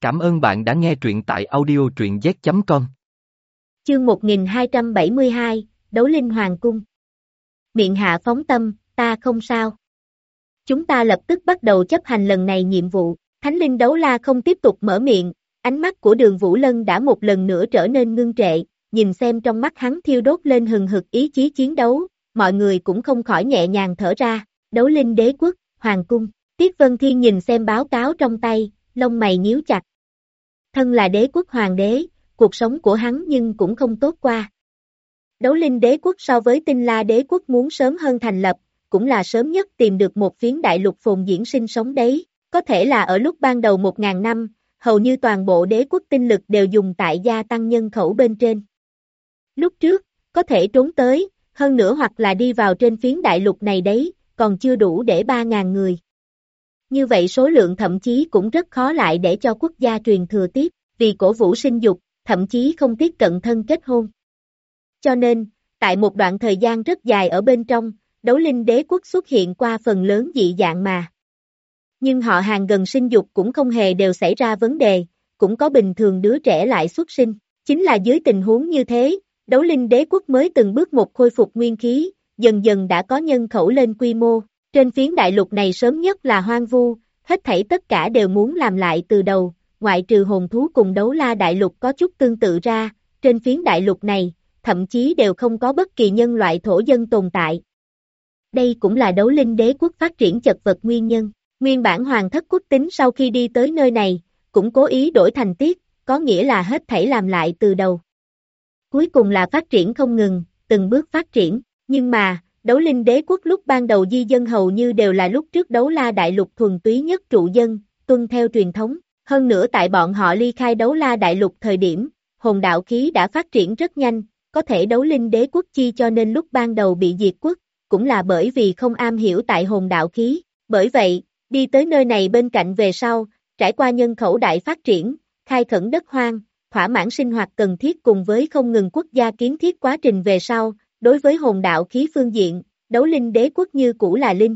Cảm ơn bạn đã nghe truyện tại audio truyện z.com. Chương 1272, Đấu Linh Hoàng Cung. Miệng hạ phóng tâm, ta không sao. Chúng ta lập tức bắt đầu chấp hành lần này nhiệm vụ. Thánh linh đấu la không tiếp tục mở miệng, ánh mắt của Đường Vũ Lân đã một lần nữa trở nên ngưng trệ, nhìn xem trong mắt hắn thiêu đốt lên hừng hực ý chí chiến đấu, mọi người cũng không khỏi nhẹ nhàng thở ra. Đấu Linh Đế Quốc, Hoàng Cung. Tiết Vân Thiên nhìn xem báo cáo trong tay, lông mày nhíu chặt. Thân là đế quốc hoàng đế, cuộc sống của hắn nhưng cũng không tốt qua. Đấu Linh Đế Quốc so với Tinh La Đế Quốc muốn sớm hơn thành lập, cũng là sớm nhất tìm được một phiến đại lục phồn diễn sinh sống đấy, có thể là ở lúc ban đầu 1000 năm, hầu như toàn bộ đế quốc tinh lực đều dùng tại gia tăng nhân khẩu bên trên. Lúc trước, có thể trốn tới, hơn nữa hoặc là đi vào trên phiến đại lục này đấy, còn chưa đủ để 3000 người. Như vậy số lượng thậm chí cũng rất khó lại để cho quốc gia truyền thừa tiếp, vì cổ vũ sinh dục, thậm chí không tiếp cận thân kết hôn. Cho nên, tại một đoạn thời gian rất dài ở bên trong, Đấu Linh Đế Quốc xuất hiện qua phần lớn dị dạng mà. Nhưng họ hàng gần sinh dục cũng không hề đều xảy ra vấn đề, cũng có bình thường đứa trẻ lại xuất sinh. Chính là dưới tình huống như thế, Đấu Linh Đế Quốc mới từng bước một khôi phục nguyên khí, dần dần đã có nhân khẩu lên quy mô. Trên phiến đại lục này sớm nhất là hoang vu, hết thảy tất cả đều muốn làm lại từ đầu, ngoại trừ hồn thú cùng Đấu La đại lục có chút tương tự ra, trên phiến đại lục này, thậm chí đều không có bất kỳ nhân loại thổ dân tồn tại. Đây cũng là Đấu Linh Đế Quốc phát triển chật vật nguyên nhân. Nguyên bản hoàng thất quốc tính sau khi đi tới nơi này, cũng cố ý đổi thành Tiết, có nghĩa là hết thảy làm lại từ đầu. Cuối cùng là phát triển không ngừng, từng bước phát triển, nhưng mà, Đấu Linh Đế Quốc lúc ban đầu di dân hầu như đều là lúc trước Đấu La đại lục thuần túy nhất trụ dân, tuân theo truyền thống. Hơn nữa tại bọn họ ly khai Đấu La đại lục thời điểm, hồn đạo khí đã phát triển rất nhanh, có thể Đấu Linh Đế Quốc chi cho nên lúc ban đầu bị diệt quốc, cũng là bởi vì không am hiểu tại hồn đạo khí. Bởi vậy, đi tới nơi này bên cạnh về sau, trải qua nhân khẩu đại phát triển, khai khẩn đất hoang, thỏa mãn sinh hoạt cần thiết cùng với không ngừng quốc gia kiến thiết quá trình về sau, đối với hồn đạo khí phương diện, Đấu Linh Đế Quốc như cũ là linh.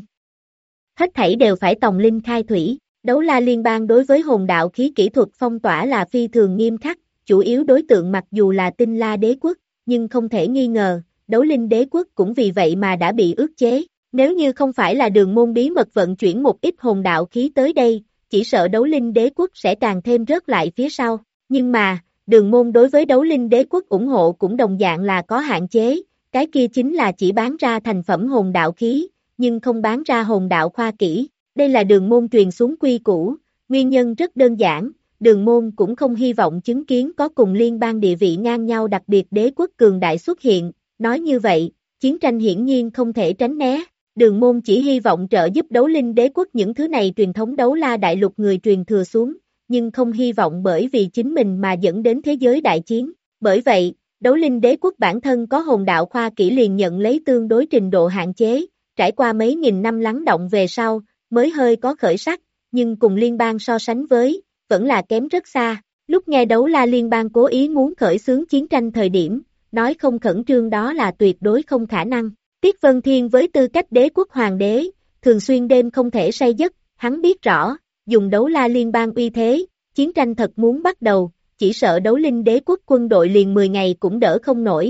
Hết thảy đều phải tòng linh khai thủy, Đấu La liên bang đối với hồn đạo khí kỹ thuật phong tỏa là phi thường nghiêm khắc, chủ yếu đối tượng mặc dù là Tinh La Đế Quốc, nhưng không thể nghi ngờ, Đấu Linh Đế Quốc cũng vì vậy mà đã bị ức chế. Nếu như không phải là Đường Môn bí mật vận chuyển một ít hồn đạo khí tới đây, chỉ sợ Đấu Linh Đế Quốc sẽ càng thêm rớt lại phía sau. Nhưng mà, Đường Môn đối với Đấu Linh Đế Quốc ủng hộ cũng đồng dạng là có hạn chế, cái kia chính là chỉ bán ra thành phẩm hồn đạo khí, nhưng không bán ra hồn đạo khoa kỹ. Đây là Đường Môn truyền xuống quy củ, nguyên nhân rất đơn giản, Đường Môn cũng không hy vọng chứng kiến có cùng liên bang địa vị ngang nhau đặc biệt đế quốc cường đại xuất hiện, nói như vậy, chiến tranh hiển nhiên không thể tránh né. Đường Môn chỉ hy vọng trợ giúp Đấu Linh Đế Quốc những thứ này truyền thống Đấu La đại lục người truyền thừa xuống, nhưng không hy vọng bởi vì chính mình mà dẫn đến thế giới đại chiến. Bởi vậy, Đấu Linh Đế Quốc bản thân có hồn đạo khoa kỹ liền nhận lấy tương đối trình độ hạn chế, trải qua mấy nghìn năm lắng động về sau, mới hơi có khởi sắc, nhưng cùng liên bang so sánh với, vẫn là kém rất xa. Lúc nghe Đấu La liên bang cố ý muốn khởi xướng chiến tranh thời điểm, nói không khẩn trương đó là tuyệt đối không khả năng. Tiết Vân Thiên với tư cách đế quốc hoàng đế, thường xuyên đêm không thể say giấc, hắn biết rõ, dùng Đấu La liên bang uy thế, chiến tranh thật muốn bắt đầu, chỉ sợ Đấu Linh Đế Quốc quân đội liền 10 ngày cũng đỡ không nổi.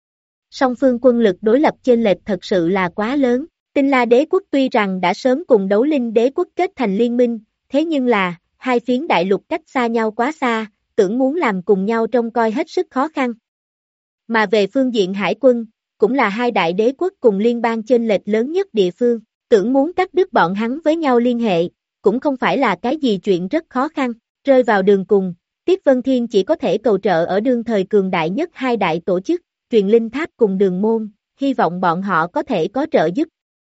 Song phương quân lực đối lập chênh lệch thật sự là quá lớn, Tinh La Đế Quốc tuy rằng đã sớm cùng Đấu Linh Đế Quốc kết thành liên minh, thế nhưng là, hai phiến đại lục cách xa nhau quá xa, tưởng muốn làm cùng nhau trông coi hết sức khó khăn. Mà về phương diện hải quân, cũng là hai đại đế quốc cùng liên bang chênh lệch lớn nhất địa phương, tưởng muốn cắt đứt bọn hắn với nhau liên hệ, cũng không phải là cái gì chuyện rất khó khăn, rơi vào đường cùng, Tiết Vân Thiên chỉ có thể cầu trợ ở đương thời cường đại nhất hai đại tổ chức, Truyền Linh Tháp cùng Đường Môn, hy vọng bọn họ có thể có trợ giúp.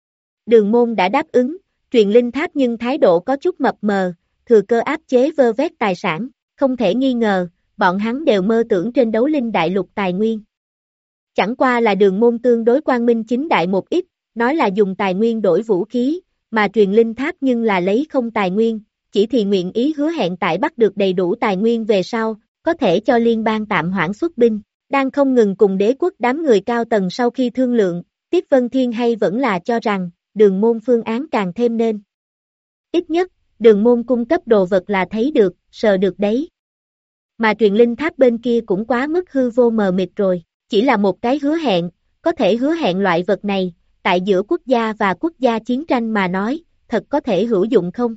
Đường Môn đã đáp ứng, Truyền Linh Tháp nhưng thái độ có chút mập mờ, thừa cơ áp chế vơ vét tài sản, không thể nghi ngờ, bọn hắn đều mơ tưởng trên Đấu Linh đại lục tài nguyên. Chẳng qua là Đường Môn tương đối quang minh chính đại một ít, nói là dùng tài nguyên đổi vũ khí, mà Truyền Linh Tháp nhưng là lấy không tài nguyên, chỉ thì nguyện ý hứa hẹn tại bắt được đầy đủ tài nguyên về sau, có thể cho liên bang tạm hoãn xuất binh, đang không ngừng cùng đế quốc đám người cao tầng sau khi thương lượng, Tiết Vân Thiên hay vẫn là cho rằng, Đường Môn phương án càng thêm nên. Ít nhất, đường môn cung cấp đồ vật là thấy được, sờ được đấy. Mà truyền linh tháp bên kia cũng quá mức hư vô mờ mịt rồi, chỉ là một cái hứa hẹn, có thể hứa hẹn loại vật này, tại giữa quốc gia và quốc gia chiến tranh mà nói, thật có thể hữu dụng không?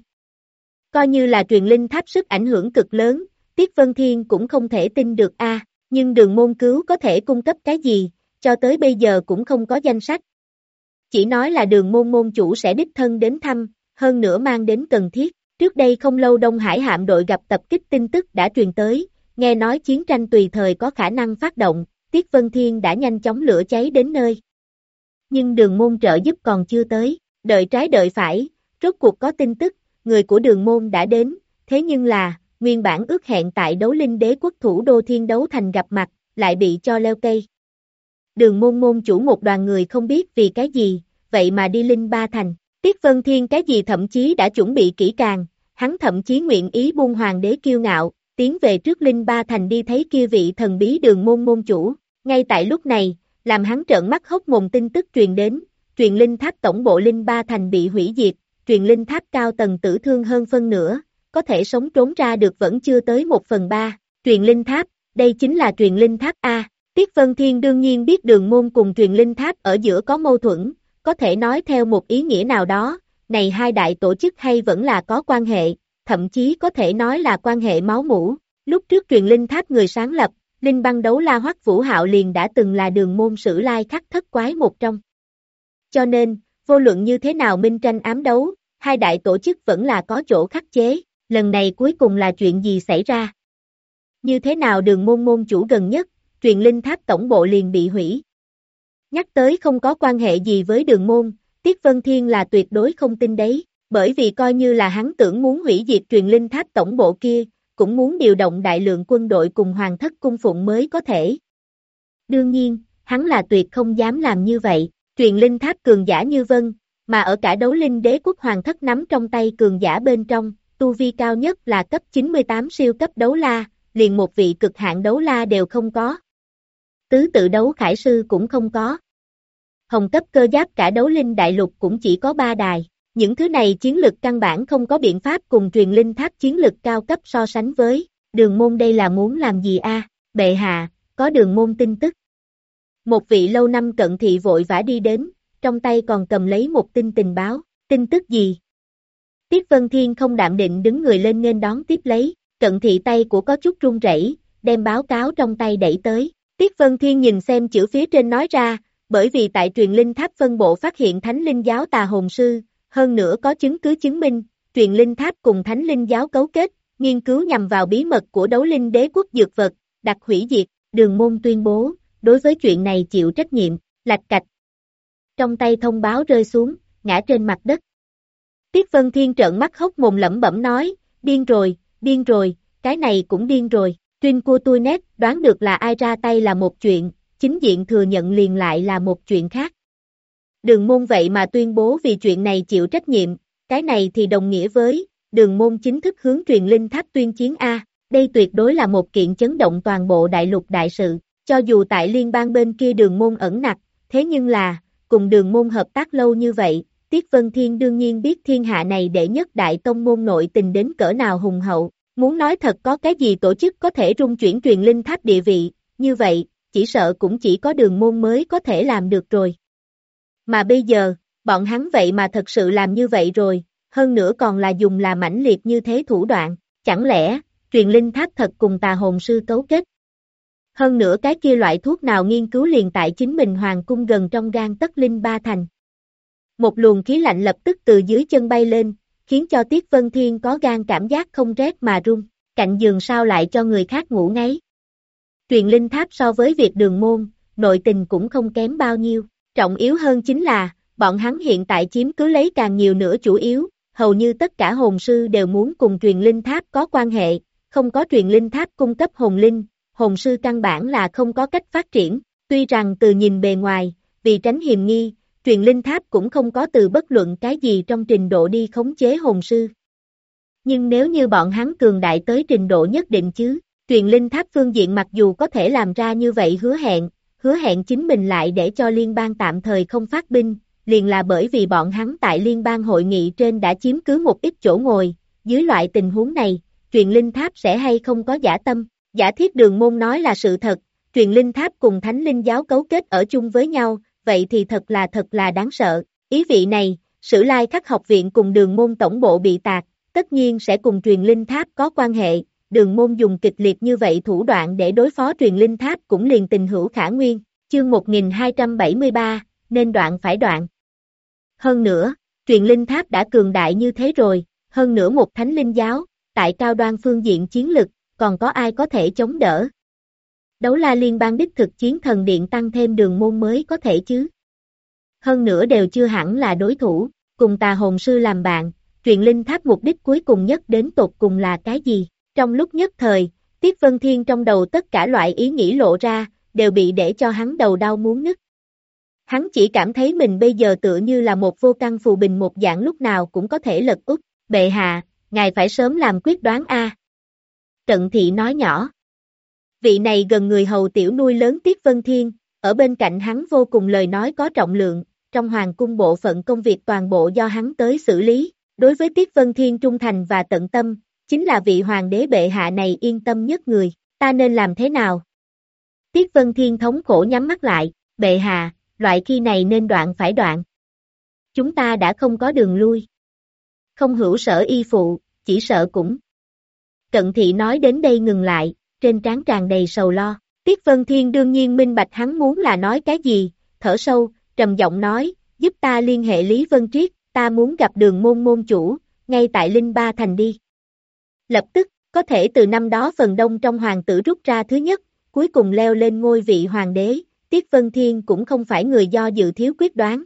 Coi như là truyền linh tháp sức ảnh hưởng cực lớn, Tiết Vân Thiên cũng không thể tin được nhưng đường môn cứu có thể cung cấp cái gì, cho tới bây giờ cũng không có danh sách. Chỉ nói là đường môn môn chủ sẽ đích thân đến thăm, hơn nữa mang đến cần thiết. Trước đây không lâu Đông Hải hạm đội gặp tập kích tin tức đã truyền tới, nghe nói chiến tranh tùy thời có khả năng phát động, Tiết Vân Thiên đã nhanh chóng lửa cháy đến nơi. Nhưng đường môn trợ giúp còn chưa tới, đợi trái đợi phải, rốt cuộc có tin tức, người của đường môn đã đến, thế nhưng là, nguyên bản ước hẹn tại Đấu Linh Đế quốc thủ đô Thiên Đấu Thành gặp mặt, lại bị cho leo cây. Đường môn môn chủ một đoàn người không biết vì cái gì, vậy mà đi Linh Ba Thành. Tiết Vân Thiên cái gì thậm chí đã chuẩn bị kỹ càng, hắn thậm chí nguyện ý buông hoàng đế kiêu ngạo, tiến về trước Linh Ba Thành đi thấy kia vị thần bí đường môn môn chủ. Ngay tại lúc này, làm hắn trợn mắt hốc mồm tin tức truyền đến, truyền linh tháp tổng bộ Linh Ba Thành bị hủy diệt, truyền linh tháp cao tầng tử thương hơn phân nửa, có thể sống trốn ra được vẫn chưa tới 1/3. Truyền linh tháp, đây chính là truyền linh tháp A. Tiết Vân Thiên đương nhiên biết đường môn cùng truyền linh tháp ở giữa có mâu thuẫn, có thể nói theo một ý nghĩa nào đó, này hai đại tổ chức hay vẫn là có quan hệ, thậm chí có thể nói là quan hệ máu mủ. Lúc trước truyền linh tháp người sáng lập, Linh Băng Đấu La Hoắc Vũ Hạo liền đã từng là đường môn sử lai khắc thất quái một trong. Cho nên, vô luận như thế nào minh tranh ám đấu, hai đại tổ chức vẫn là có chỗ khắc chế, lần này cuối cùng là chuyện gì xảy ra? Như thế nào đường môn môn chủ gần nhất, truyền linh tháp tổng bộ liền bị hủy? Nhắc tới không có quan hệ gì với đường môn, Tiết Vân Thiên là tuyệt đối không tin đấy, bởi vì coi như là hắn tưởng muốn hủy diệt truyền linh tháp tổng bộ kia, cũng muốn điều động đại lượng quân đội cùng hoàng thất cung phụng mới có thể. Đương nhiên, hắn là tuyệt không dám làm như vậy, truyền linh tháp cường giả như vân, mà ở cả Đấu Linh Đế quốc hoàng thất nắm trong tay cường giả bên trong, tu vi cao nhất là cấp 98 siêu cấp đấu la, liền một vị cực hạn đấu la đều không có. Tứ tự đấu khải sư cũng không có. Hồng cấp cơ giáp cả Đấu Linh đại lục cũng chỉ có 3 đài. Những thứ này chiến lực căn bản không có biện pháp cùng truyền linh tháp chiến lực cao cấp so sánh với. Đường môn đây là muốn làm gì Bệ hạ, có đường môn tin tức. Một vị lâu năm cận thị vội vã đi đến, trong tay còn cầm lấy một tin tình báo. Tin tức gì? Tiết Vân Thiên không đạm định đứng người lên nghênh đón tiếp lấy, cận thị tay của có chút run rẩy, đem báo cáo trong tay đẩy tới. Tiết Vân Thiên nhìn xem chữ phía trên nói ra, bởi vì tại truyền linh tháp phân bộ phát hiện thánh linh giáo tà hồn sư, hơn nữa có chứng cứ chứng minh, truyền linh tháp cùng thánh linh giáo cấu kết, nghiên cứu nhằm vào bí mật của Đấu Linh Đế quốc dược vật, đặt hủy diệt, đường môn tuyên bố, đối với chuyện này chịu trách nhiệm, lạch cạch. Trong tay thông báo rơi xuống, ngã trên mặt đất. Tiết Vân Thiên trợn mắt hốc mồm lẩm bẩm nói, điên rồi, cái này cũng điên rồi, Trinh của tôi nét, đoán được là ai ra tay là một chuyện, chính diện thừa nhận liền lại là một chuyện khác. Đường môn vậy mà tuyên bố vì chuyện này chịu trách nhiệm, cái này thì đồng nghĩa với, đường môn chính thức hướng truyền linh tháp tuyên chiến đây tuyệt đối là một kiện chấn động toàn bộ đại lục đại sự, cho dù tại liên bang bên kia đường môn ẩn nặc, thế nhưng là, cùng đường môn hợp tác lâu như vậy, Tiết Vân Thiên đương nhiên biết thiên hạ này đệ nhất đại tông môn nội tình đến cỡ nào hùng hậu, muốn nói thật có cái gì tổ chức có thể rung chuyển truyền linh tháp địa vị, như vậy, chỉ sợ cũng chỉ có đường môn mới có thể làm được rồi. Mà bây giờ, bọn hắn vậy mà thật sự làm như vậy rồi, hơn nữa còn là dùng là mãnh liệt như thế thủ đoạn, chẳng lẽ, truyền linh tháp thật cùng tà hồn sư cấu kết? Hơn nữa cái kia loại thuốc nào nghiên cứu liền tại chính mình hoàng cung gần trong gang tấc Linh Ba Thành. Một luồng khí lạnh lập tức từ dưới chân bay lên, khiến cho Tiết Vân Thiên có gan cảm giác không rét mà run, cạnh giường sao lại cho người khác ngủ ngáy. Truyền linh tháp so với việc đường môn, nội tình cũng không kém bao nhiêu, trọng yếu hơn chính là, bọn hắn hiện tại chiếm cứ lấy càng nhiều nữa chủ yếu, hầu như tất cả hồn sư đều muốn cùng truyền linh tháp có quan hệ, không có truyền linh tháp cung cấp hồn linh, hồn sư căn bản là không có cách phát triển, tuy rằng từ nhìn bề ngoài, vì tránh hiềm nghi, truyền linh tháp cũng không có từ bất luận cái gì trong trình độ đi khống chế hồn sư. Nhưng nếu như bọn hắn cường đại tới trình độ nhất định chứ, truyền linh tháp phương diện mặc dù có thể làm ra như vậy hứa hẹn chính mình lại để cho liên bang tạm thời không phát binh, liền là bởi vì bọn hắn tại liên bang hội nghị trên đã chiếm cứ một ít chỗ ngồi, dưới loại tình huống này, truyền linh tháp sẽ hay không có giả tâm, giả thiết Đường Môn nói là sự thật, truyền linh tháp cùng Thánh Linh giáo cấu kết ở chung với nhau, vậy thì thật là đáng sợ, ý vị này, Sử Lai Khắc học viện cùng Đường Môn tổng bộ bị tạc, tất nhiên sẽ cùng truyền linh tháp có quan hệ, Đường Môn dùng kịch liệt như vậy thủ đoạn để đối phó truyền linh tháp cũng liền tình hữu khả nguyên, chương 1273, nên đoạn phải đoạn. Hơn nữa, truyền linh tháp đã cường đại như thế rồi, hơn nữa một Thánh Linh giáo, tại cao đoan phương diện chiến lực, còn có ai có thể chống đỡ. Đấu La Liên bang đích thực chiến thần điện tăng thêm Đường Môn mới có thể chứ. Hơn nữa đều chưa hẳn là đối thủ, cùng Tà Hồn Sư làm bạn, truyền linh tháp mục đích cuối cùng nhất đến tột cùng là cái gì? Trong lúc nhất thời, Tiết Vân Thiên trong đầu tất cả loại ý nghĩ lộ ra, đều bị để cho hắn đầu đau muốn nứt. Hắn chỉ cảm thấy mình bây giờ tựa như là một vô căn phù bình một dạng lúc nào cũng có thể lật úp. Bệ hạ, ngài phải sớm làm quyết đoán a. Cận Thị nói nhỏ. Vị này gần người hầu tiểu nuôi lớn Tiết Vân Thiên, ở bên cạnh hắn vô cùng lời nói có trọng lượng, trong hoàng cung bộ phận công việc toàn bộ do hắn tới xử lý, đối với Tiết Vân Thiên trung thành và tận tâm, chính là vị hoàng đế bệ hạ này yên tâm nhất người, ta nên làm thế nào? Tiết Vân Thiên thống khổ nhắm mắt lại, bệ hạ, loại khi này nên đoạn phải đoạn. Chúng ta đã không có đường lui. Không hữu sở y phụ, chỉ sợ cũng. Cận Thị nói đến đây ngừng lại, trên trán tràn đầy sầu lo. Tiết Vân Thiên đương nhiên minh bạch hắn muốn là nói cái gì, thở sâu, trầm giọng nói, giúp ta liên hệ Lý Vân Triết, ta muốn gặp Đường Môn môn chủ, ngay tại Linh Ba Thành đi. Lập tức, có thể từ năm đó phần đông trong hoàng tử rút ra thứ nhất, cuối cùng leo lên ngôi vị hoàng đế, Tiết Vân Thiên cũng không phải người do dự thiếu quyết đoán.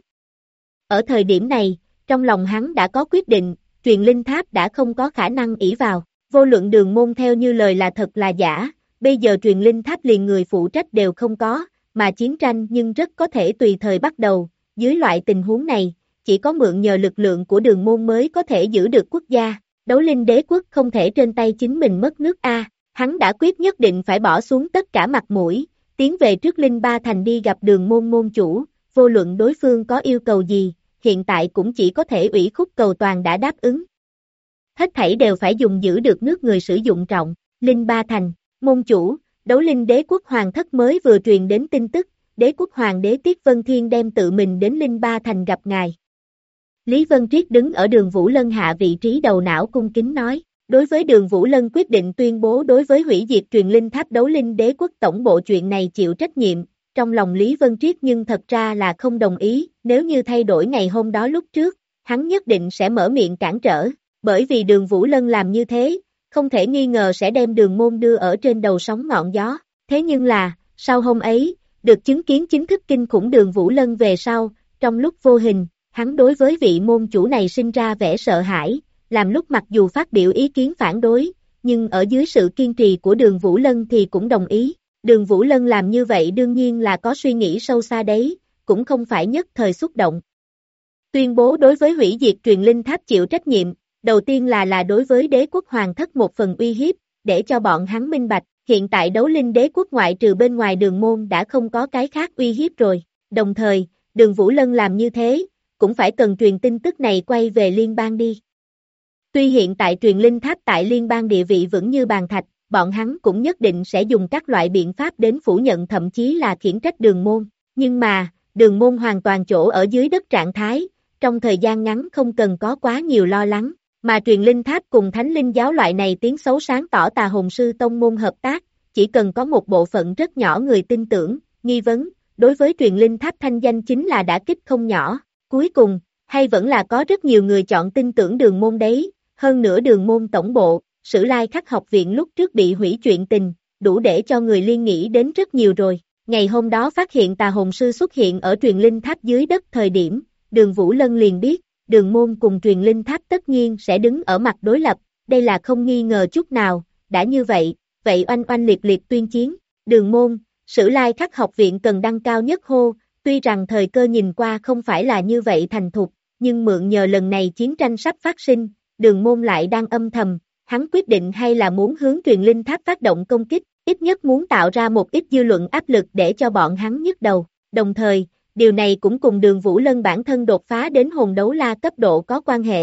Ở thời điểm này, trong lòng hắn đã có quyết định, truyền linh tháp đã không có khả năng ỷ vào, vô luận Đường Môn theo như lời là thật là giả, bây giờ truyền linh tháp liền người phụ trách đều không có, mà chiến tranh nhưng rất có thể tùy thời bắt đầu, dưới loại tình huống này, chỉ có mượn nhờ lực lượng của Đường Môn mới có thể giữ được quốc gia, Đấu Linh đế quốc không thể trên tay chính mình mất nước a. Hắn đã quyết nhất định phải bỏ xuống tất cả mặt mũi, tiến về trước Linh Ba Thành đi gặp Đường Môn môn chủ, vô luận đối phương có yêu cầu gì, hiện tại cũng chỉ có thể ủy khúc cầu toàn đã đáp ứng. Hết thảy đều phải dùng giữ được nước người sử dụng trọng, Linh Ba Thành, môn chủ, Đấu Linh đế quốc hoàng thất mới vừa truyền đến tin tức, đế quốc hoàng đế Tiết Vân Thiên đem tự mình đến Linh Ba Thành gặp ngài. Lý Vân Triết đứng ở Đường Vũ Lân hạ vị trí đầu não cung kính nói, đối với Đường Vũ Lân quyết định tuyên bố đối với hủy diệt truyền linh tháp Đấu Linh đế quốc tổng bộ chuyện này chịu trách nhiệm, trong lòng Lý Vân Triết nhưng thật ra là không đồng ý, nếu như thay đổi ngày hôm đó lúc trước, hắn nhất định sẽ mở miệng cản trở, bởi vì Đường Vũ Lân làm như thế, không thể nghi ngờ sẽ đem Đường Môn đưa ở trên đầu sóng ngọn gió, thế nhưng là, sau hôm ấy, được chứng kiến chính thức kinh khủng Đường Vũ Lân về sau, trong lúc vô hình, hắn đối với vị môn chủ này sinh ra vẻ sợ hãi, làm lúc mặc dù phát biểu ý kiến phản đối, nhưng ở dưới sự kiên trì của Đường Vũ Lân thì cũng đồng ý. Đường Vũ Lân làm như vậy đương nhiên là có suy nghĩ sâu xa đấy, cũng không phải nhất thời xúc động. Tuyên bố đối với hủy diệt truyền linh tháp chịu trách nhiệm, đầu tiên là đối với đế quốc hoàng thất một phần uy hiếp, để cho bọn hắn minh bạch, hiện tại Đấu Linh đế quốc ngoại trừ bên ngoài Đường Môn đã không có cái khác uy hiếp rồi. Đồng thời, Đường Vũ Lân làm như thế, cũng phải cần truyền tin tức này quay về liên bang đi. Tuy hiện tại truyền linh tháp tại liên bang địa vị vững như bàn thạch, bọn hắn cũng nhất định sẽ dùng các loại biện pháp đến phủ nhận thậm chí là khiển trách Đường Môn. Nhưng mà, Đường Môn hoàn toàn chỗ ở dưới đất trạng thái, trong thời gian ngắn không cần có quá nhiều lo lắng, mà truyền linh tháp cùng Thánh Linh giáo loại này tiếng xấu sáng tỏ Tà Hồn Sư tông môn hợp tác, chỉ cần có một bộ phận rất nhỏ người tin tưởng, nghi vấn, đối với truyền linh tháp thanh danh chính là đả kích không nhỏ. Cuối cùng, hay vẫn là có rất nhiều người chọn tin tưởng Đường Môn đấy, hơn nữa Đường Môn tổng bộ, Sử Lai Khắc học viện lúc trước bị hủy chuyện tình, đủ để cho người liên nghĩ đến rất nhiều rồi. Ngày hôm đó phát hiện Tà Hồn Sư xuất hiện ở truyền linh tháp dưới đất thời điểm, Đường Vũ Lân liền biết, Đường Môn cùng truyền linh tháp tất nhiên sẽ đứng ở mặt đối lập, đây là không nghi ngờ chút nào, đã như vậy, vậy oanh oanh liệt liệt tuyên chiến, Đường Môn, Sử Lai Khắc học viện cần đăng cao nhất hô, tuy rằng thời cơ nhìn qua không phải là như vậy thành thục, nhưng mượn nhờ lần này chiến tranh sắp phát sinh, Đường Môn lại đang âm thầm, hắn quyết định hay là muốn hướng truyền linh tháp phát động công kích, ít nhất muốn tạo ra một ít dư luận áp lực để cho bọn hắn nhức đầu, đồng thời, điều này cũng cùng Đường Vũ Lân bản thân đột phá đến hồn đấu la cấp độ có quan hệ,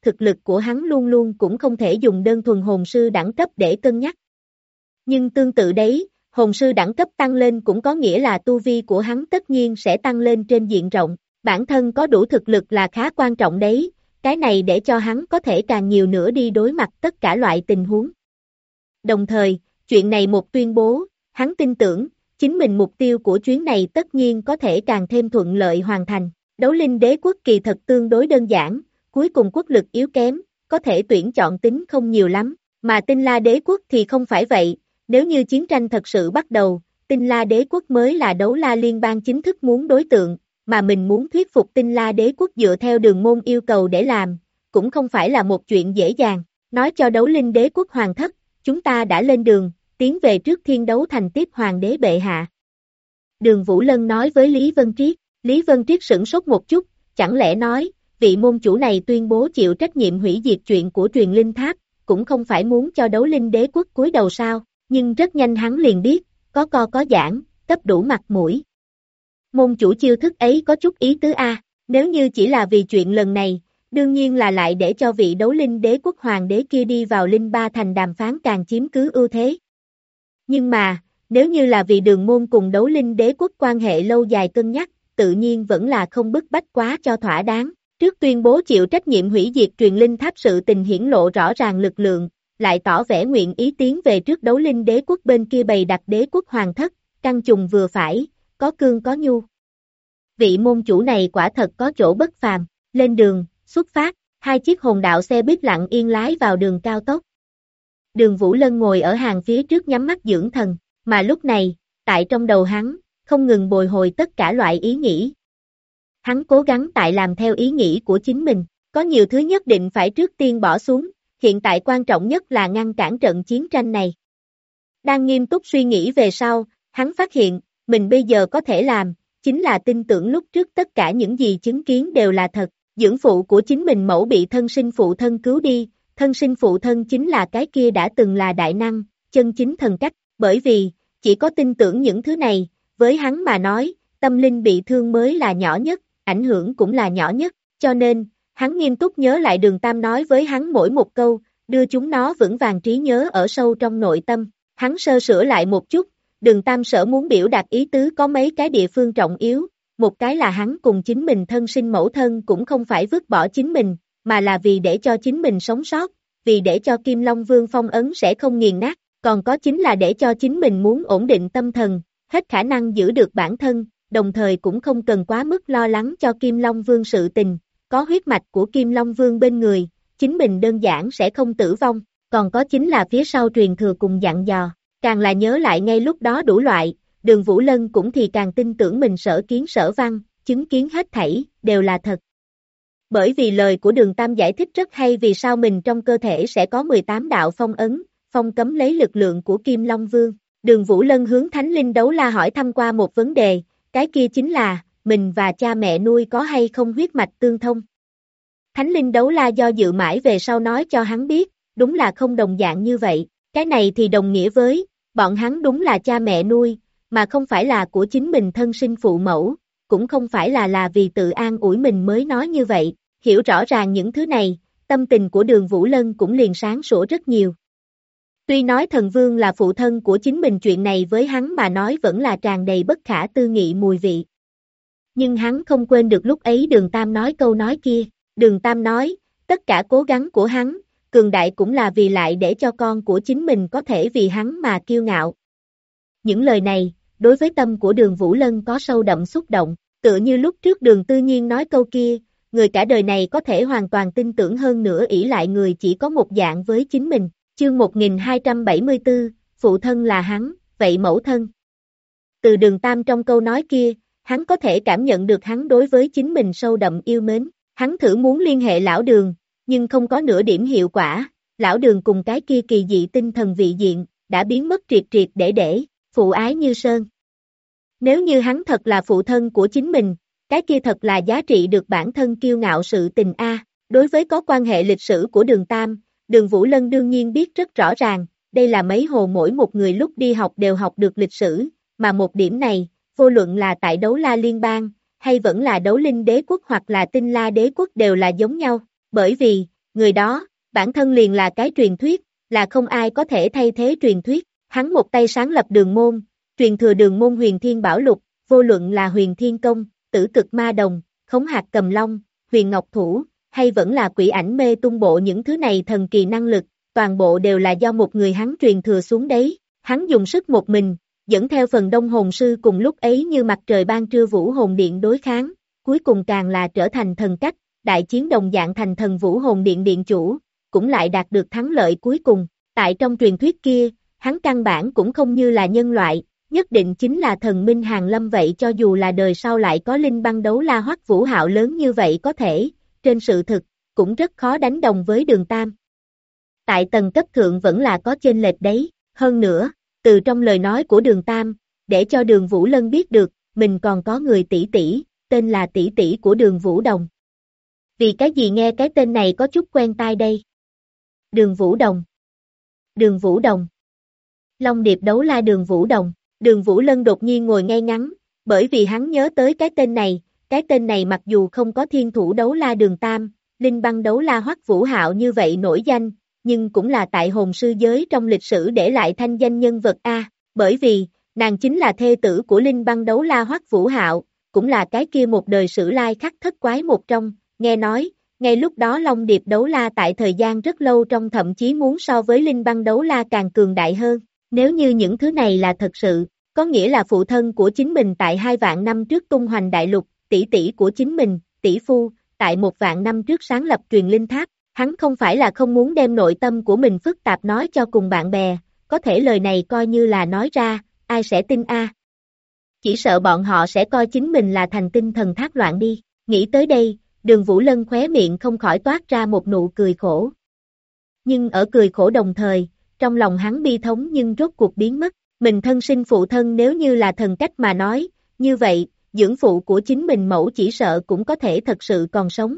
thực lực của hắn luôn luôn cũng không thể dùng đơn thuần hồn sư đẳng cấp để cân nhắc. Nhưng tương tự đấy, hồn sư đẳng cấp tăng lên cũng có nghĩa là tu vi của hắn tất nhiên sẽ tăng lên trên diện rộng, bản thân có đủ thực lực là khá quan trọng đấy, cái này để cho hắn có thể càng nhiều nữa đi đối mặt tất cả loại tình huống. Đồng thời, chuyện này một tuyên bố, hắn tin tưởng, chính mình mục tiêu của chuyến này tất nhiên có thể càng thêm thuận lợi hoàn thành. Đấu linh đế quốc kỳ thật tương đối đơn giản, cuối cùng quốc lực yếu kém, có thể tuyển chọn tính không nhiều lắm, mà Tinh La đế quốc thì không phải vậy, nếu như chiến tranh thật sự bắt đầu, Tinh La đế quốc mới là Đấu La liên bang chính thức muốn đối tượng, mà mình muốn thuyết phục Tinh La đế quốc dựa theo đường môn yêu cầu để làm, cũng không phải là một chuyện dễ dàng, nói cho Đấu linh đế quốc hoàng thất, chúng ta đã lên đường, tiến về trước Thiên Đấu Thành tiếp hoàng đế bệ hạ. Đường Vũ Lân nói với Lý Vân Triết, Lý Vân Triết sửng sốt một chút, chẳng lẽ nói, vị môn chủ này tuyên bố chịu trách nhiệm hủy diệt chuyện của truyền linh tháp, cũng không phải muốn cho Đấu linh đế quốc cúi đầu sao, nhưng rất nhanh hắn liền biết, có co có giãn, cấp đủ mặt mũi. Môn chủ chiêu thức ấy có chút ý tứ a, nếu như chỉ là vì chuyện lần này, đương nhiên là lại để cho vị Đấu linh đế quốc hoàng đế kia đi vào Linh Ba Thành đàm phán càng chiếm cứ ưu thế. Nhưng mà, nếu như là vì đường môn cùng Đấu linh đế quốc quan hệ lâu dài cân nhắc, tự nhiên vẫn là không bức bách quá cho thỏa đáng. Trước tuyên bố chịu trách nhiệm hủy diệt truyền linh tháp sự tình hiển lộ rõ ràng lực lượng, lại tỏ vẻ nguyện ý tiến về trước Đấu linh đế quốc bên kia bày đặt đế quốc hoàng thất, căn trùng vừa phải, có cương có nhu. Vị môn chủ này quả thật có chỗ bất phàm, lên đường, xuất phát, hai chiếc hồn đạo xe buýt lặng yên lái vào đường cao tốc. Đường Vũ Lân ngồi ở hàng phía trước nhắm mắt dưỡng thần, mà lúc này, tại trong đầu hắn, không ngừng bồi hồi tất cả loại ý nghĩ. Hắn cố gắng tại làm theo ý nghĩ của chính mình, có nhiều thứ nhất định phải trước tiên bỏ xuống, hiện tại quan trọng nhất là ngăn cản trận chiến tranh này. Đang nghiêm túc suy nghĩ về sau, hắn phát hiện, mình bây giờ có thể làm, chính là tin tưởng lúc trước tất cả những gì chứng kiến đều là thật. Dưỡng phụ của chính mình mẫu bị thân sinh phụ thân cứu đi, thân sinh phụ thân chính là cái kia đã từng là đại năng, chân chính thần cách, bởi vì, chỉ có tin tưởng những thứ này, với hắn mà nói, tâm linh bị thương mới là nhỏ nhất, ảnh hưởng cũng là nhỏ nhất, cho nên, hắn nghiêm túc nhớ lại Đường Tam nói với hắn mỗi một câu, đưa chúng nó vững vàng trí nhớ ở sâu trong nội tâm, hắn sơ sửa lại một chút, Đường Tam sở muốn biểu đạt ý tứ có mấy cái địa phương trọng yếu. Một cái là hắn cùng chính mình thân sinh mẫu thân cũng không phải vứt bỏ chính mình, mà là vì để cho chính mình sống sót, vì để cho Kim Long Vương phong ấn sẽ không nghiền nát, còn có chính là để cho chính mình muốn ổn định tâm thần, hết khả năng giữ được bản thân, đồng thời cũng không cần quá mức lo lắng cho Kim Long Vương sự tình, có huyết mạch của Kim Long Vương bên người, chính mình đơn giản sẽ không tử vong, còn có chính là phía sau truyền thừa cùng dặn dò, càng là nhớ lại ngay lúc đó đủ loại. Đường Vũ Lân cũng thì càng tin tưởng mình sở kiến sở văn, chứng kiến hết thảy, đều là thật. Bởi vì lời của Đường Tam giải thích rất hay vì sao mình trong cơ thể sẽ có 18 đạo phong ấn, phong cấm lấy lực lượng của Kim Long Vương. Đường Vũ Lân hướng Thánh Linh Đấu La hỏi thăm qua một vấn đề, cái kia chính là, mình và cha mẹ nuôi có hay không huyết mạch tương thông. Thánh Linh Đấu La do dự mãi về sau nói cho hắn biết, đúng là không đồng dạng như vậy, cái này thì đồng nghĩa với, bọn hắn đúng là cha mẹ nuôi, mà không phải là của chính mình thân sinh phụ mẫu, cũng không phải là vì tự an ủi mình mới nói như vậy, hiểu rõ ràng những thứ này, tâm tình của Đường Vũ Lân cũng liền sáng sủa rất nhiều. Tuy nói thần vương là phụ thân của chính mình chuyện này với hắn mà nói vẫn là tràn đầy bất khả tư nghị mùi vị. Nhưng hắn không quên được lúc ấy Đường Tam nói câu nói kia, Đường Tam nói, tất cả cố gắng của hắn, cường đại cũng là vì lại để cho con của chính mình có thể vì hắn mà kiêu ngạo. Những lời này, đối với tâm của Đường Vũ Lân có sâu đậm xúc động, tựa như lúc trước Đường Tư Nhiên nói câu kia, người cả đời này có thể hoàn toàn tin tưởng hơn nữa ỷ lại người chỉ có một dạng với chính mình. Chương 1274, phụ thân là hắn, vậy mẫu thân. Từ Đường Tam trong câu nói kia, hắn có thể cảm nhận được hắn đối với chính mình sâu đậm yêu mến, hắn thử muốn liên hệ lão Đường, nhưng không có nửa điểm hiệu quả, lão Đường cùng cái kia kỳ dị tinh thần vị diện, đã biến mất triệt triệt để, phụ ái như sơn. Nếu như hắn thật là phụ thân của chính mình, cái kia thật là giá trị được bản thân kiêu ngạo sự tình a. Đối với có quan hệ lịch sử của Đường Tam, Đường Vũ Lân đương nhiên biết rất rõ ràng, đây là mấy hồ mỗi một người lúc đi học đều học được lịch sử, mà một điểm này, vô luận là tại Đấu La Liên bang, hay vẫn là Đấu Linh Đế quốc hoặc là Tinh La Đế quốc đều là giống nhau, bởi vì, người đó, bản thân liền là cái truyền thuyết, là không ai có thể thay thế truyền thuyết. Hắn một tay sáng lập đường môn, truyền thừa đường môn huyền thiên bảo lục, vô luận là huyền thiên công, tử cực ma đồng, khống hạt cầm long, huyền ngọc thủ, hay vẫn là quỷ ảnh mê tung bộ những thứ này thần kỳ năng lực, toàn bộ đều là do một người hắn truyền thừa xuống đấy. Hắn dùng sức một mình, dẫn theo phần đông hồn sư cùng lúc ấy như mặt trời ban trưa vũ hồn điện đối kháng, cuối cùng càng là trở thành thần cách, đại chiến đồng dạng thành thần vũ hồn điện điện chủ, cũng lại đạt được thắng lợi cuối cùng. Tại trong truyền thuyết kia, hắn căn bản cũng không như là nhân loại, nhất định chính là thần minh hàng lâm vậy, cho dù là đời sau lại có linh băng đấu la hoắc vũ hạo lớn như vậy có thể, trên sự thực, cũng rất khó đánh đồng với đường Tam. Tại tầng cấp thượng vẫn là có chênh lệch đấy, hơn nữa, từ trong lời nói của đường Tam, để cho đường Vũ Lân biết được, mình còn có người tỷ tỷ, tên là tỷ tỷ của đường Vũ Đồng. Vì cái gì nghe cái tên này có chút quen tai đây? Đường Vũ Đồng. Đường Vũ Đồng. Long điệp đấu la đường Vũ Đồng. Đường Vũ Lân đột nhiên ngồi ngay ngắn, bởi vì hắn nhớ tới cái tên này mặc dù không có thiên thủ đấu la đường Tam, linh băng đấu la hoắc vũ hạo như vậy nổi danh, nhưng cũng là tại hồn sư giới trong lịch sử để lại thanh danh nhân vật A, bởi vì, nàng chính là thê tử của linh băng đấu la hoắc vũ hạo, cũng là cái kia một đời sử lai khắc thất quái một trong, nghe nói, ngay lúc đó Long điệp đấu la tại thời gian rất lâu trong thậm chí muốn so với linh băng đấu la càng cường đại hơn, nếu như những thứ này là thật sự, có nghĩa là phụ thân của chính mình tại 2 vạn năm trước tung hoành đại lục, tỷ tỷ của chính mình, tỷ phu, tại 1 vạn năm trước sáng lập truyền linh tháp, hắn không phải là không muốn đem nội tâm của mình phức tạp nói cho cùng bạn bè, có thể lời này coi như là nói ra, ai sẽ tin a? Chỉ sợ bọn họ sẽ coi chính mình là thành tinh thần thác loạn đi, nghĩ tới đây, đường Vũ Lân khóe miệng không khỏi toát ra một nụ cười khổ. Nhưng ở cười khổ đồng thời, trong lòng hắn bi thống nhưng rốt cuộc biến mất, mình thân sinh phụ thân nếu như là thần cách mà nói, như vậy, dưỡng phụ của chính mình mẫu chỉ sợ cũng có thể thật sự còn sống.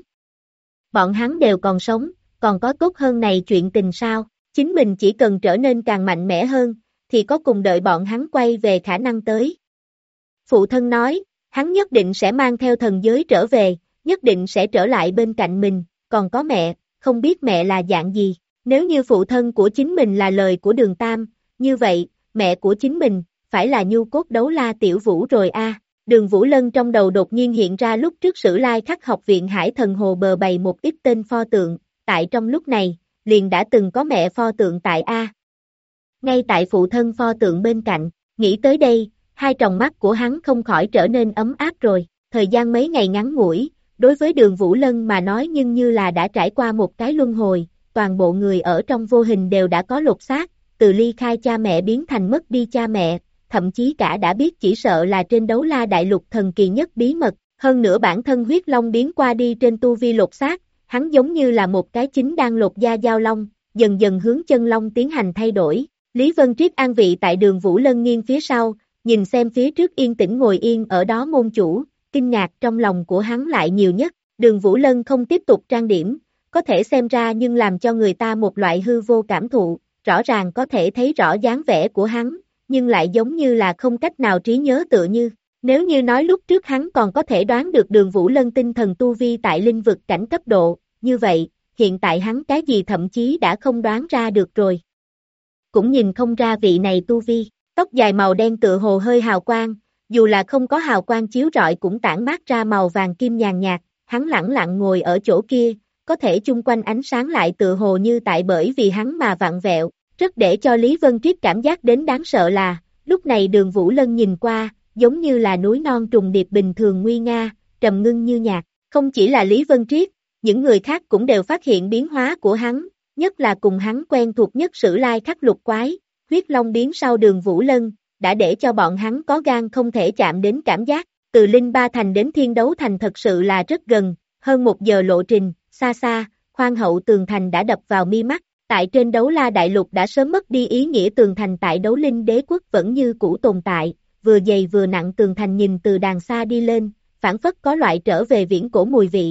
Bọn hắn đều còn sống, còn có tốt hơn này chuyện tình sao, chính mình chỉ cần trở nên càng mạnh mẽ hơn, thì có cùng đợi bọn hắn quay về khả năng tới. Phụ thân nói, hắn nhất định sẽ mang theo thần giới trở về, nhất định sẽ trở lại bên cạnh mình, còn có mẹ, không biết mẹ là dạng gì, nếu như phụ thân của chính mình là lời của đường Tam, như vậy, mẹ của chính mình, phải là nhu cốt đấu la tiểu vũ rồi a. Đường Vũ Lân trong đầu đột nhiên hiện ra lúc trước Sử Lai Khắc học viện Hải Thần Hồ bờ bày một ít tên pho tượng, tại trong lúc này, liền đã từng có mẹ pho tượng tại A. Ngay tại phụ thân pho tượng bên cạnh, nghĩ tới đây, hai tròng mắt của hắn không khỏi trở nên ấm áp rồi, thời gian mấy ngày ngắn ngủi, đối với đường Vũ Lân mà nói nhưng như là đã trải qua một cái luân hồi, toàn bộ người ở trong vô hình đều đã có lột xác, từ ly khai cha mẹ biến thành mất đi cha mẹ, thậm chí cả đã biết chỉ sợ là trên đấu la đại lục thần kỳ nhất bí mật, hơn nữa bản thân huyết long biến qua đi trên tu vi lột xác, hắn giống như là một cái chính đang lột da giao long, dần dần hướng chân long tiến hành thay đổi. Lý Vân Triết an vị tại đường Vũ Lân nghiêng phía sau, nhìn xem phía trước yên tĩnh ngồi yên ở đó môn chủ, kinh ngạc trong lòng của hắn lại nhiều nhất, đường Vũ Lân không tiếp tục trang điểm, có thể xem ra nhưng làm cho người ta một loại hư vô cảm thụ, rõ ràng có thể thấy rõ dáng vẻ của hắn, nhưng lại giống như là không cách nào trí nhớ tựa như, nếu như nói lúc trước hắn còn có thể đoán được đường Vũ Lân tinh thần tu vi tại linh vực cảnh cấp độ, như vậy, hiện tại hắn cái gì thậm chí đã không đoán ra được rồi. Cũng nhìn không ra vị này tu vi, tóc dài màu đen tựa hồ hơi hào quang, dù là không có hào quang chiếu rọi cũng tản mát ra màu vàng kim nhàn nhạt, hắn lẳng lặng ngồi ở chỗ kia, có thể chung quanh ánh sáng lại tựa hồ như tại bởi vì hắn mà vặn vẹo, rất để cho Lý Vân Triết cảm giác đến đáng sợ là, lúc này đường Vũ Lân nhìn qua, giống như là núi non trùng điệp bình thường nguy nga, trầm ngưng như nhạc, không chỉ là Lý Vân Triết, những người khác cũng đều phát hiện biến hóa của hắn, nhất là cùng hắn quen thuộc nhất Sử Lai Khắc lục quái, huyết long biến sau đường Vũ Lân, đã để cho bọn hắn có gan không thể chạm đến cảm giác, từ Linh Ba Thành đến Thiên Đấu Thành thật sự là rất gần, hơn 1 giờ lộ trình, xa xa, khoan hậu tường thành đã đập vào mi mắt, tại trên đấu la đại lục đã sớm mất đi ý nghĩa tường thành tại đấu linh đế quốc vẫn như cũ tồn tại, vừa dày vừa nặng tường thành nhìn từ đàng xa đi lên, phản phất có loại trở về viễn cổ mùi vị.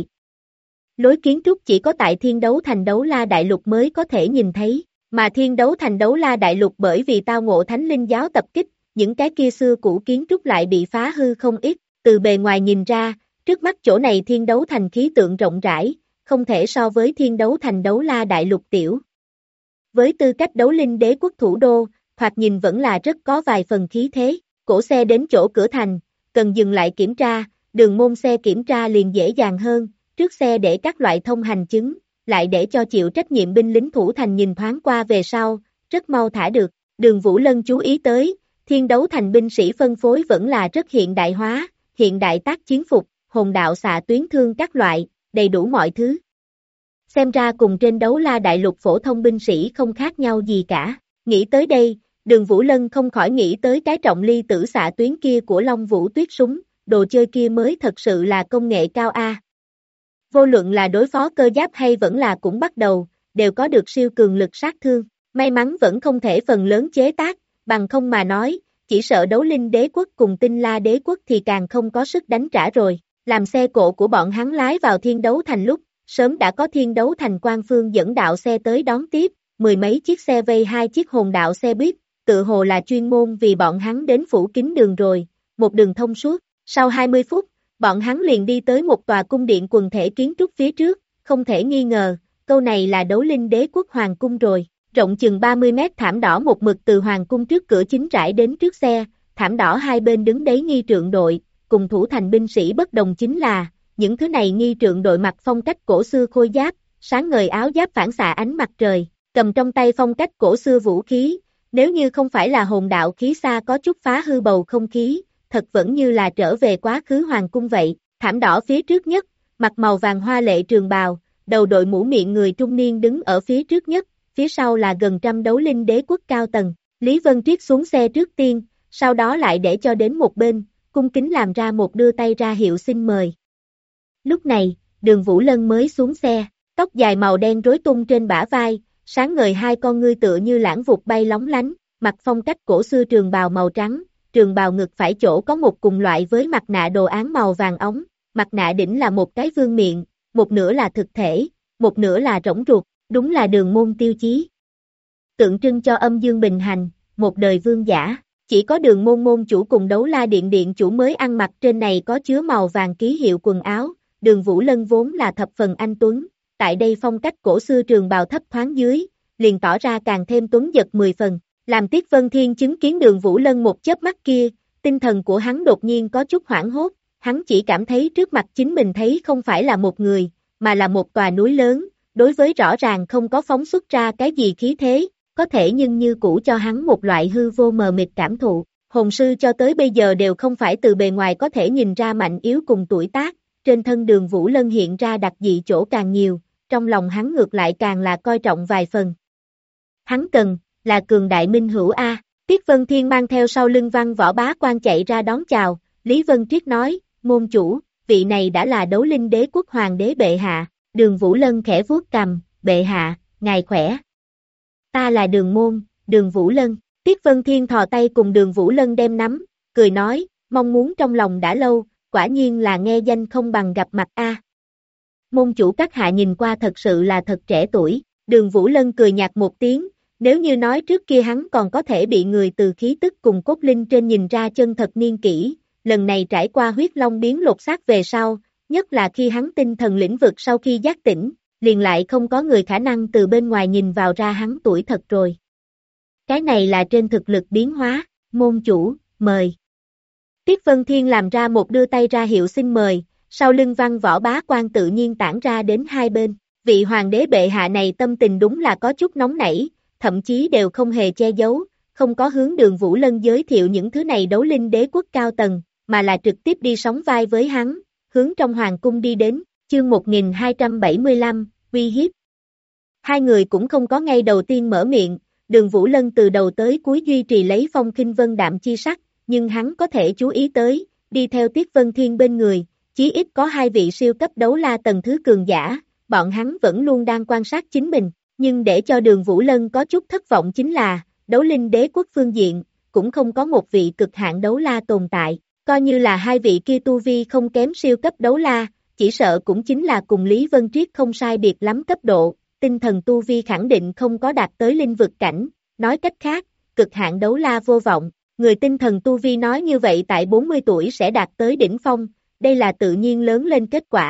Lối kiến trúc chỉ có tại Thiên Đấu Thành đấu la đại lục mới có thể nhìn thấy, mà Thiên Đấu Thành đấu la đại lục bởi vì tao ngộ thánh linh giáo tập kích, những cái kia xưa cũ kiến trúc lại bị phá hư không ít, từ bề ngoài nhìn ra, trước mắt chỗ này Thiên Đấu Thành khí tượng rộng rãi, không thể so với thiên đấu thành đấu la đại lục tiểu. Với tư cách đấu linh đế quốc thủ đô, thoạt nhìn vẫn là rất có vài phần khí thế, cổ xe đến chỗ cửa thành, cần dừng lại kiểm tra, đường môn xe kiểm tra liền dễ dàng hơn, trước xe để các loại thông hành chứng, lại để cho chịu trách nhiệm binh lính thủ thành nhìn thoáng qua về sau, rất mau thả được, Đường Vũ Lân chú ý tới, thiên đấu thành binh sĩ phân phối vẫn là rất hiện đại hóa, hiện đại tác chiến phục, hồn đạo xạ tuyến thương các loại, đầy đủ mọi thứ. Xem ra cùng trên đấu la đại lục phổ thông binh sĩ không khác nhau gì cả, nghĩ tới đây, Đường Vũ Lân không khỏi nghĩ tới cái trọng ly tử xạ tuyến kia của Long Vũ Tuyết súng, đồ chơi kia mới thật sự là công nghệ cao a. Vô luận là đối phó cơ giáp hay vẫn là cũng bắt đầu, đều có được siêu cường lực sát thương, may mắn vẫn không thể phần lớn chế tác, bằng không mà nói, chỉ sợ đấu linh đế quốc cùng tinh la đế quốc thì càng không có sức đánh trả rồi, làm xe cộ của bọn hắn lái vào thiên đấu thành lúc, sớm đã có thiên đấu thành quan phương dẫn đạo xe tới đón tiếp, mười mấy chiếc xe vây hai chiếc hồn đạo xe buýt, tự hồ là chuyên môn vì bọn hắn đến phủ kín đường rồi, một đường thông suốt, sau 20 phút, bọn hắn liền đi tới một tòa cung điện quần thể kiến trúc phía trước, không thể nghi ngờ, câu này là đấu linh đế quốc hoàng cung rồi, rộng chừng 30 mét thảm đỏ một mực từ hoàng cung trước cửa chính trải đến trước xe, thảm đỏ hai bên đứng đấy nghi trượng đội, cùng thủ thành binh sĩ bất đồng chính là, những thứ này nghi trượng đội mặc phong cách cổ xưa khôi giáp, sáng ngời áo giáp phản xạ ánh mặt trời, cầm trong tay phong cách cổ xưa vũ khí, nếu như không phải là hồn đạo khí xa có chút phá hư bầu không khí, thật vẫn như là trở về quá khứ hoàng cung vậy, thảm đỏ phía trước nhất, mặc màu vàng hoa lệ trường bào, đầu đội mũ miệng người trung niên đứng ở phía trước nhất, phía sau là gần trăm đấu linh đế quốc cao tầng, Lý Vân Triết xuống xe trước tiên, sau đó lại để cho đến một bên, cung kính làm ra một đưa tay ra hiệu xin mời. Lúc này, Đường Vũ Lân mới xuống xe, tóc dài màu đen rối tung trên bả vai, sáng ngời hai con ngươi tựa như lãng vụt bay lóng lánh, mặc phong cách cổ xưa trường bào màu trắng, trường bào ngực phải chỗ có một cùng loại với mặt nạ đồ án màu vàng ống, mặt nạ đỉnh là một cái vương miệng, một nửa là thực thể, một nửa là rỗng ruột, đúng là đường môn tiêu chí. Tượng trưng cho âm dương bình hành, một đời vương giả, chỉ có đường môn môn chủ cùng đấu la điện điện chủ mới ăn mặc trên này có chứa màu vàng ký hiệu quần áo, Đường Vũ Lân vốn là thập phần anh tuấn, tại đây phong cách cổ xưa trường bào thấp thoáng dưới, liền tỏ ra càng thêm tuấn giật 10 phần. Làm Tiết Vân Thiên chứng kiến Đường Vũ Lân một chớp mắt kia, tinh thần của hắn đột nhiên có chút hoảng hốt, hắn chỉ cảm thấy trước mặt chính mình thấy không phải là một người, mà là một tòa núi lớn, đối với rõ ràng không có phóng xuất ra cái gì khí thế, có thể nhưng như cũ cho hắn một loại hư vô mờ mịt cảm thụ. Hồn sư cho tới bây giờ đều không phải từ bề ngoài có thể nhìn ra mạnh yếu cùng tuổi tác, trên thân Đường Vũ Lân hiện ra đặc dị chỗ càng nhiều, trong lòng hắn ngược lại càng là coi trọng vài phần. Hắn cần là cường đại minh hữu A, Tiết Vân Thiên mang theo sau lưng Văn Võ Bá Quan chạy ra đón chào, Lý Vân Triết nói, môn chủ, vị này đã là đấu linh đế quốc hoàng đế bệ hạ, Đường Vũ Lân khẽ vuốt cằm, bệ hạ, ngài khỏe. Ta là Đường Môn, Đường Vũ Lân, Tiết Vân Thiên thò tay cùng Đường Vũ Lân đem nắm, cười nói, mong muốn trong lòng đã lâu, quả nhiên là nghe danh không bằng gặp mặt A. Môn chủ các hạ nhìn qua thật sự là thật trẻ tuổi, Đường Vũ Lân cười nhạt một tiếng, nếu như nói trước kia hắn còn có thể bị người từ khí tức cùng cốt linh trên nhìn ra chân thật niên kỷ, lần này trải qua huyết long biến lột xác về sau, nhất là khi hắn tinh thần lĩnh vực sau khi giác tỉnh, liền lại không có người khả năng từ bên ngoài nhìn vào ra hắn tuổi thật rồi. Cái này là trên thực lực biến hóa, môn chủ, mời. Tiết Vân Thiên làm ra một đưa tay ra hiệu xin mời, sau lưng Văn Võ Bá Quan tự nhiên tản ra đến hai bên, vị hoàng đế bệ hạ này tâm tình đúng là có chút nóng nảy, thậm chí đều không hề che giấu, không có hướng Đường Vũ Lân giới thiệu những thứ này đấu linh đế quốc cao tầng, mà là trực tiếp đi sóng vai với hắn, hướng trong hoàng cung đi đến, chương 1275, uy hiếp. Hai người cũng không có ngay đầu tiên mở miệng, Đường Vũ Lân từ đầu tới cuối duy trì lấy phong khinh vân đạm chi sắc, nhưng hắn có thể chú ý tới, đi theo Tiết Vân Thiên bên người, chí ít có hai vị siêu cấp đấu la tầng thứ cường giả, bọn hắn vẫn luôn đang quan sát chính mình. Nhưng để cho Đường Vũ Lân có chút thất vọng chính là, đấu linh đế quốc phương diện, cũng không có một vị cực hạn đấu la tồn tại, coi như là hai vị kia tu vi không kém siêu cấp đấu la, chỉ sợ cũng chính là cùng Lý Vân Triết không sai biệt lắm cấp độ, tinh thần tu vi khẳng định không có đạt tới linh vực cảnh, nói cách khác, cực hạn đấu la vô vọng, người tinh thần tu vi nói như vậy tại 40 tuổi sẽ đạt tới đỉnh phong, đây là tự nhiên lớn lên kết quả,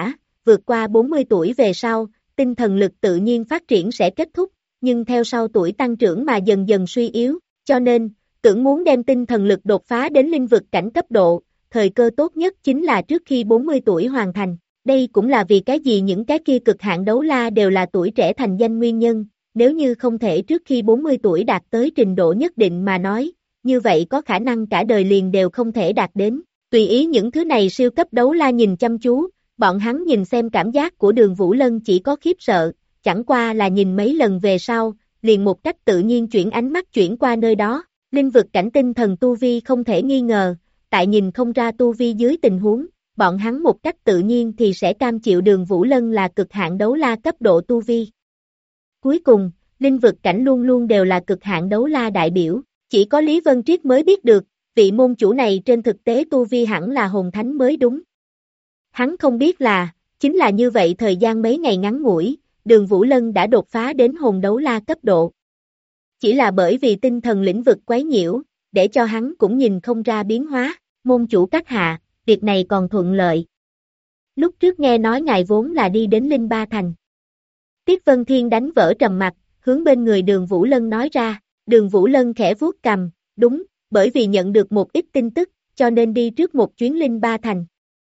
vượt qua 40 tuổi về sau, tinh thần lực tự nhiên phát triển sẽ kết thúc, nhưng theo sau tuổi tăng trưởng mà dần dần suy yếu, cho nên, tưởng muốn đem tinh thần lực đột phá đến linh vực cảnh cấp độ, thời cơ tốt nhất chính là trước khi 40 tuổi hoàn thành. Đây cũng là vì cái gì những cái kia cực hạn đấu la đều là tuổi trẻ thành danh nguyên nhân, nếu như không thể trước khi 40 tuổi đạt tới trình độ nhất định mà nói, như vậy có khả năng cả đời liền đều không thể đạt đến. Tùy ý những thứ này siêu cấp đấu la nhìn chăm chú, bọn hắn nhìn xem cảm giác của Đường Vũ Lân chỉ có khiếp sợ, chẳng qua là nhìn mấy lần về sau, liền một cách tự nhiên chuyển ánh mắt chuyển qua nơi đó, linh vực cảnh tinh thần tu vi không thể nghi ngờ, tại nhìn không ra tu vi dưới tình huống, bọn hắn một cách tự nhiên thì sẽ cam chịu Đường Vũ Lân là cực hạn đấu la cấp độ tu vi. Cuối cùng, linh vực cảnh luôn luôn đều là cực hạn đấu la đại biểu, chỉ có Lý Vân Triết mới biết được, vị môn chủ này trên thực tế tu vi hẳn là hồn thánh mới đúng. Hắn không biết là, chính là như vậy thời gian mấy ngày ngắn ngủi, Đường Vũ Lân đã đột phá đến hồn đấu la cấp độ. Chỉ là bởi vì tinh thần lĩnh vực quấy nhiễu, để cho hắn cũng nhìn không ra biến hóa, môn chủ các hạ, việc này còn thuận lợi. Lúc trước nghe nói ngài vốn là đi đến Linh Ba Thành. Tiết Vân Thiên đánh vỡ trầm mặc, hướng bên người Đường Vũ Lân nói ra, Đường Vũ Lân khẽ vuốt cằm, đúng, bởi vì nhận được một ít tin tức, cho nên đi trước một chuyến Linh Ba Thành.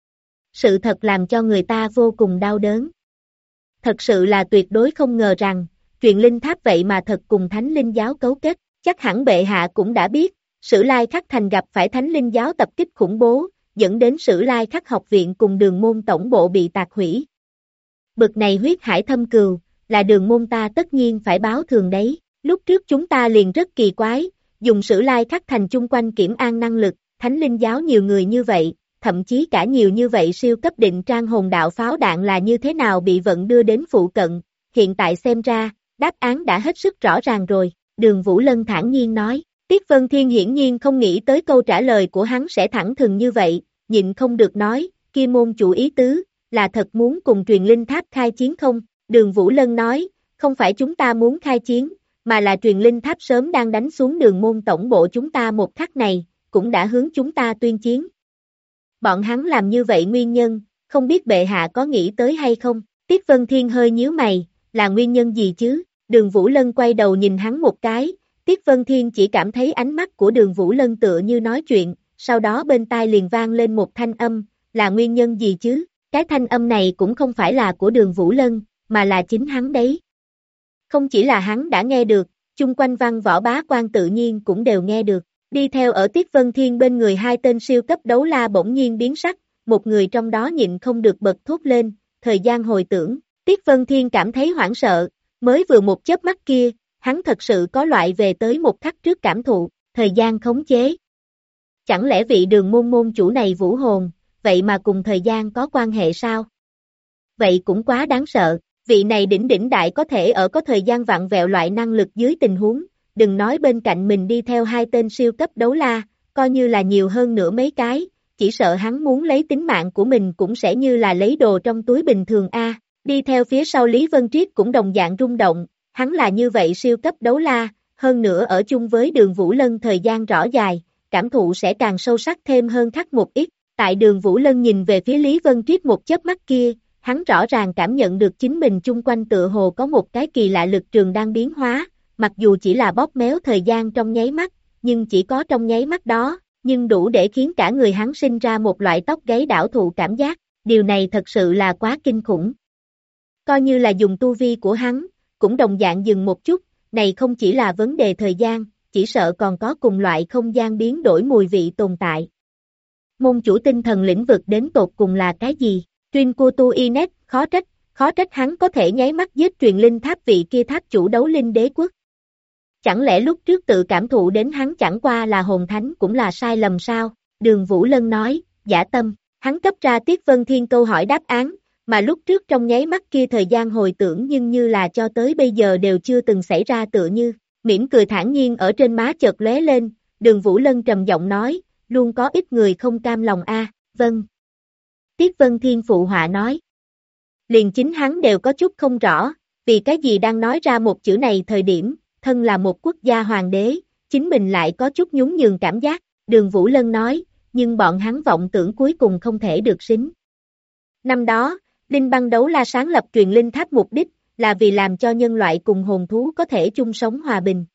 Sự thật làm cho người ta vô cùng đau đớn. Thật sự là tuyệt đối không ngờ rằng, truyền linh tháp vậy mà thật cùng Thánh Linh giáo cấu kết, chắc hẳn bệ hạ cũng đã biết, Sử Lai Khắc Thành gặp phải Thánh Linh giáo tập kích khủng bố, dẫn đến Sử Lai Khắc học viện cùng Đường môn tổng bộ bị tạc hủy. Bực này huyết hải thâm cừu, là Đường môn ta tất nhiên phải báo thường đấy, lúc trước chúng ta liền rất kỳ quái, dùng Sử Lai Khắc Thành chung quanh kiểm an năng lực, Thánh Linh giáo nhiều người như vậy, thậm chí cả nhiều như vậy siêu cấp định trang hồn đạo pháo đạn là như thế nào bị vận đưa đến phụ cận, hiện tại xem ra, đáp án đã hết sức rõ ràng rồi, Đường Vũ Lân thản nhiên nói, Tiết Vân Thiên hiển nhiên không nghĩ tới câu trả lời của hắn sẽ thẳng thừng như vậy, nhịn không được nói, kia môn chủ ý tứ, là thật muốn cùng truyền linh tháp khai chiến không, Đường Vũ Lân nói, không phải chúng ta muốn khai chiến, mà là truyền linh tháp sớm đang đánh xuống Đường môn tổng bộ chúng ta một khắc này, cũng đã hướng chúng ta tuyên chiến. Bọn hắn làm như vậy nguyên nhân, không biết bệ hạ có nghĩ tới hay không, Tiết Vân Thiên hơi nhíu mày, là nguyên nhân gì chứ, Đường Vũ Lân quay đầu nhìn hắn một cái, Tiết Vân Thiên chỉ cảm thấy ánh mắt của Đường Vũ Lân tựa như nói chuyện, sau đó bên tai liền vang lên một thanh âm, là nguyên nhân gì chứ, cái thanh âm này cũng không phải là của Đường Vũ Lân, mà là chính hắn đấy. Không chỉ là hắn đã nghe được, chung quanh Văn Võ bá quan tự nhiên cũng đều nghe được. Đi theo ở Tiết Vân Thiên bên người hai tên siêu cấp đấu la bỗng nhiên biến sắc, một người trong đó nhịn không được bật thốt lên, thời gian hồi tưởng, Tiết Vân Thiên cảm thấy hoảng sợ, mới vừa một chớp mắt kia, hắn thật sự có loại về tới một khắc trước cảm thụ, thời gian khống chế. Chẳng lẽ vị Đường môn môn chủ này vũ hồn, vậy mà cùng thời gian có quan hệ sao? Vậy cũng quá đáng sợ, vị này đỉnh đại có thể ở có thời gian vặn vẹo loại năng lực dưới tình huống. Đừng nói bên cạnh mình đi theo hai tên siêu cấp đấu la, coi như là nhiều hơn nữa mấy cái, chỉ sợ hắn muốn lấy tính mạng của mình cũng sẽ như là lấy đồ trong túi bình thường a. Đi theo phía sau Lý Vân Triết cũng đồng dạng rung động, hắn là như vậy siêu cấp đấu la, hơn nữa ở chung với Đường Vũ Lân thời gian rõ dài, cảm thụ sẽ càng sâu sắc thêm hơn khắc một ít. Tại Đường Vũ Lân nhìn về phía Lý Vân Triết một chớp mắt kia, hắn rõ ràng cảm nhận được chính mình chung quanh tựa hồ có một cái kỳ lạ lực trường đang biến hóa. Mặc dù chỉ là bóp méo thời gian trong nháy mắt, nhưng chỉ có trong nháy mắt đó, nhưng đủ để khiến cả người hắn sinh ra một loại tóc gáy đảo thụ cảm giác, điều này thật sự là quá kinh khủng. Coi như là dùng tu vi của hắn, cũng đồng dạng dừng một chút, này không chỉ là vấn đề thời gian, chỉ sợ còn có cùng loại không gian biến đổi mùi vị tồn tại. Môn chủ tinh thần lĩnh vực đến tột cùng là cái gì? Tuyên Cô Tu Inet, khó trách hắn có thể nháy mắt giết truyền linh tháp vị kia tháp chủ đấu linh đế quốc. Chẳng lẽ lúc trước tự cảm thụ đến hắn chẳng qua là hồn thánh cũng là sai lầm sao? Đường Vũ Lân nói, giả tâm, hắn cấp ra Tiết Vân Thiên câu hỏi đáp án, mà lúc trước trong nháy mắt kia thời gian hồi tưởng nhưng như là cho tới bây giờ đều chưa từng xảy ra tựa như, mỉm cười thản nhiên ở trên má chợt lóe lên, Đường Vũ Lân trầm giọng nói, luôn có ít người không cam lòng a. Vâng. Tiết Vân Thiên phụ họa nói, liền chính hắn đều có chút không rõ, vì cái gì đang nói ra một chữ này thời điểm, thân là một quốc gia hoàng đế, chính mình lại có chút nhún nhường cảm giác, Đường Vũ Lân nói, nhưng bọn hắn vọng tưởng cuối cùng không thể được xính. Năm đó, Linh băng đấu la sáng lập truyền linh tháp mục đích là vì làm cho nhân loại cùng hồn thú có thể chung sống hòa bình.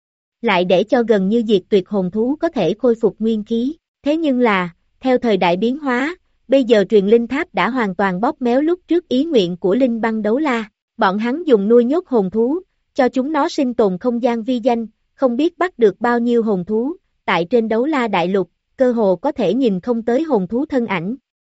Lại để cho gần như diệt tuyệt hồn thú có thể khôi phục nguyên khí. Thế nhưng là, theo thời đại biến hóa, bây giờ truyền linh tháp đã hoàn toàn bóp méo lúc trước ý nguyện của linh băng đấu la. Bọn hắn dùng nuôi nhốt hồn thú, cho chúng nó sinh tồn không gian vi danh, không biết bắt được bao nhiêu hồn thú, tại trên đấu la đại lục, cơ hồ có thể nhìn không tới hồn thú thân ảnh.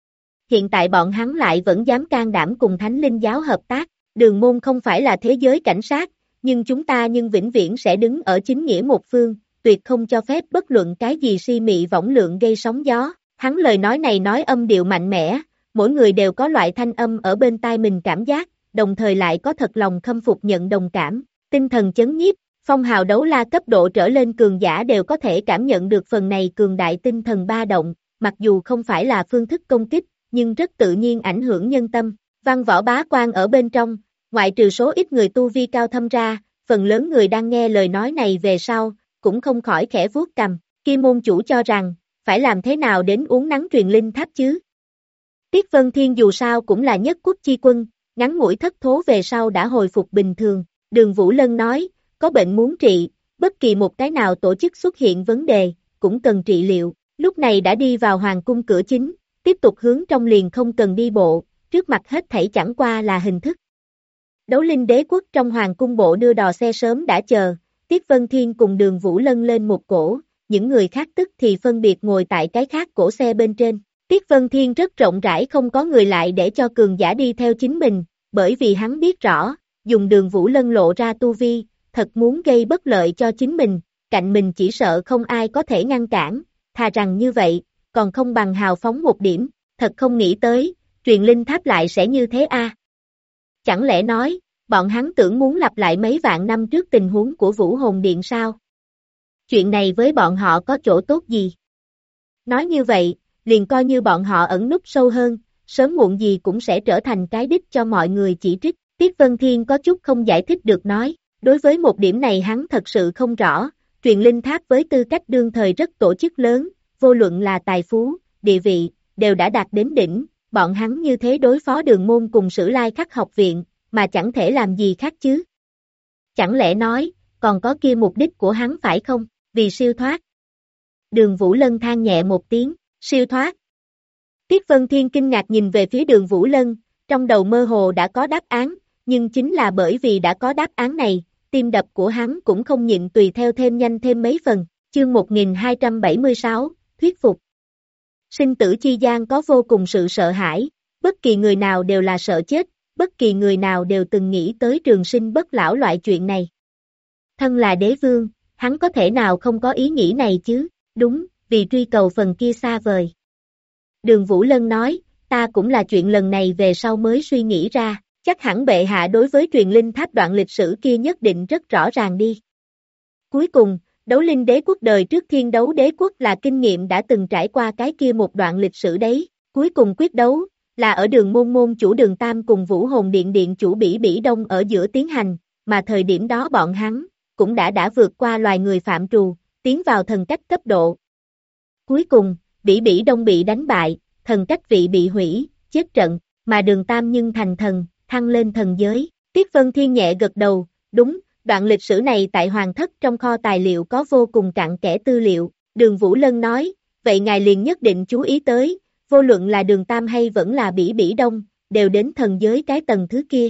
Hiện tại bọn hắn lại vẫn dám can đảm cùng Thánh Linh giáo hợp tác, Đường Môn không phải là thế giới cảnh sát, nhưng chúng ta vĩnh viễn sẽ đứng ở chính nghĩa một phương, tuyệt không cho phép bất luận cái gì si mị võng lượng gây sóng gió. Hắn lời nói này nói âm điệu mạnh mẽ, mỗi người đều có loại thanh âm ở bên tai mình cảm giác, đồng thời lại có thật lòng khâm phục nhận đồng cảm, tinh thần chấn nhiếp, phong hào đấu la cấp độ trở lên cường giả đều có thể cảm nhận được phần này cường đại tinh thần ba động, mặc dù không phải là phương thức công kích, nhưng rất tự nhiên ảnh hưởng nhân tâm. Văn võ bá quan ở bên trong, ngoại trừ số ít người tu vi cao thâm ra, phần lớn người đang nghe lời nói này về sau, cũng không khỏi khẽ vuốt cằm. Kim môn chủ cho rằng, phải làm thế nào đến uống nắng truyền linh tháp chứ? Tiết Vân Thiên dù sao cũng là nhất quốc chi quân, ngắn ngủi thất thố về sau đã hồi phục bình thường. Đường Vũ Lân nói, có bệnh muốn trị, bất kỳ một cái nào tổ chức xuất hiện vấn đề, cũng cần trị liệu. Lúc này đã đi vào hoàng cung cửa chính, tiếp tục hướng trong liền không cần đi bộ, trước mặt hết thảy chẳng qua là hình thức. Đấu linh đế quốc trong hoàng cung bộ đưa đò xe sớm đã chờ, Tiết Vân Thiên cùng Đường Vũ Lân lên một cổ, những người khác tức thì phân biệt ngồi tại cái khác cổ xe bên trên. Tiết Vân Thiên rất rộng rãi không có người lại để cho cường giả đi theo chính mình, bởi vì hắn biết rõ, dùng Đường Vũ Lân lộ ra tu vi, thật muốn gây bất lợi cho chính mình, cạnh mình chỉ sợ không ai có thể ngăn cản, thà rằng như vậy, còn không bằng hào phóng một điểm, thật không nghĩ tới, truyền linh tháp lại sẽ như thế a. Chẳng lẽ nói, bọn hắn tưởng muốn lặp lại mấy vạn năm trước tình huống của Vũ Hồn Điện sao? Chuyện này với bọn họ có chỗ tốt gì? Nói như vậy, liền coi như bọn họ ẩn núp sâu hơn, sớm muộn gì cũng sẽ trở thành cái đích cho mọi người chỉ trích. Tiết Vân Thiên có chút không giải thích được nói, đối với một điểm này hắn thật sự không rõ, truyền linh tháp với tư cách đương thời rất tổ chức lớn, vô luận là tài phú, địa vị, đều đã đạt đến đỉnh, bọn hắn như thế đối phó Đường Môn cùng Sử Lai Khắc học viện, mà chẳng thể làm gì khác chứ. Chẳng lẽ nói, còn có kia mục đích của hắn phải không, vì siêu thoát. Đường Vũ Lân than nhẹ một tiếng, siêu thoát. Tiết Vân Thiên kinh ngạc nhìn về phía Đường Vũ Lân, trong đầu mơ hồ đã có đáp án, nhưng chính là bởi vì đã có đáp án này, tim đập của hắn cũng không nhịn tùy theo thêm nhanh thêm mấy phần. Chương 1276, thuyết phục. Sinh tử chi gian có vô cùng sự sợ hãi, bất kỳ người nào đều là sợ chết, bất kỳ người nào đều từng nghĩ tới trường sinh bất lão loại chuyện này. Thân là đế vương, hắn có thể nào không có ý nghĩ này chứ, đúng, vì truy cầu phần kia xa vời. Đường Vũ Lân nói, ta cũng là chuyện lần này về sau mới suy nghĩ ra, chắc hẳn bệ hạ đối với truyền linh tháp đoạn lịch sử kia nhất định rất rõ ràng đi. Cuối cùng, đấu linh đế quốc đời trước thiên đấu đế quốc là kinh nghiệm đã từng trải qua cái kia một đoạn lịch sử đấy, cuối cùng quyết đấu, là ở Đường Môn môn chủ Đường Tam cùng Vũ Hồn Điện điện chủ Bỉ Bỉ Đông ở giữa tiến hành, mà thời điểm đó bọn hắn, cũng đã vượt qua loài người phạm trù, tiến vào thần cách cấp độ. Cuối cùng, Bỉ Bỉ Đông bị đánh bại, thần cách vị bị hủy, chết trận, mà Đường Tam nhưng thành thần, thăng lên thần giới. Tiết Vân Thiên nhẹ gật đầu, đúng, đoạn lịch sử này tại Hoàng Thất trong kho tài liệu có vô cùng cặn kẽ tư liệu. Đường Vũ Lân nói, vậy ngài liền nhất định chú ý tới, vô luận là Đường Tam hay vẫn là Bỉ Bỉ Đông, đều đến thần giới cái tầng thứ kia.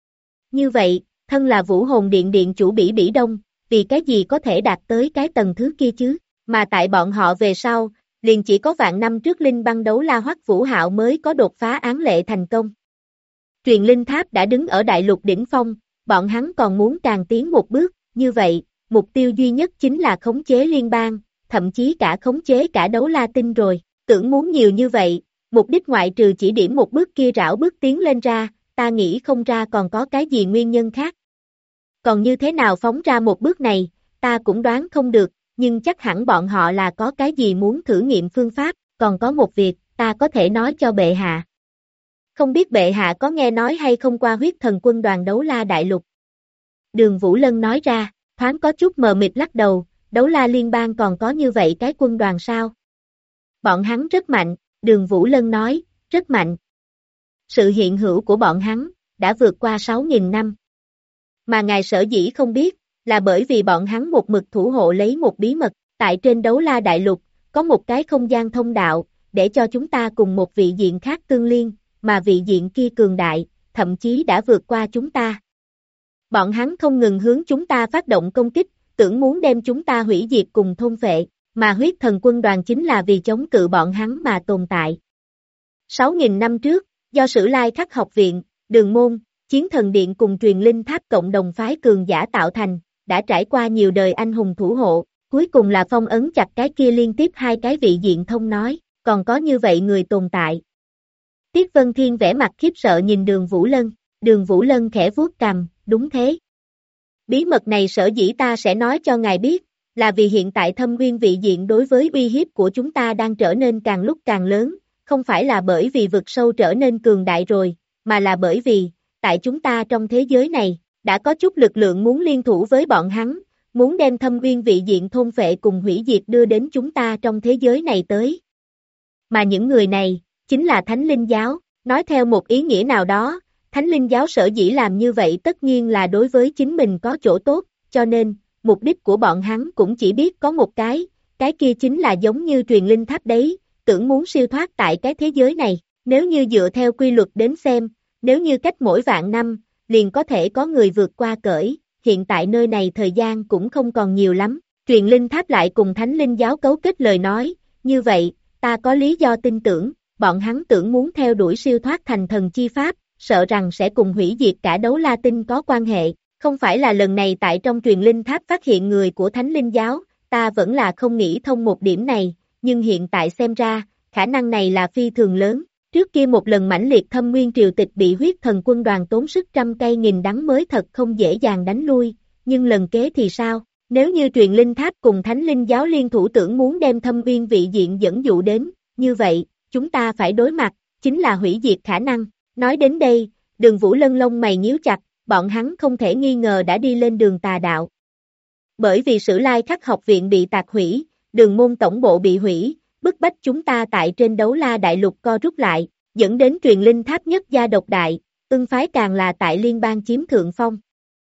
Như vậy, thân là Vũ Hồn Điện điện chủ Bỉ Bỉ Đông, vì cái gì có thể đạt tới cái tầng thứ kia chứ, mà tại bọn họ về sau, liền chỉ có vạn năm trước Linh băng đấu la Hoắc Vũ Hạo mới có đột phá án lệ thành công. Truyền linh tháp đã đứng ở đại lục đỉnh phong, bọn hắn còn muốn càng tiến một bước, như vậy, mục tiêu duy nhất chính là khống chế liên bang, thậm chí cả khống chế cả đấu la tinh rồi, tưởng muốn nhiều như vậy, mục đích ngoại trừ chỉ điểm một bước kia rảo bước tiến lên ra, ta nghĩ không ra còn có cái gì nguyên nhân khác. Còn như thế nào phóng ra một bước này, ta cũng đoán không được, nhưng chắc hẳn bọn họ là có cái gì muốn thử nghiệm phương pháp, còn có một việc, ta có thể nói cho bệ hạ. Không biết bệ hạ có nghe nói hay không qua huyết thần quân đoàn đấu la đại lục. Đường Vũ Lân nói ra, thoáng có chút mờ mịt lắc đầu, đấu la liên bang còn có như vậy cái quân đoàn sao? Bọn hắn rất mạnh, Đường Vũ Lân nói, rất mạnh. Sự hiện hữu của bọn hắn đã vượt qua 6.000 năm. Mà ngài sở dĩ không biết, là bởi vì bọn hắn một mực thủ hộ lấy một bí mật, tại trên Đấu La Đại Lục, có một cái không gian thông đạo, để cho chúng ta cùng một vị diện khác tương liên, mà vị diện kia cường đại, thậm chí đã vượt qua chúng ta. Bọn hắn không ngừng hướng chúng ta phát động công kích, tưởng muốn đem chúng ta hủy diệt cùng thôn phệ, mà huyết thần quân đoàn chính là vì chống cự bọn hắn mà tồn tại. 6.000 năm trước, do Sử Lai Khắc học viện, Đường Môn, Chiến Thần Điện cùng Truyền Linh Tháp cộng đồng phái cường giả tạo thành, đã trải qua nhiều đời anh hùng thủ hộ, cuối cùng là phong ấn chặt cái kia liên tiếp hai cái vị diện thông nói, còn có như vậy người tồn tại. Tiết Vân Thiên vẻ mặt khiếp sợ nhìn Đường Vũ Lân khẽ vuốt cằm, đúng thế. Bí mật này sở dĩ ta sẽ nói cho ngài biết, là vì hiện tại Thâm Nguyên vị diện đối với uy hiếp của chúng ta đang trở nên càng lúc càng lớn, không phải là bởi vì vực sâu trở nên cường đại rồi, mà là bởi vì, tại chúng ta trong thế giới này, đã có chút lực lượng muốn liên thủ với bọn hắn, muốn đem Thâm Nguyên vị diện thôn phệ cùng hủy diệt đưa đến chúng ta trong thế giới này tới. Mà những người này, chính là Thánh Linh Giáo, nói theo một ý nghĩa nào đó, Thánh Linh Giáo sở dĩ làm như vậy tất nhiên là đối với chính mình có chỗ tốt, cho nên, mục đích của bọn hắn cũng chỉ biết có một cái kia chính là giống như Truyền Linh Tháp đấy, tưởng muốn siêu thoát tại cái thế giới này, nếu như dựa theo quy luật đến xem, nếu như cách mỗi vạn năm, liền có thể có người vượt qua cởi, hiện tại nơi này thời gian cũng không còn nhiều lắm, Truyền Linh Tháp lại cùng Thánh Linh Giáo cấu kết lời nói, như vậy, ta có lý do tin tưởng, bọn hắn tưởng muốn theo đuổi siêu thoát thành thần chi pháp, sợ rằng sẽ cùng hủy diệt cả Đấu La Tinh có quan hệ, không phải là lần này tại trong Truyền Linh Tháp phát hiện người của Thánh Linh Giáo, ta vẫn là không nghĩ thông một điểm này, nhưng hiện tại xem ra, khả năng này là phi thường lớn. Trước kia một lần mãnh liệt Thâm Nguyên triều tịch bị huyết thần quân đoàn tốn sức trăm cây nghìn đắng mới thật không dễ dàng đánh lui, nhưng lần kế thì sao? Nếu như Truyền Linh Tháp cùng Thánh Linh Giáo liên thủ tưởng muốn đem Thâm Nguyên vị diện dẫn dụ đến, như vậy, chúng ta phải đối mặt, chính là hủy diệt khả năng. Nói đến đây, Đường Vũ Lân lông mày nhíu chặt, bọn hắn không thể nghi ngờ đã đi lên đường tà đạo. Bởi vì Sử Lai Khắc học viện bị tạc hủy, Đường Môn tổng bộ bị hủy, bức bách chúng ta tại trên Đấu La Đại Lục co rút lại, dẫn đến Truyền Linh Tháp nhất gia độc đại, Ưng phái càng là tại liên bang chiếm thượng phong.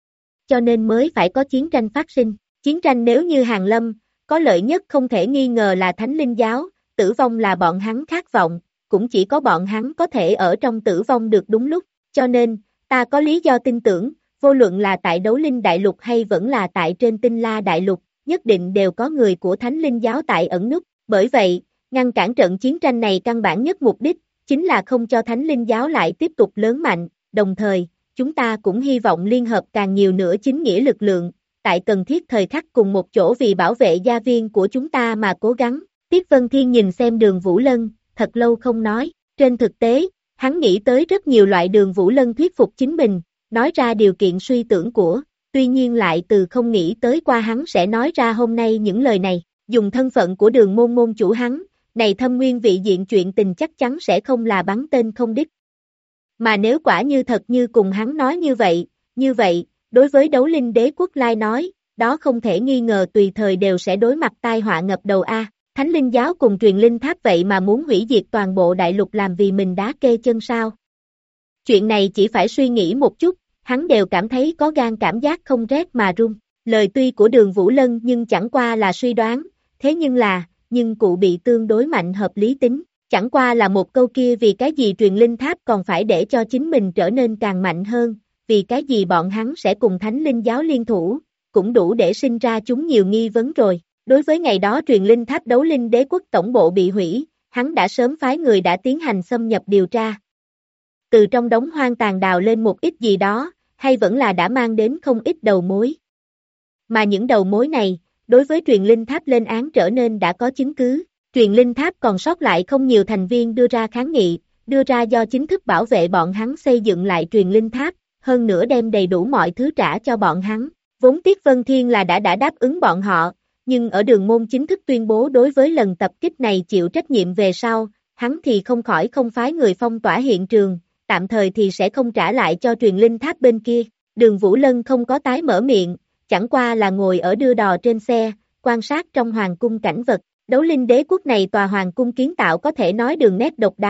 Cho nên mới phải có chiến tranh phát sinh. Chiến tranh nếu như hàng lâm, có lợi nhất không thể nghi ngờ là Thánh Linh Giáo, tử vong là bọn hắn khát vọng, cũng chỉ có bọn hắn có thể ở trong tử vong được đúng lúc, cho nên, ta có lý do tin tưởng, vô luận là tại Đấu Linh Đại Lục hay vẫn là tại trên Tinh La Đại Lục, nhất định đều có người của Thánh Linh Giáo tại ẩn núp, bởi vậy, ngăn cản trận chiến tranh này căn bản nhất mục đích, chính là không cho Thánh Linh Giáo lại tiếp tục lớn mạnh, đồng thời, chúng ta cũng hy vọng liên hợp càng nhiều nữa chính nghĩa lực lượng, tại cần thiết thời khắc cùng một chỗ vì bảo vệ gia viên của chúng ta mà cố gắng. Tiết Vân Thiên nhìn xem Đường Vũ Lân, thật lâu không nói, trên thực tế, hắn nghĩ tới rất nhiều loại Đường Vũ Lân thuyết phục chính mình, nói ra điều kiện suy tưởng của, tuy nhiên lại từ không nghĩ tới qua hắn sẽ nói ra hôm nay những lời này, dùng thân phận của Đường Môn môn chủ hắn, này Thâm Nguyên vị diện chuyện tình chắc chắn sẽ không là bắn tên không đích. Mà nếu quả như thật như cùng hắn nói như vậy, đối với Đấu Linh Đế quốc lai nói, đó không thể nghi ngờ tùy thời đều sẽ đối mặt tai họa ngập đầu a. Thánh Linh Giáo cùng Truyền Linh Tháp vậy mà muốn hủy diệt toàn bộ đại lục làm vì mình đá kê chân sao. Chuyện này chỉ phải suy nghĩ một chút, hắn đều cảm thấy có gan cảm giác không rét mà run. Lời tuy của Đường Vũ Lân nhưng chẳng qua là suy đoán, thế nhưng cụ bị tương đối mạnh hợp lý tính. Chẳng qua là một câu kia vì cái gì Truyền Linh Tháp còn phải để cho chính mình trở nên càng mạnh hơn, vì cái gì bọn hắn sẽ cùng Thánh Linh Giáo liên thủ, cũng đủ để sinh ra chúng nhiều nghi vấn rồi. Đối với ngày đó Truyền Linh Tháp Đấu Linh Đế quốc tổng bộ bị hủy, hắn đã sớm phái người đã tiến hành xâm nhập điều tra. Từ trong đống hoang tàn đào lên một ít gì đó, hay vẫn là đã mang đến không ít đầu mối. Mà những đầu mối này, đối với Truyền Linh Tháp lên án trở nên đã có chứng cứ. Truyền Linh Tháp còn sót lại không nhiều thành viên đưa ra kháng nghị, đưa ra do chính thức bảo vệ bọn hắn xây dựng lại Truyền Linh Tháp, hơn nữa đem đầy đủ mọi thứ trả cho bọn hắn. Vốn Tiết Vân Thiên là đã đáp ứng bọn họ, nhưng ở Đường Môn chính thức tuyên bố đối với lần tập kích này chịu trách nhiệm về sau, hắn thì không khỏi không phái người phong tỏa hiện trường, tạm thời thì sẽ không trả lại cho Truyền Linh Tháp bên kia. Đường Vũ Lân không có tái mở miệng, chẳng qua là ngồi ở đưa đò trên xe, quan sát trong hoàng cung cảnh vật. Đấu Linh Đế quốc này tòa hoàng cung kiến tạo có thể nói đường nét độc đáo,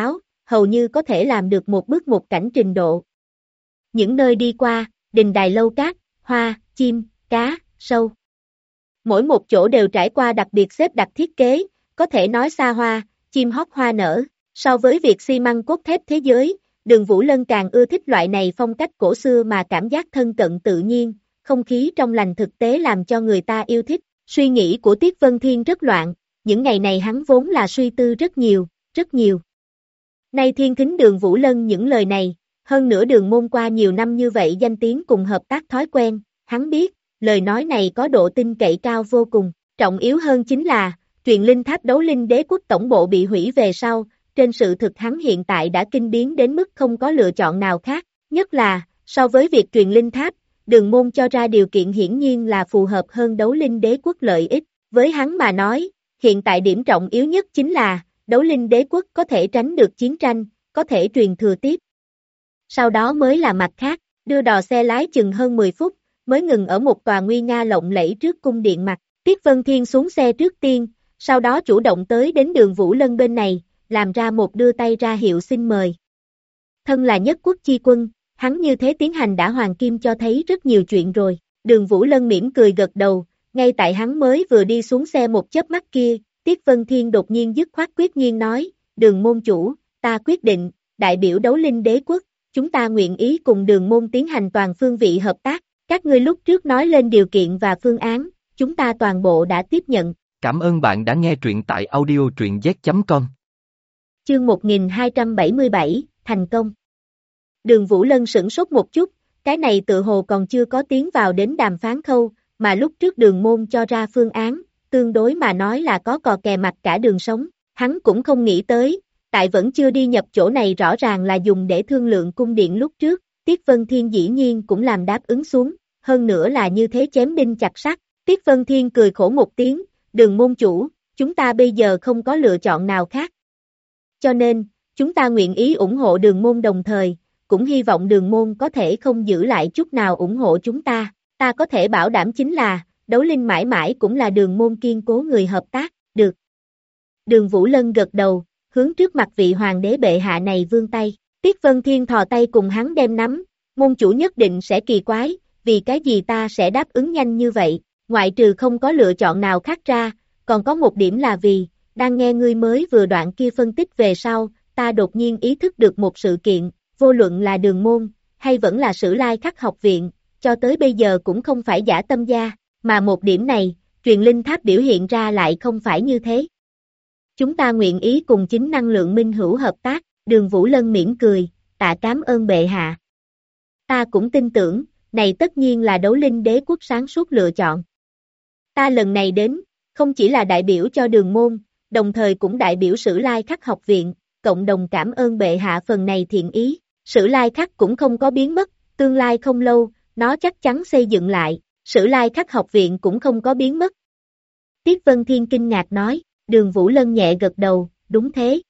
hầu như có thể làm được một bước một cảnh trình độ. Những nơi đi qua, đình đài lâu cát, hoa, chim, cá, sâu. Mỗi một chỗ đều trải qua đặc biệt xếp đặt thiết kế, có thể nói xa hoa, chim hót hoa nở. So với việc xi măng cốt thép thế giới, Đường Vũ Lân càng ưa thích loại này phong cách cổ xưa mà cảm giác thân cận tự nhiên, không khí trong lành thực tế làm cho người ta yêu thích. Suy nghĩ của Tiết Vân Thiên rất loạn, những ngày này hắn vốn là suy tư rất nhiều, rất nhiều. Nay thiên thính Đường Vũ Lân những lời này, hơn nữa Đường môn qua nhiều năm như vậy danh tiếng cùng hợp tác thói quen, hắn biết, lời nói này có độ tin cậy cao vô cùng, trọng yếu hơn chính là, truyền linh tháp Đấu Linh Đế Quốc tổng bộ bị hủy về sau, trên sự thực hắn hiện tại đã kinh biến đến mức không có lựa chọn nào khác, nhất là, so với việc truyền linh tháp, Đường môn cho ra điều kiện hiển nhiên là phù hợp hơn Đấu Linh Đế Quốc lợi ích, với hắn mà nói, hiện tại điểm trọng yếu nhất chính là, Đấu Linh Đế Quốc có thể tránh được chiến tranh, có thể truyền thừa tiếp. Sau đó mới là mặt khác, đưa đò xe lái chừng hơn 10 phút, mới ngừng ở một tòa nguy nga lộng lẫy trước cung điện mặt. Tiết Vân Thiên xuống xe trước tiên, sau đó chủ động tới đến Đường Vũ Lân bên này, làm ra một đưa tay ra hiệu xin mời. Thân là nhất quốc chi quân, hắn như thế tiến hành đã hoàng kim cho thấy rất nhiều chuyện rồi. Đường Vũ Lân mỉm cười gật đầu, ngay tại hắn mới vừa đi xuống xe một chớp mắt kia, Tiết Vân Thiên đột nhiên dứt khoát quyết nhiên nói, Đường môn chủ, ta quyết định, đại biểu Đấu Linh Đế Quốc, chúng ta nguyện ý cùng Đường môn tiến hành toàn phương vị hợp tác, các ngươi lúc trước nói lên điều kiện và phương án, chúng ta toàn bộ đã tiếp nhận. Cảm ơn bạn đã nghe truyện tại audio truyện z.com. Chương 1277, thành công. Đường Vũ Lân sửng sốt một chút, cái này tự hồ còn chưa có tiến vào đến đàm phán khâu, mà lúc trước Đường môn cho ra phương án, tương đối mà nói là có cò kè mặt cả đường sống, hắn cũng không nghĩ tới, tại vẫn chưa đi nhập chỗ này rõ ràng là dùng để thương lượng cung điện lúc trước, Tiết Vân Thiên dĩ nhiên cũng làm đáp ứng xuống, hơn nữa là như thế chém đinh chặt sắt. Tiết Vân Thiên cười khổ một tiếng, Đường môn chủ, chúng ta bây giờ không có lựa chọn nào khác. Cho nên, chúng ta nguyện ý ủng hộ Đường môn đồng thời, cũng hy vọng Đường môn có thể không giữ lại chút nào ủng hộ chúng ta có thể bảo đảm chính là, Đấu Linh mãi mãi cũng là Đường môn kiên cố người hợp tác, được. Đường Vũ Lân gật đầu, hướng trước mặt vị hoàng đế bệ hạ này vươn tay, Tiết Vân Thiên thò tay cùng hắn đem nắm, môn chủ nhất định sẽ kỳ quái, vì cái gì ta sẽ đáp ứng nhanh như vậy, ngoại trừ không có lựa chọn nào khác ra, còn có một điểm là vì, đang nghe ngươi mới vừa đoạn kia phân tích về sau, ta đột nhiên ý thức được một sự kiện, vô luận là Đường môn, hay vẫn là Sử Lai Khắc học viện, cho tới bây giờ cũng không phải giả tâm gia, mà một điểm này, truyền linh tháp biểu hiện ra lại không phải như thế. Chúng ta nguyện ý cùng chính năng lượng minh hữu hợp tác, Đường Vũ Lân mỉm cười, tạ cảm ơn bệ hạ. Ta cũng tin tưởng, này tất nhiên là Đấu Linh Đế Quốc sáng suốt lựa chọn. Ta lần này đến, không chỉ là đại biểu cho Đường môn, đồng thời cũng đại biểu Sử Lai Khắc học viện, cộng đồng cảm ơn bệ hạ phần này thiện ý. Sử Lai Khắc cũng không có biến mất, tương lai không lâu, nó chắc chắn xây dựng lại, Sử Lai Khắc học viện cũng không có biến mất. Tiết Vân Thiên kinh ngạc nói, Đường Vũ Lân nhẹ gật đầu, đúng thế.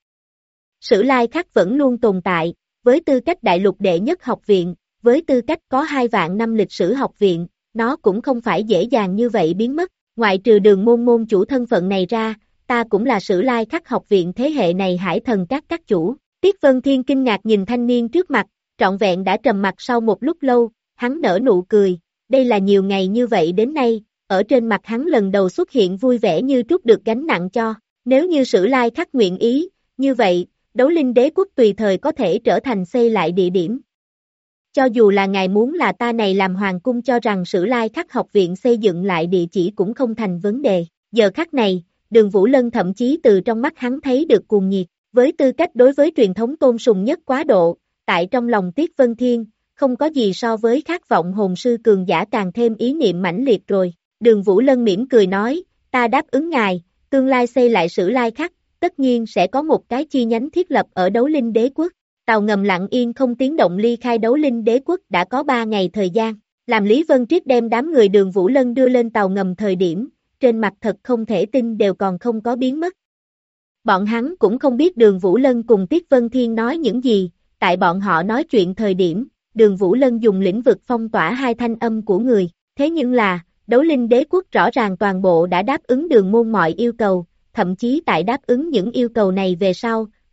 Sử Lai Khắc vẫn luôn tồn tại, với tư cách đại lục đệ nhất học viện, với tư cách có 2 vạn năm lịch sử học viện, nó cũng không phải dễ dàng như vậy biến mất, ngoại trừ Đường môn môn chủ thân phận này ra, ta cũng là Sử Lai Khắc học viện thế hệ này hải thần các chủ. Tiết Vân Thiên kinh ngạc nhìn thanh niên trước mặt, trọn vẹn đã trầm mặc sau một lúc lâu, hắn nở nụ cười, đây là nhiều ngày như vậy đến nay, ở trên mặt hắn lần đầu xuất hiện vui vẻ như trút được gánh nặng cho, nếu như Sử Lai Khắc nguyện ý, như vậy, Đấu Linh Đế Quốc tùy thời có thể trở thành xây lại địa điểm. Cho dù là ngài muốn là ta này làm hoàng cung cho rằng Sử Lai Khắc học viện xây dựng lại địa chỉ cũng không thành vấn đề, giờ khắc này, Đường Vũ Lân thậm chí từ trong mắt hắn thấy được cuồng nhiệt, với tư cách đối với truyền thống tôn sùng nhất quá độ, tại trong lòng Tiết Vân Thiên, không có gì so với khát vọng hồn sư cường giả càng thêm ý niệm mãnh liệt rồi. Đường Vũ Lân mỉm cười nói, ta đáp ứng ngài, tương lai xây lại Sử Lai Khắc, tất nhiên sẽ có một cái chi nhánh thiết lập ở Đấu Linh Đế Quốc. Tàu ngầm lặng yên không tiếng động ly khai Đấu Linh Đế Quốc đã có 3 ngày thời gian, làm Lý Vân Triết đem đám người Đường Vũ Lân đưa lên tàu ngầm thời điểm, trên mặt thật không thể tin đều còn không có biến mất. Bọn hắn cũng không biết Đường Vũ Lân cùng Tiết Vân Thiên nói những gì, tại bọn họ nói chuyện thời điểm, Đường Vũ Lân dùng lĩnh vực phong tỏa 2 thanh âm của người, thế nhưng là, Đấu Linh Đế Quốc rõ ràng toàn bộ đã đáp ứng Đường môn mọi yêu cầu, thậm chí tại đáp ứng những yêu cầu này về sau,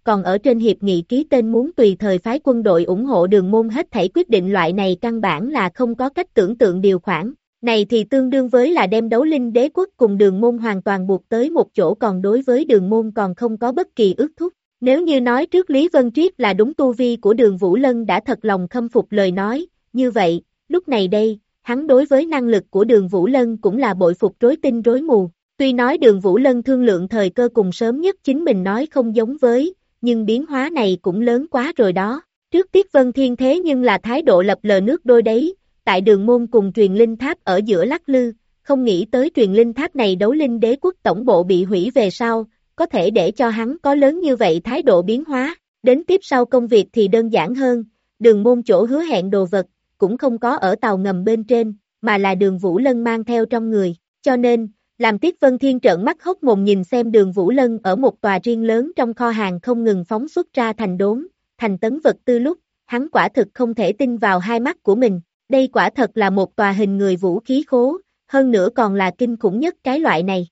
còn ở trên hiệp nghị ký tên muốn tùy thời phái quân đội ủng hộ Đường Môn hết thảy quyết định loại này căn bản là không có cách tưởng tượng điều khoản. Này thì tương đương với là đem Đấu Linh Đế quốc cùng Đường Môn hoàn toàn buộc tới một chỗ, còn đối với Đường Môn còn không có bất kỳ ước thúc. Nếu như nói trước Lý Vân Triết là đúng tu vi của Đường Vũ Lân đã thật lòng khâm phục lời nói, như vậy, lúc này đây, hắn đối với năng lực của Đường Vũ Lân cũng là bội phục rối tinh rối mù. Tuy nói Đường Vũ Lân thương lượng thời cơ cùng sớm nhất chính mình nói không giống với, nhưng biến hóa này cũng lớn quá rồi đó. Trước Tiết Vân Thiên thế nhưng là thái độ lập lờ nước đôi đấy, tại Đường Môn cùng truyền linh tháp ở giữa lắc lư, không nghĩ tới truyền linh tháp này Đấu Linh Đế quốc tổng bộ bị hủy về sau, có thể để cho hắn có lớn như vậy thái độ biến hóa. Đến tiếp sau công việc thì đơn giản hơn, Đường Môn chỗ hứa hẹn đồ vật, cũng không có ở tàu ngầm bên trên, mà là Đường Vũ Lân mang theo trong người, cho nên, làm Tiết Vân Thiên trợn mắt hốc mồm nhìn xem Đường Vũ Lân ở một tòa riêng lớn trong kho hàng không ngừng phóng xuất ra thành đốn, thành tấn vật tư lúc, hắn quả thực không thể tin vào hai mắt của mình, đây quả thật là một tòa hình người vũ khí khố, hơn nữa còn là kinh khủng nhất cái loại này.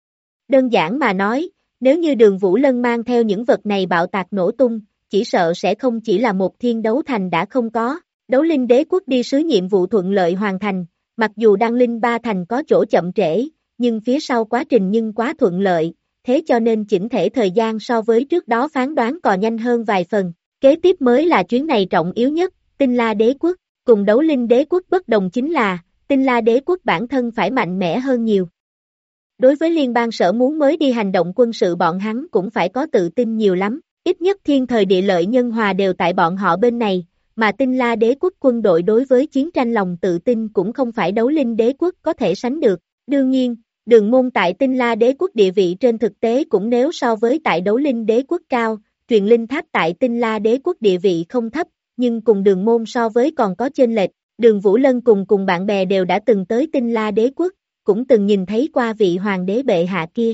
Đơn giản mà nói, nếu như Đường Vũ Lân mang theo những vật này bạo tạc nổ tung, chỉ sợ sẽ không chỉ là một thiên đấu thành đã không có, Đấu Linh Đế quốc đi sứ nhiệm vụ thuận lợi hoàn thành, mặc dù Đăng Linh Ba thành có chỗ chậm trễ, nhưng phía sau quá trình nhưng quá thuận lợi, thế cho nên chỉnh thể thời gian so với trước đó phán đoán còn nhanh hơn vài phần. Kế tiếp mới là chuyến này trọng yếu nhất, Tinh La Đế quốc, cùng Đấu Linh Đế quốc bất đồng chính là, Tinh La Đế quốc bản thân phải mạnh mẽ hơn nhiều. Đối với liên bang sở muốn mới đi hành động quân sự bọn hắn cũng phải có tự tin nhiều lắm, ít nhất thiên thời địa lợi nhân hòa đều tại bọn họ bên này, mà Tinh La Đế quốc quân đội đối với chiến tranh lòng tự tin cũng không phải Đấu Linh Đế quốc có thể sánh được. Đương nhiên, Đường Môn tại Tinh La Đế quốc địa vị trên thực tế cũng nếu so với tại Đấu Linh Đế quốc cao, truyền linh tháp tại Tinh La Đế quốc địa vị không thấp, nhưng cùng Đường Môn so với còn có chênh lệch. Đường Vũ Lân cùng bạn bè đều đã từng tới Tinh La Đế quốc, cũng từng nhìn thấy qua vị hoàng đế bệ hạ kia.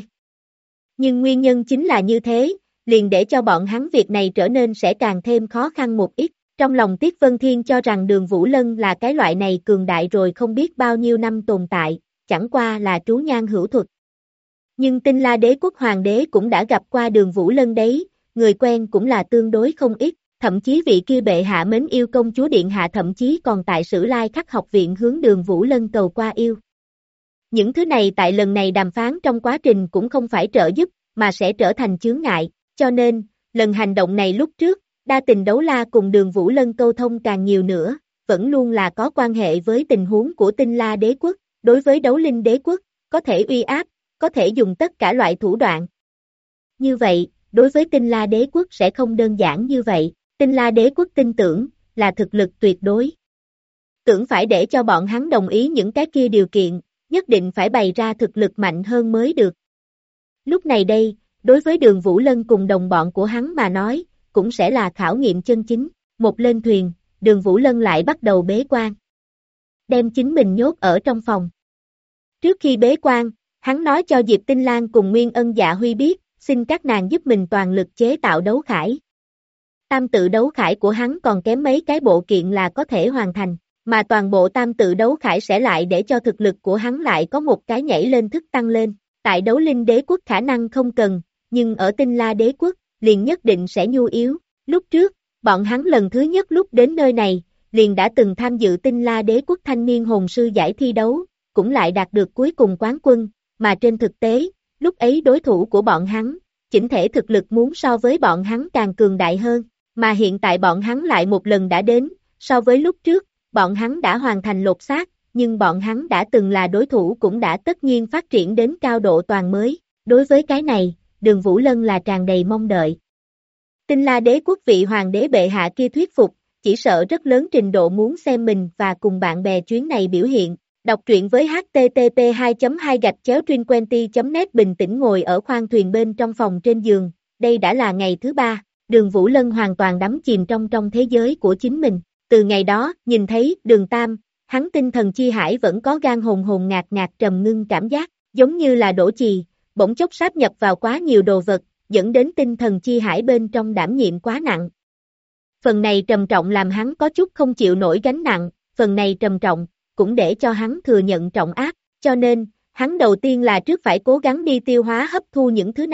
Nhưng nguyên nhân chính là như thế, liền để cho bọn hắn việc này trở nên sẽ càng thêm khó khăn một ít. Trong lòng Tiết Vân Thiên cho rằng Đường Vũ Lân là cái loại này cường đại rồi không biết bao nhiêu năm tồn tại, chẳng qua là trú nhan hữu thuật. Nhưng Tinh La Đế quốc hoàng đế cũng đã gặp qua Đường Vũ Lân đấy, người quen cũng là tương đối không ít, thậm chí vị kia bệ hạ mến yêu công chúa điện hạ thậm chí còn tại Sử Lai Khắc học viện hướng Đường Vũ Lân cầu qua yêu. Những thứ này tại lần này đàm phán trong quá trình cũng không phải trợ giúp, mà sẽ trở thành chướng ngại, cho nên, lần hành động này lúc trước, Đa Tình Đấu La cùng Đường Vũ Lân câu thông càng nhiều nữa, vẫn luôn là có quan hệ với tình huống của Tinh La Đế quốc, đối với Đấu Linh Đế quốc, có thể uy áp, có thể dùng tất cả loại thủ đoạn. Như vậy, đối với Tinh La Đế quốc sẽ không đơn giản như vậy, Tinh La Đế quốc tin tưởng, là thực lực tuyệt đối. Tưởng phải để cho bọn hắn đồng ý những cái kia điều kiện, nhất định phải bày ra thực lực mạnh hơn mới được. Lúc này đây, đối với Đường Vũ Lân cùng đồng bọn của hắn mà nói, cũng sẽ là khảo nghiệm chân chính. Một lên thuyền, Đường Vũ Lân lại bắt đầu bế quan. Đem chính mình nhốt ở trong phòng. Trước khi bế quan, hắn nói cho Diệp Tinh Lan cùng Nguyên Ân Dạ Huy biết, xin các nàng giúp mình toàn lực chế tạo đấu khải. Tam tự đấu khải của hắn còn kém mấy cái bộ kiện là có thể hoàn thành, mà toàn bộ tam tự đấu khải sẽ lại để cho thực lực của hắn lại có một cái nhảy lên thức tăng lên. Tại Đấu Linh Đế quốc khả năng không cần, nhưng ở Tinh La Đế quốc, liền nhất định sẽ nhu yếu. Lúc trước, bọn hắn lần thứ nhất lúc đến nơi này, liền đã từng tham dự Tinh La Đế quốc thanh niên hồn sư giải thi đấu, cũng lại đạt được cuối cùng quán quân, mà trên thực tế, lúc ấy đối thủ của bọn hắn, chỉnh thể thực lực muốn so với bọn hắn càng cường đại hơn, mà hiện tại bọn hắn lại một lần đã đến, so với lúc trước, bọn hắn đã hoàn thành lột xác, nhưng bọn hắn đã từng là đối thủ cũng đã tất nhiên phát triển đến cao độ toàn mới. Đối với cái này, Đường Vũ Lân là tràn đầy mong đợi. Tinh La Đế quốc vị hoàng đế bệ hạ kia thuyết phục, chỉ sợ rất lớn trình độ muốn xem mình và cùng bạn bè chuyến này biểu hiện. Đọc truyện với http://2.2-trinquenty.net bình tĩnh ngồi ở khoang thuyền bên trong phòng trên giường, đây đã là ngày thứ 3, Đường Vũ Lân hoàn toàn đắm chìm trong thế giới của chính mình. Từ ngày đó, nhìn thấy Đường Tam, hắn tinh thần chi hải vẫn có gan hồn hồn ngạt ngạt trầm ngưng cảm giác, giống như là đổ chì, bỗng chốc sáp nhập vào quá nhiều đồ vật, dẫn đến tinh thần chi hải bên trong đảm nhiệm quá nặng. Phần này trầm trọng làm hắn có chút không chịu nổi gánh nặng, phần này trầm trọng, cũng để cho hắn thừa nhận trọng áp, cho nên, hắn đầu tiên là trước phải cố gắng đi tiêu hóa hấp thu những thứ này,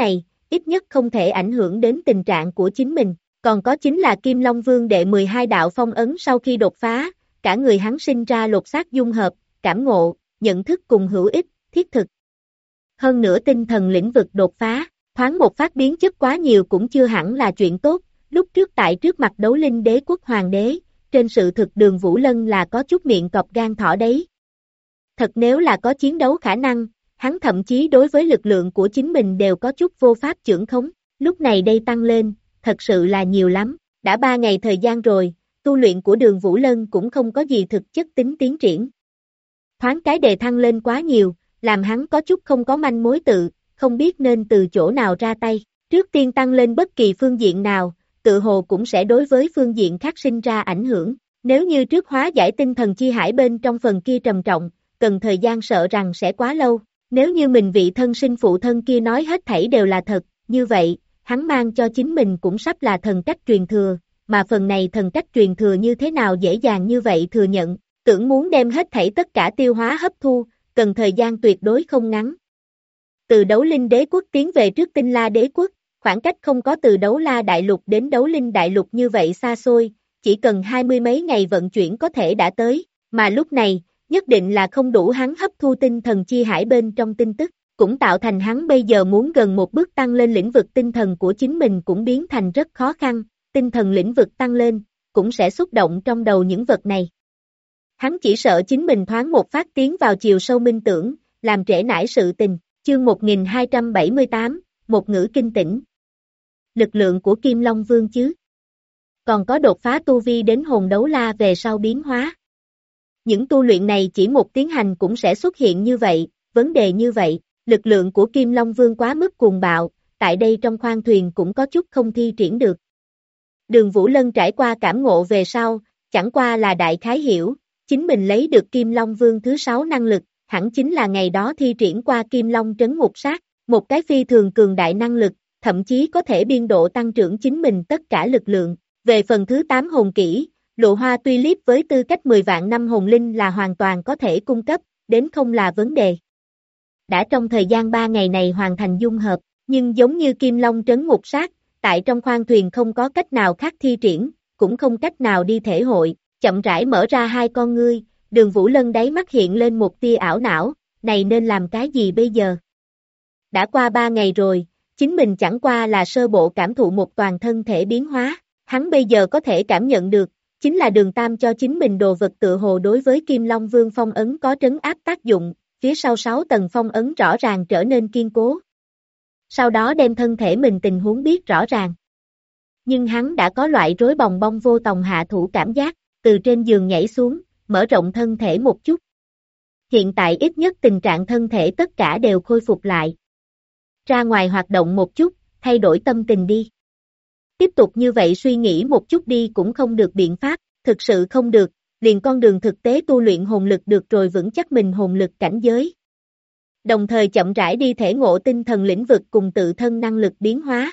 ít nhất không thể ảnh hưởng đến tình trạng của chính mình. Còn có chính là Kim Long Vương đệ 12 đạo phong ấn sau khi đột phá, cả người hắn sinh ra lột xác dung hợp, cảm ngộ, nhận thức cùng hữu ích, thiết thực. Hơn nữa tinh thần lĩnh vực đột phá, thoáng một phát biến chất quá nhiều cũng chưa hẳn là chuyện tốt, lúc trước tại trước mặt Đấu Linh Đế quốc hoàng đế, trên sự thực Đường Vũ Lân là có chút miệng cọp gan thỏ đấy. Thật nếu là có chiến đấu khả năng, hắn thậm chí đối với lực lượng của chính mình đều có chút vô pháp chưởng khống, lúc này đây tăng lên, thật sự là nhiều lắm, đã 3 ngày thời gian rồi, tu luyện của Đường Vũ Lân cũng không có gì thực chất tính tiến triển. Thoáng cái đề thăng lên quá nhiều, làm hắn có chút không có manh mối không biết nên từ chỗ nào ra tay, trước tiên tăng lên bất kỳ phương diện nào, tự hồ cũng sẽ đối với phương diện khác sinh ra ảnh hưởng, nếu như trước hóa giải tinh thần chi hải bên trong phần kia trầm trọng, cần thời gian sợ rằng sẽ quá lâu, nếu như mình vị thân sinh phụ thân kia nói hết thảy đều là thật, như vậy, hắn mang cho chính mình cũng sắp là thần cách truyền thừa, mà phần này thần cách truyền thừa như thế nào dễ dàng như vậy thừa nhận, tưởng muốn đem hết thảy tất cả tiêu hóa hấp thu, cần thời gian tuyệt đối không ngắn. Từ Đấu Linh Đế quốc tiến về trước Tinh La Đế quốc, khoảng cách không có từ Đấu La Đại Lục đến Đấu Linh Đại Lục như vậy xa xôi, chỉ cần 20 mấy ngày vận chuyển có thể đã tới, mà lúc này, nhất định là không đủ hắn hấp thu tinh thần chi hải bên trong tin tức, cũng tạo thành hắn bây giờ muốn gần một bước tăng lên lĩnh vực tinh thần của chính mình cũng biến thành rất khó khăn, tinh thần lĩnh vực tăng lên, cũng sẽ xúc động trong đầu những vật này. Hắn chỉ sợ chính mình thoáng một phát tiến vào chiều sâu minh tưởng, làm trễ nải sự tình, chương 1278, một ngữ kinh tỉnh. Lực lượng của Kim Long Vương chứ. Còn có đột phá tu vi đến hồn đấu la về sau biến hóa. Những tu luyện này chỉ một tiến hành cũng sẽ xuất hiện như vậy, vấn đề như vậy, lực lượng của Kim Long Vương quá mức cuồng bạo, tại đây trong khoang thuyền cũng có chút không thi triển được. Đường Vũ Lân trải qua cảm ngộ về sau, chẳng qua là đại khái hiểu, chính mình lấy được Kim Long Vương thứ 6 năng lực, hẳn chính là ngày đó thi triển qua Kim Long trấn ngục sát, một cái phi thường cường đại năng lực, thậm chí có thể biên độ tăng trưởng chính mình tất cả lực lượng. Về phần thứ 8 hồn kỹ, Lộ Hoa tuy liếp với tư cách 10 vạn năm hồn linh là hoàn toàn có thể cung cấp, đến không là vấn đề. Đã trong thời gian 3 ngày này hoàn thành dung hợp, nhưng giống như Kim Long trấn ngục sát, tại trong khoang thuyền không có cách nào khác thi triển, cũng không cách nào đi thể hội, chậm rãi mở ra hai con ngươi, Đường Vũ Lân đáy mắt hiện lên một tia ảo não, này nên làm cái gì bây giờ? Đã qua 3 ngày rồi, chính mình chẳng qua là sơ bộ cảm thụ một toàn thân thể biến hóa, hắn bây giờ có thể cảm nhận được, chính là Đường Tam cho chính mình đồ vật tựa hồ đối với Kim Long Vương phong ấn có trấn áp tác dụng, phía sau 6 tầng phong ấn rõ ràng trở nên kiên cố. Sau đó đem thân thể mình tình huống biết rõ ràng. Nhưng hắn đã có loại rối bòng bong vô tòng hạ thủ cảm giác, từ trên giường nhảy xuống, mở rộng thân thể một chút. Hiện tại ít nhất tình trạng thân thể tất cả đều khôi phục lại. Ra ngoài hoạt động một chút, thay đổi tâm tình đi. Tiếp tục như vậy suy nghĩ một chút đi cũng không được biện pháp, thực sự không được, liền con đường thực tế tu luyện hồn lực được rồi vững chắc mình hồn lực cảnh giới. Đồng thời chậm rãi đi thể ngộ tinh thần lĩnh vực cùng tự thân năng lực biến hóa.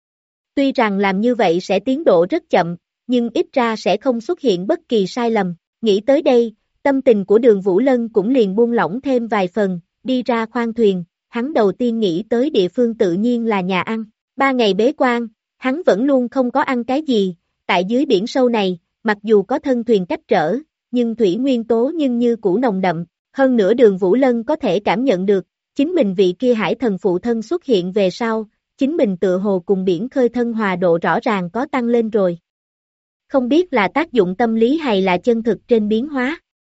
Tuy rằng làm như vậy sẽ tiến độ rất chậm, nhưng ít ra sẽ không xuất hiện bất kỳ sai lầm. Nghĩ tới đây, tâm tình của Đường Vũ Lân cũng liền buông lỏng thêm vài phần, đi ra khoang thuyền, hắn đầu tiên nghĩ tới địa phương tự nhiên là nhà ăn. 3 ngày bế quan, hắn vẫn luôn không có ăn cái gì, tại dưới biển sâu này, mặc dù có thân thuyền cách trở, nhưng thủy nguyên tố nhưng như cũ nồng đậm, hơn nữa Đường Vũ Lân có thể cảm nhận được, chính mình vị kia hải thần phụ thân xuất hiện về sau, chính mình tựa hồ cùng biển khơi thân hòa độ rõ ràng có tăng lên rồi. Không biết là tác dụng tâm lý hay là chân thực trên biến hóa.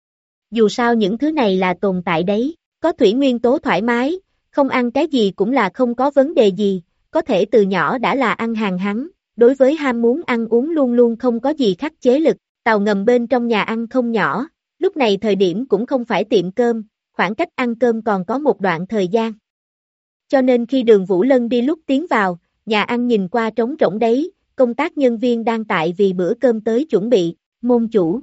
Dù sao những thứ này là tồn tại đấy, có thủy nguyên tố thoải mái, không ăn cái gì cũng là không có vấn đề gì, có thể từ nhỏ đã là ăn hàng hắn, đối với ham muốn ăn uống luôn luôn không có gì khắc chế lực, tàu ngầm bên trong nhà ăn không nhỏ, lúc này thời điểm cũng không phải tiệm cơm, khoảng cách ăn cơm còn có một đoạn thời gian. Cho nên khi Đường Vũ Lân đi lúc tiến vào, nhà ăn nhìn qua trống rỗng đấy, công tác nhân viên đang tại vì bữa cơm tới chuẩn bị, môn chủ.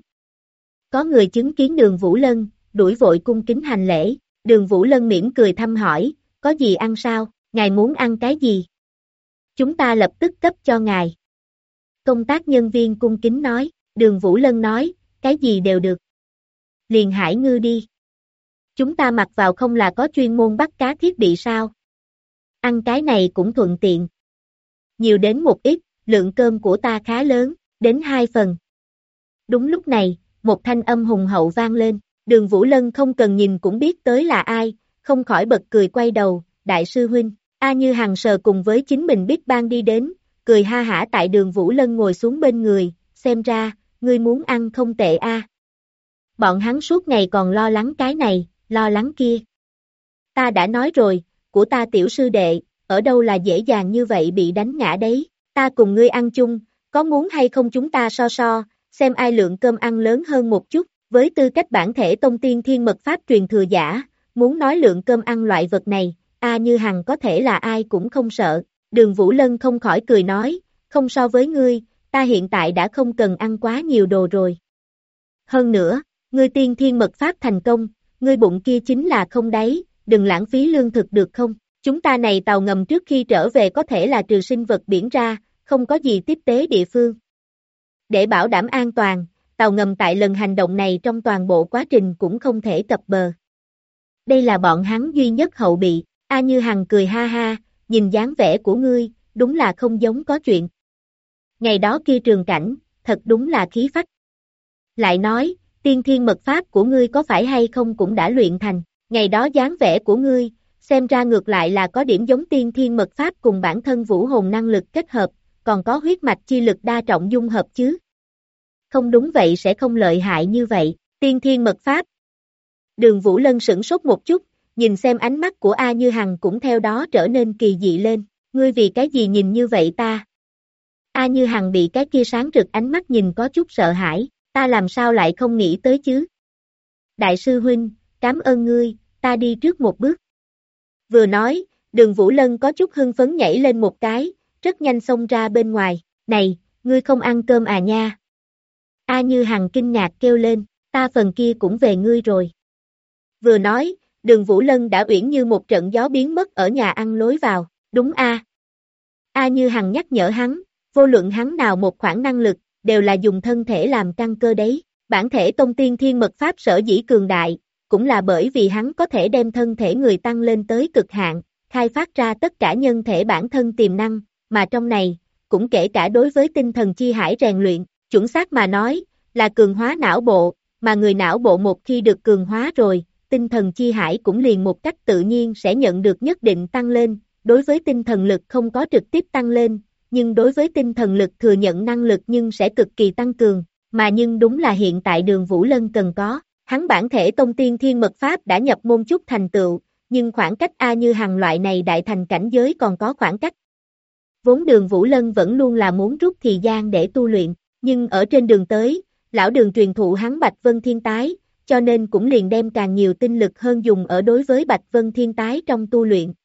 Có người chứng kiến Đường Vũ Lân, đuổi vội cung kính hành lễ, Đường Vũ Lân mỉm cười thăm hỏi, có gì ăn sao, ngài muốn ăn cái gì? Chúng ta lập tức cấp cho ngài. Công tác nhân viên cung kính nói, Đường Vũ Lân nói, cái gì đều được. Liền hải ngư đi. Chúng ta mặc vào không là có chuyên môn bắt cá thiết bị sao? ăn cái này cũng thuận tiện. Nhiều đến một ít, lượng cơm của ta khá lớn, đến 2 phần. Đúng lúc này, một thanh âm hùng hậu vang lên, Đường Vũ Lân không cần nhìn cũng biết tới là ai, không khỏi bật cười quay đầu, đại sư huynh, A Như Hằng sờ cùng với chính mình Big Bang đi đến, cười ha hả tại Đường Vũ Lân ngồi xuống bên người, xem ra, ngươi muốn ăn không tệ a. Bọn hắn suốt ngày còn lo lắng cái này, lo lắng kia. Ta đã nói rồi, của ta tiểu sư đệ, ở đâu là dễ dàng như vậy bị đánh ngã đấy, ta cùng ngươi ăn chung, có muốn hay không chúng ta so so, xem ai lượng cơm ăn lớn hơn một chút, với tư cách bản thể tông tiên thiên mật pháp truyền thừa giả, muốn nói lượng cơm ăn loại vật này, A Như Hằng có thể là ai cũng không sợ, Đường Vũ Lân không khỏi cười nói, không so với ngươi, ta hiện tại đã không cần ăn quá nhiều đồ rồi. Hơn nữa, ngươi tiên thiên mật pháp thành công, ngươi bụng kia chính là không đáy, đừng lãng phí lương thực được không? Chúng ta này tàu ngầm trước khi trở về có thể là trừ sinh vật biển ra, không có gì tiếp tế địa phương. Để bảo đảm an toàn, tàu ngầm tại lần hành động này trong toàn bộ quá trình cũng không thể cập bờ. Đây là bọn hắn duy nhất hậu bị, A Như Hằng cười ha ha, nhìn dáng vẻ của ngươi, đúng là không giống có chuyện. Ngày đó kia trường cảnh, thật đúng là khí phách. Lại nói, tiên thiên mật pháp của ngươi có phải hay không cũng đã luyện thành, ngày đó dáng vẻ của ngươi, xem ra ngược lại là có điểm giống tiên thiên mật pháp cùng bản thân vũ hồn năng lực kết hợp, còn có huyết mạch chi lực đa trọng dung hợp chứ. Không đúng vậy sẽ không lợi hại như vậy, tiên thiên mật pháp. Đường Vũ Lân sửng sốt một chút, nhìn xem ánh mắt của A Như Hằng cũng theo đó trở nên kỳ dị lên, ngươi vì cái gì nhìn như vậy ta? A Như Hằng bị cái kia sáng rực ánh mắt nhìn có chút sợ hãi, ta làm sao lại không nghĩ tới chứ? Đại sư huynh, cảm ơn ngươi, ta đi trước một bước. Vừa nói, Đường Vũ Lân có chút hưng phấn nhảy lên một cái, rất nhanh xông ra bên ngoài, này, ngươi không ăn cơm à nha? A Như Hằng kinh ngạc kêu lên, ta phần kia cũng về ngươi rồi. Vừa nói, Đường Vũ Lân đã uyển như một trận gió biến mất ở nhà ăn lối vào, đúng a? A Như Hằng nhắc nhở hắn, vô luận hắn nào một khoản năng lực, đều là dùng thân thể làm căn cơ đấy, bản thể tông tiên thiên mật pháp sở dĩ cường đại, cũng là bởi vì hắn có thể đem thân thể người tăng lên tới cực hạn, khai phát ra tất cả nhân thể bản thân tiềm năng, mà trong này, cũng kể cả đối với tinh thần chi hải rèn luyện, chuẩn xác mà nói, là cường hóa não bộ, mà người não bộ một khi được cường hóa rồi, tinh thần chi hải cũng liền một cách tự nhiên sẽ nhận được nhất định tăng lên, đối với tinh thần lực không có trực tiếp tăng lên, nhưng đối với tinh thần lực thừa nhận năng lực nhưng sẽ cực kỳ tăng cường, mà nhưng đúng là hiện tại Đường Vũ Lân cần có, hắn bản thể tông tiên thiên mật pháp đã nhập môn chút thành tựu, nhưng khoảng cách A Như Hằng loại này đại thành cảnh giới còn có khoảng cách. Vốn Đường Vũ Lân vẫn luôn là muốn rút thời gian để tu luyện, nhưng ở trên đường tới, lão Đường truyền thụ hắn Bạch Vân Thiên Tái, cho nên cũng liền đem càng nhiều tinh lực hơn dùng ở đối với Bạch Vân Thiên Tái trong tu luyện.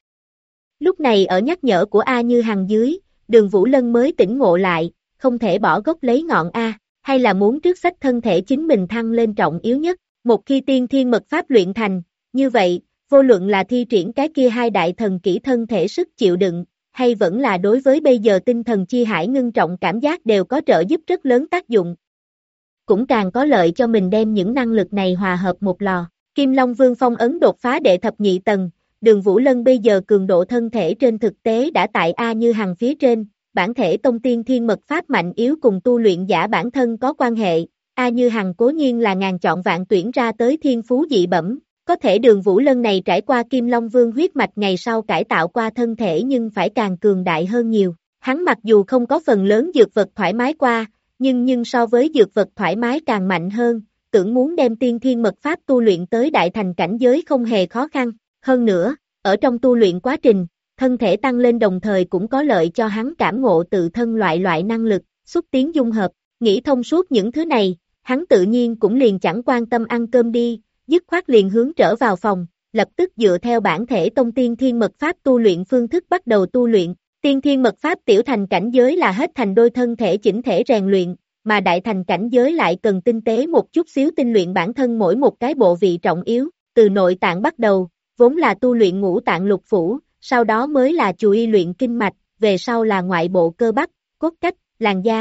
Lúc này ở nhắc nhở của A Như Hằng dưới, Đường Vũ Lân mới tỉnh ngộ lại, không thể bỏ gốc lấy ngọn A, hay là muốn trước sách thân thể chính mình thăng lên trọng yếu nhất, một khi tiên thiên mật pháp luyện thành, như vậy, vô luận là thi triển cái kia hai đại thần kỹ thân thể sức chịu đựng, hay vẫn là đối với bây giờ tinh thần chi hải ngưng trọng cảm giác đều có trợ giúp rất lớn tác dụng. Cũng càng có lợi cho mình đem những năng lực này hòa hợp một lò. Kim Long Vương phong ấn đột phá đệ thập nhị tầng, Đường Vũ Lân bây giờ cường độ thân thể trên thực tế đã tại A Như Hằng phía trên, bản thể tông tiên thiên mật pháp mạnh yếu cùng tu luyện giả bản thân có quan hệ, A Như Hằng cố nhiên là ngàn chọn vạn tuyển ra tới thiên phú dị bẩm, có thể Đường Vũ Lân này trải qua Kim Long Vương huyết mạch ngày sau cải tạo qua thân thể nhưng phải càng cường đại hơn nhiều, hắn mặc dù không có phần lớn dược vật thoải mái qua, nhưng so với dược vật thoải mái càng mạnh hơn, tưởng muốn đem tiên thiên mật pháp tu luyện tới đại thành cảnh giới không hề khó khăn, hơn nữa, ở trong tu luyện quá trình, thân thể tăng lên đồng thời cũng có lợi cho hắn cảm ngộ tự thân loại năng lực, xúc tiến dung hợp, nghĩ thông suốt những thứ này, hắn tự nhiên cũng liền chẳng quan tâm ăn cơm đi, dứt khoát liền hướng trở vào phòng, lập tức dựa theo bản thể tông tiên thiên mật pháp tu luyện phương thức bắt đầu tu luyện. Tiên thiên mật pháp tiểu thành cảnh giới là hết thành đôi thân thể chỉnh thể rèn luyện, mà đại thành cảnh giới lại cần tinh tế một chút xíu tinh luyện bản thân mỗi một cái bộ vị trọng yếu, từ nội tạng bắt đầu, vốn là tu luyện ngũ tạng lục phủ, sau đó mới là chú y luyện kinh mạch, về sau là ngoại bộ cơ bắp, cốt cách, làn da.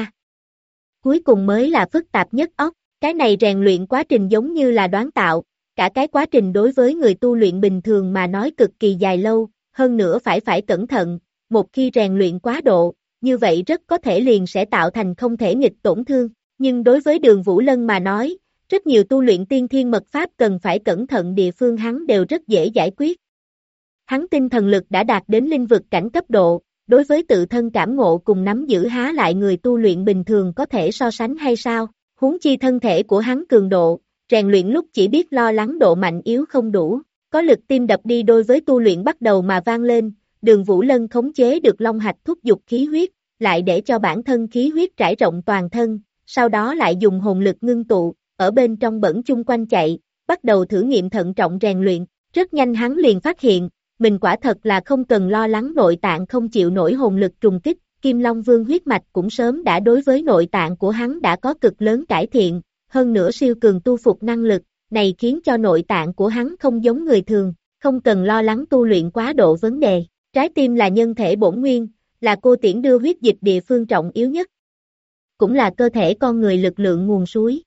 Cuối cùng mới là phức tạp nhất óc, cái này rèn luyện quá trình giống như là đoán tạo, cả cái quá trình đối với người tu luyện bình thường mà nói cực kỳ dài lâu. hơn nữa phải cẩn thận, một khi rèn luyện quá độ, như vậy rất có thể liền sẽ tạo thành không thể nghịch tổn thương, nhưng đối với Đường Vũ Lân mà nói, rất nhiều tu luyện tiên thiên mật pháp cần phải cẩn thận địa phương hắn đều rất dễ giải quyết. Hắn tinh thần lực đã đạt đến linh vực cảnh cấp độ, đối với tự thân cảm ngộ cùng nắm giữ há lại người tu luyện bình thường có thể so sánh hay sao, huống chi thân thể của hắn cường độ, rèn luyện lúc chỉ biết lo lắng độ mạnh yếu không đủ, có lực tim đập đi đôi với tu luyện bắt đầu mà vang lên, Đường Vũ Lân khống chế được long hạch thúc dục khí huyết, lại để cho bản thân khí huyết trải rộng toàn thân, sau đó lại dùng hồn lực ngưng tụ, ở bên trong bẩn chung quanh chạy, bắt đầu thử nghiệm thận trọng rèn luyện, rất nhanh hắn liền phát hiện, mình quả thật là không cần lo lắng nội tạng không chịu nổi hồn lực trùng kích, Kim Long Vương huyết mạch cũng sớm đã đối với nội tạng của hắn đã có cực lớn cải thiện, hơn nữa siêu cường tu phục năng lực, này khiến cho nội tạng của hắn không giống người thường, không cần lo lắng tu luyện quá độ vấn đề, trái tim là nhân thể bổn nguyên, là cô tiễn đưa huyết dịch địa phương trọng yếu nhất, cũng là cơ thể con người lực lượng nguồn suối.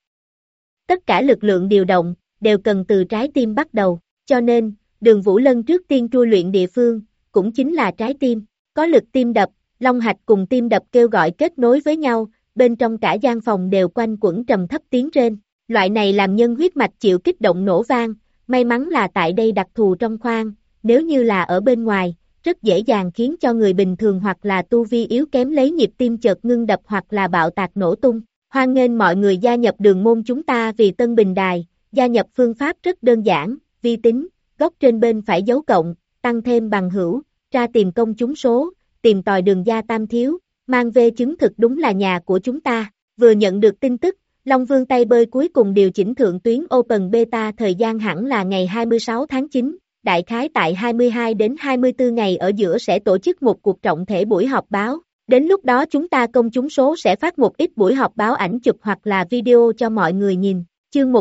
Tất cả lực lượng điều động, đều cần từ trái tim bắt đầu, cho nên, Đường Vũ Lân trước tiên chui luyện địa phương, cũng chính là trái tim, có lực tim đập, long hạch cùng tim đập kêu gọi kết nối với nhau, bên trong cả gian phòng đều quanh quẩn trầm thấp tiếng rên, loại này làm nhân huyết mạch chịu kích động nổ vang, may mắn là tại đây đặc thù trong khoang, nếu như là ở bên ngoài, rất dễ dàng khiến cho người bình thường hoặc là tu vi yếu kém lấy nhịp tim chợt ngưng đập hoặc là bạo tạc nổ tung. Hoan nghênh mọi người gia nhập đường môn chúng ta vì Tân Bình Đài, gia nhập phương pháp rất đơn giản, vi tính, góc trên bên phải dấu cộng, tăng thêm bằng hữu, ra tìm công chúng số, tìm tòi đường gia tam thiếu, mang về chứng thực đúng là nhà của chúng ta. Vừa nhận được tin tức, Long Vương tay bơi cuối cùng điều chỉnh thượng tuyến Open Beta thời gian hẳn là ngày 26 tháng 9, đại khái tại 22 đến 24 ngày ở giữa sẽ tổ chức một cuộc trọng thể buổi họp báo. Đến lúc đó chúng ta công chúng số sẽ phát một ít buổi họp báo ảnh chụp hoặc là video cho mọi người nhìn. Chương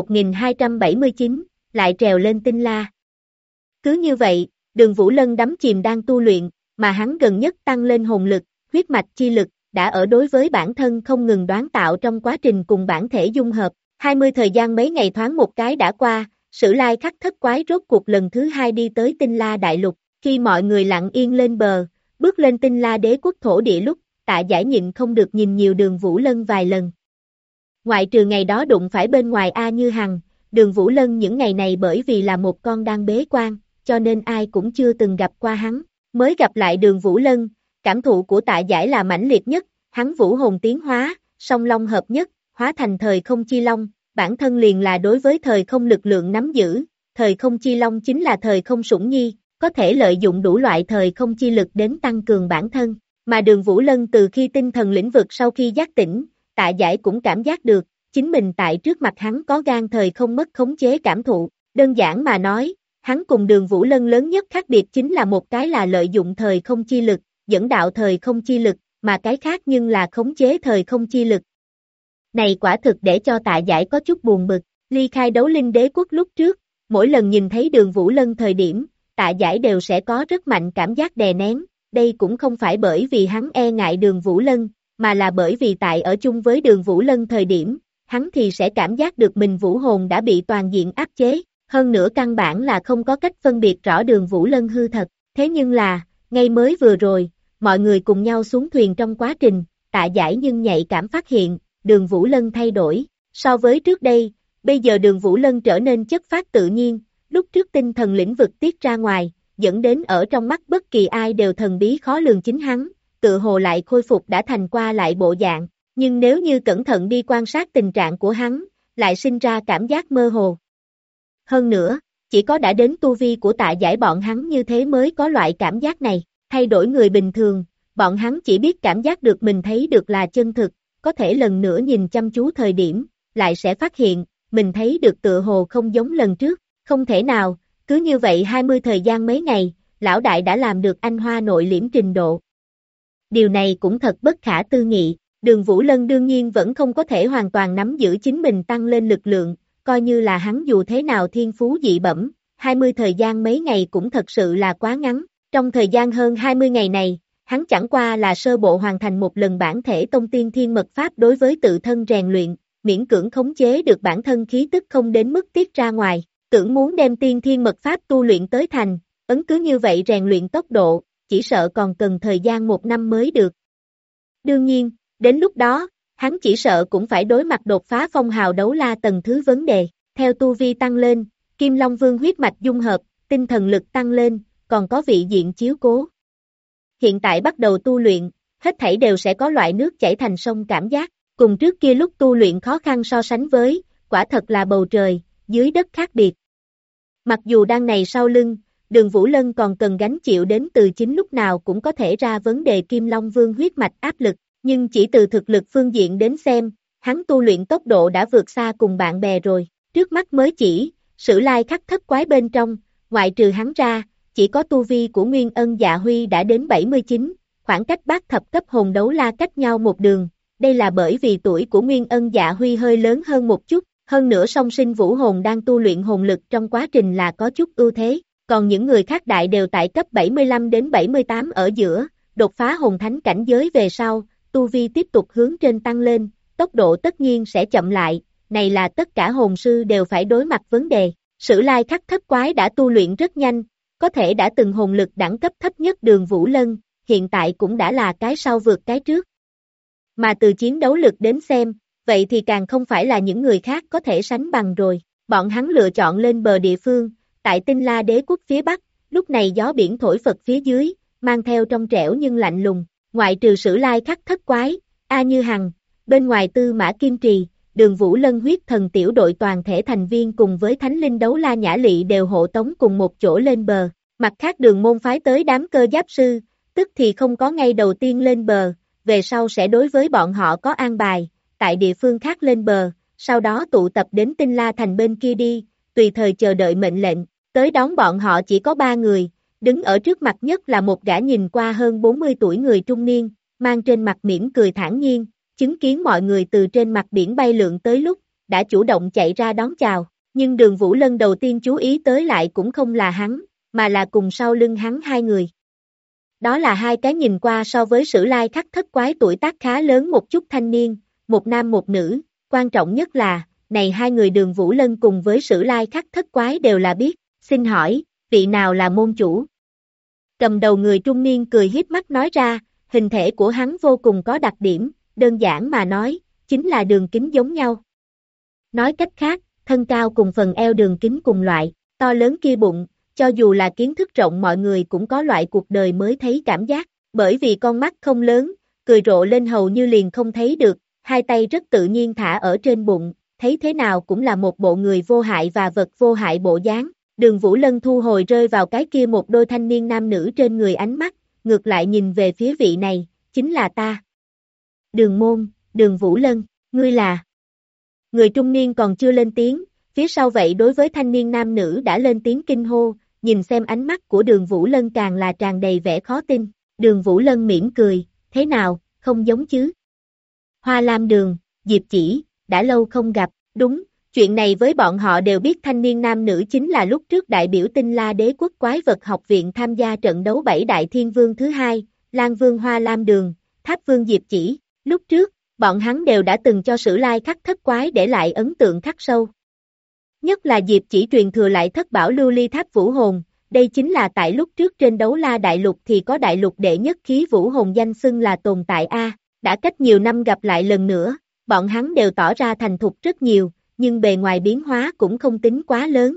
1279, lại trèo lên tinh la. Cứ như vậy, Đường Vũ Lân đắm chìm đang tu luyện, mà hắn gần nhất tăng lên hồn lực, huyết mạch chi lực, đã ở đối với bản thân không ngừng đoán tạo trong quá trình cùng bản thể dung hợp. 20 thời gian mấy ngày thoáng một cái đã qua, Sử Lai Khắc Thất Quái rốt cuộc lần thứ 2 đi tới Tinh La Đại Lục, khi mọi người lặng yên lên bờ, bước lên Tinh La Đế quốc thổ địa lúc, Tạ Giải nhịn không được nhìn nhiều Đường Vũ Lân vài lần. Ngoại trừ ngày đó đụng phải bên ngoài A Như Hằng, Đường Vũ Lân những ngày này bởi vì là một con đang bế quan, cho nên ai cũng chưa từng gặp qua hắn. Mới gặp lại Đường Vũ Lân, cảm thụ của Tạ Giải là mãnh liệt nhất, hắn vũ hồn tiến hóa, song long hợp nhất, hóa thành thời không chi long, bản thân liền là đối với thời không lực lượng nắm giữ, thời không chi long chính là thời không sủng nhi, có thể lợi dụng đủ loại thời không chi lực đến tăng cường bản thân. Mà Đường Vũ Lân từ khi tinh thần lĩnh vực sau khi giác tỉnh, Tạ Giải cũng cảm giác được, chính mình tại trước mặt hắn có gan thời không mất khống chế cảm thụ. Đơn giản mà nói, hắn cùng Đường Vũ Lân lớn nhất khác biệt chính là một cái là lợi dụng thời không chi lực, dẫn đạo thời không chi lực, mà cái khác nhưng là khống chế thời không chi lực. Này quả thực để cho Tạ Giải có chút buồn bực, ly khai Đấu Linh Đế quốc lúc trước, mỗi lần nhìn thấy Đường Vũ Lân thời điểm, Tạ Giải đều sẽ có rất mạnh cảm giác đè nén. Đây cũng không phải bởi vì hắn e ngại Đường Vũ Lân, mà là bởi vì tại ở chung với Đường Vũ Lân thời điểm, hắn thì sẽ cảm giác được mình vũ hồn đã bị toàn diện áp chế, hơn nữa căn bản là không có cách phân biệt rõ Đường Vũ Lân hư thật. Thế nhưng là, ngay mới vừa rồi, mọi người cùng nhau xuống thuyền trong quá trình, Tạ Giải nhưng nhạy cảm phát hiện, Đường Vũ Lân thay đổi, so với trước đây, bây giờ Đường Vũ Lân trở nên chất phát tự nhiên, lúc trước tinh thần lĩnh vực tiết ra ngoài, dẫn đến ở trong mắt bất kỳ ai đều thần bí khó lường chính hắn, tự hồ lại khôi phục đã thành qua lại bộ dạng, nhưng nếu như cẩn thận đi quan sát tình trạng của hắn, lại sinh ra cảm giác mơ hồ. Hơn nữa, chỉ có đã đến tu vi của Tạ Giải bọn hắn như thế mới có loại cảm giác này, thay đổi người bình thường, bọn hắn chỉ biết cảm giác được mình thấy được là chân thực, có thể lần nữa nhìn chăm chú thời điểm, lại sẽ phát hiện, mình thấy được tựa hồ không giống lần trước, không thể nào. Cứ như vậy 20 thời gian mấy ngày, lão đại đã làm được anh hoa nội liễm trình độ. Điều này cũng thật bất khả tư nghị, Đường Vũ Lân đương nhiên vẫn không có thể hoàn toàn nắm giữ chính mình tăng lên lực lượng, coi như là hắn dù thế nào thiên phú dị bẩm, 20 thời gian mấy ngày cũng thật sự là quá ngắn. Trong thời gian hơn 20 ngày này, hắn chẳng qua là sơ bộ hoàn thành một lần bản thể tông tiên thiên mật pháp đối với tự thân rèn luyện, miễn cưỡng khống chế được bản thân khí tức không đến mức tiết ra ngoài. Tưởng muốn đem tiên thiên mật pháp tu luyện tới thành, Ấn cứ như vậy rèn luyện tốc độ, chỉ sợ còn cần thời gian 1 năm mới được. Đương nhiên, đến lúc đó, hắn chỉ sợ cũng phải đối mặt đột phá phong hào đấu la tầng thứ vấn đề. Theo tu vi tăng lên, Kim Long Vương huyết mạch dung hợp, tinh thần lực tăng lên, còn có vị diện chiếu cố. Hiện tại bắt đầu tu luyện, hết thảy đều sẽ có loại nước chảy thành sông cảm giác, cùng trước kia lúc tu luyện khó khăn so sánh với, quả thật là bầu trời, dưới đất khác biệt. Mặc dù đang này sau lưng, Đường Vũ Lân còn cần gánh chịu đến từ chính lúc nào cũng có thể ra vấn đề Kim Long Vương huyết mạch áp lực, nhưng chỉ từ thực lực phương diện đến xem, hắn tu luyện tốc độ đã vượt xa cùng bạn bè rồi, trước mắt mới chỉ, Sử Lai Khắc thất quái bên trong, ngoại trừ hắn ra, chỉ có tu vi của Nguyên Ân Dạ Huy đã đến 79, khoảng cách bát thập cấp hồn đấu la cách nhau một đường, đây là bởi vì tuổi của Nguyên Ân Dạ Huy hơi lớn hơn một chút, hơn nữa song sinh vũ hồn đang tu luyện hồn lực trong quá trình là có chút ưu thế, còn những người khác đại đều tại cấp 75 đến 78 ở giữa, đột phá hồn thánh cảnh giới về sau, tu vi tiếp tục hướng trên tăng lên, tốc độ tất nhiên sẽ chậm lại, này là tất cả hồn sư đều phải đối mặt vấn đề. Sử Lai Khắc thất quái đã tu luyện rất nhanh, có thể đã từng hồn lực đẳng cấp thấp nhất Đường Vũ Lân, hiện tại cũng đã là cái sau vượt cái trước. Mà từ chiến đấu lực đến xem, vậy thì càng không phải là những người khác có thể sánh bằng rồi. Bọn hắn lựa chọn lên bờ địa phương, tại Tinh La Đế quốc phía Bắc, lúc này gió biển thổi phật phía dưới, mang theo trong trẻo nhưng lạnh lùng, ngoại trừ Sử Lai Khắc thất quái, A Như Hằng, bên ngoài Tư Mã Kim Trì, Đường Vũ Lân huyết thần tiểu đội toàn thể thành viên cùng với Thánh Linh Đấu La Nhã Lị đều hộ tống cùng một chỗ lên bờ, mặt khác Đường môn phái tới đám cơ giáp sư, tức thì không có ngay đầu tiên lên bờ, về sau sẽ đối với bọn họ có an bài, tại địa phương khác lên bờ, sau đó tụ tập đến Tinh La Thành bên kia đi, tùy thời chờ đợi mệnh lệnh, tới đón bọn họ chỉ có 3 người, đứng ở trước mặt nhất là một gã nhìn qua hơn 40 tuổi người trung niên, mang trên mặt mỉm cười thản nhiên, chứng kiến mọi người từ trên mặt biển bay lượn tới lúc, đã chủ động chạy ra đón chào, nhưng Đường Vũ Lân đầu tiên chú ý tới lại cũng không là hắn, mà là cùng sau lưng hắn 2 người. Đó là 2 cái nhìn qua so với Sử Lai Khắc thất quái tuổi tác khá lớn một chút thanh niên, một nam một nữ, quan trọng nhất là, này 2 người Đường Vũ Lân cùng với Sử Lai Khắc thất quái đều là biết, xin hỏi, vị nào là môn chủ? Cầm đầu người trung niên cười hiếp mắt nói ra, hình thể của hắn vô cùng có đặc điểm, đơn giản mà nói, chính là đường kính giống nhau. Nói cách khác, thân cao cùng phần eo đường kính cùng loại, to lớn kia bụng, cho dù là kiến thức rộng mọi người cũng có loại cuộc đời mới thấy cảm giác, bởi vì con mắt không lớn, cười rộ lên hầu như liền không thấy được, 2 tay rất tự nhiên thả ở trên bụng, thấy thế nào cũng là một bộ người vô hại và vật vô hại bộ dáng. Đường Vũ Lân thu hồi rơi vào cái kia một đôi thanh niên nam nữ trên người ánh mắt, ngược lại nhìn về phía vị này, chính là ta. Đường môn, Đường Vũ Lân, ngươi là... Người trung niên còn chưa lên tiếng, phía sau vậy đối với thanh niên nam nữ đã lên tiếng kinh hô, nhìn xem ánh mắt của Đường Vũ Lân càng là tràn đầy vẻ khó tin. Đường Vũ Lân mỉm cười, thế nào, không giống chứ? Hoa Lam Đường, Diệp Chỉ, đã lâu không gặp, đúng, chuyện này với bọn họ đều biết thanh niên nam nữ chính là lúc trước đại biểu Tinh La Đế quốc quái vật học viện tham gia trận đấu 7 đại thiên vương thứ 2, Lan Vương Hoa Lam Đường, Tháp Vương Diệp Chỉ, lúc trước, bọn hắn đều đã từng cho Sử Lai Khắc thất quái để lại ấn tượng khắc sâu. Nhất là Diệp Chỉ truyền thừa lại thất bảo lưu ly tháp vũ hồn, đây chính là tại lúc trước trên đấu la đại lục thì có đại lục đệ nhất khí vũ hồn danh xưng là tồn tại A, đã cách nhiều năm gặp lại lần nữa, bọn hắn đều tỏ ra thành thục rất nhiều, nhưng bề ngoài biến hóa cũng không tính quá lớn.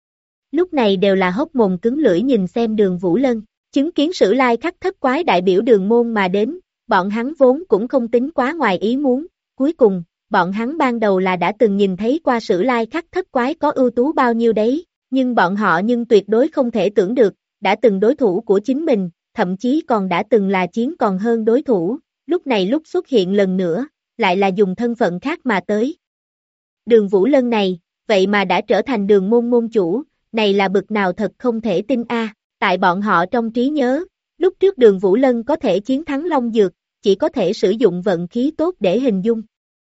Lúc này đều là hốc mồm cứng lưỡi nhìn xem Đường Vũ Lân, chứng kiến Sử Lai Khắc thất quái đại biểu Đường môn mà đến, bọn hắn vốn cũng không tính quá ngoài ý muốn, cuối cùng, bọn hắn ban đầu là đã từng nhìn thấy qua Sử Lai Khắc thất quái có ưu tú bao nhiêu đấy, nhưng bọn họ tuyệt đối không thể tưởng được, đã từng đối thủ của chính mình, thậm chí còn đã từng là chiến còn hơn đối thủ, lúc này lúc xuất hiện lần nữa, lại là dùng thân phận khác mà tới. Đường Vũ Lân này, vậy mà đã trở thành Đường môn môn chủ, này là bực nào thật không thể tin a. Tại bọn họ trong trí nhớ, lúc trước Đường Vũ Lân có thể chiến thắng Long Dược, chỉ có thể sử dụng vận khí tốt để hình dung.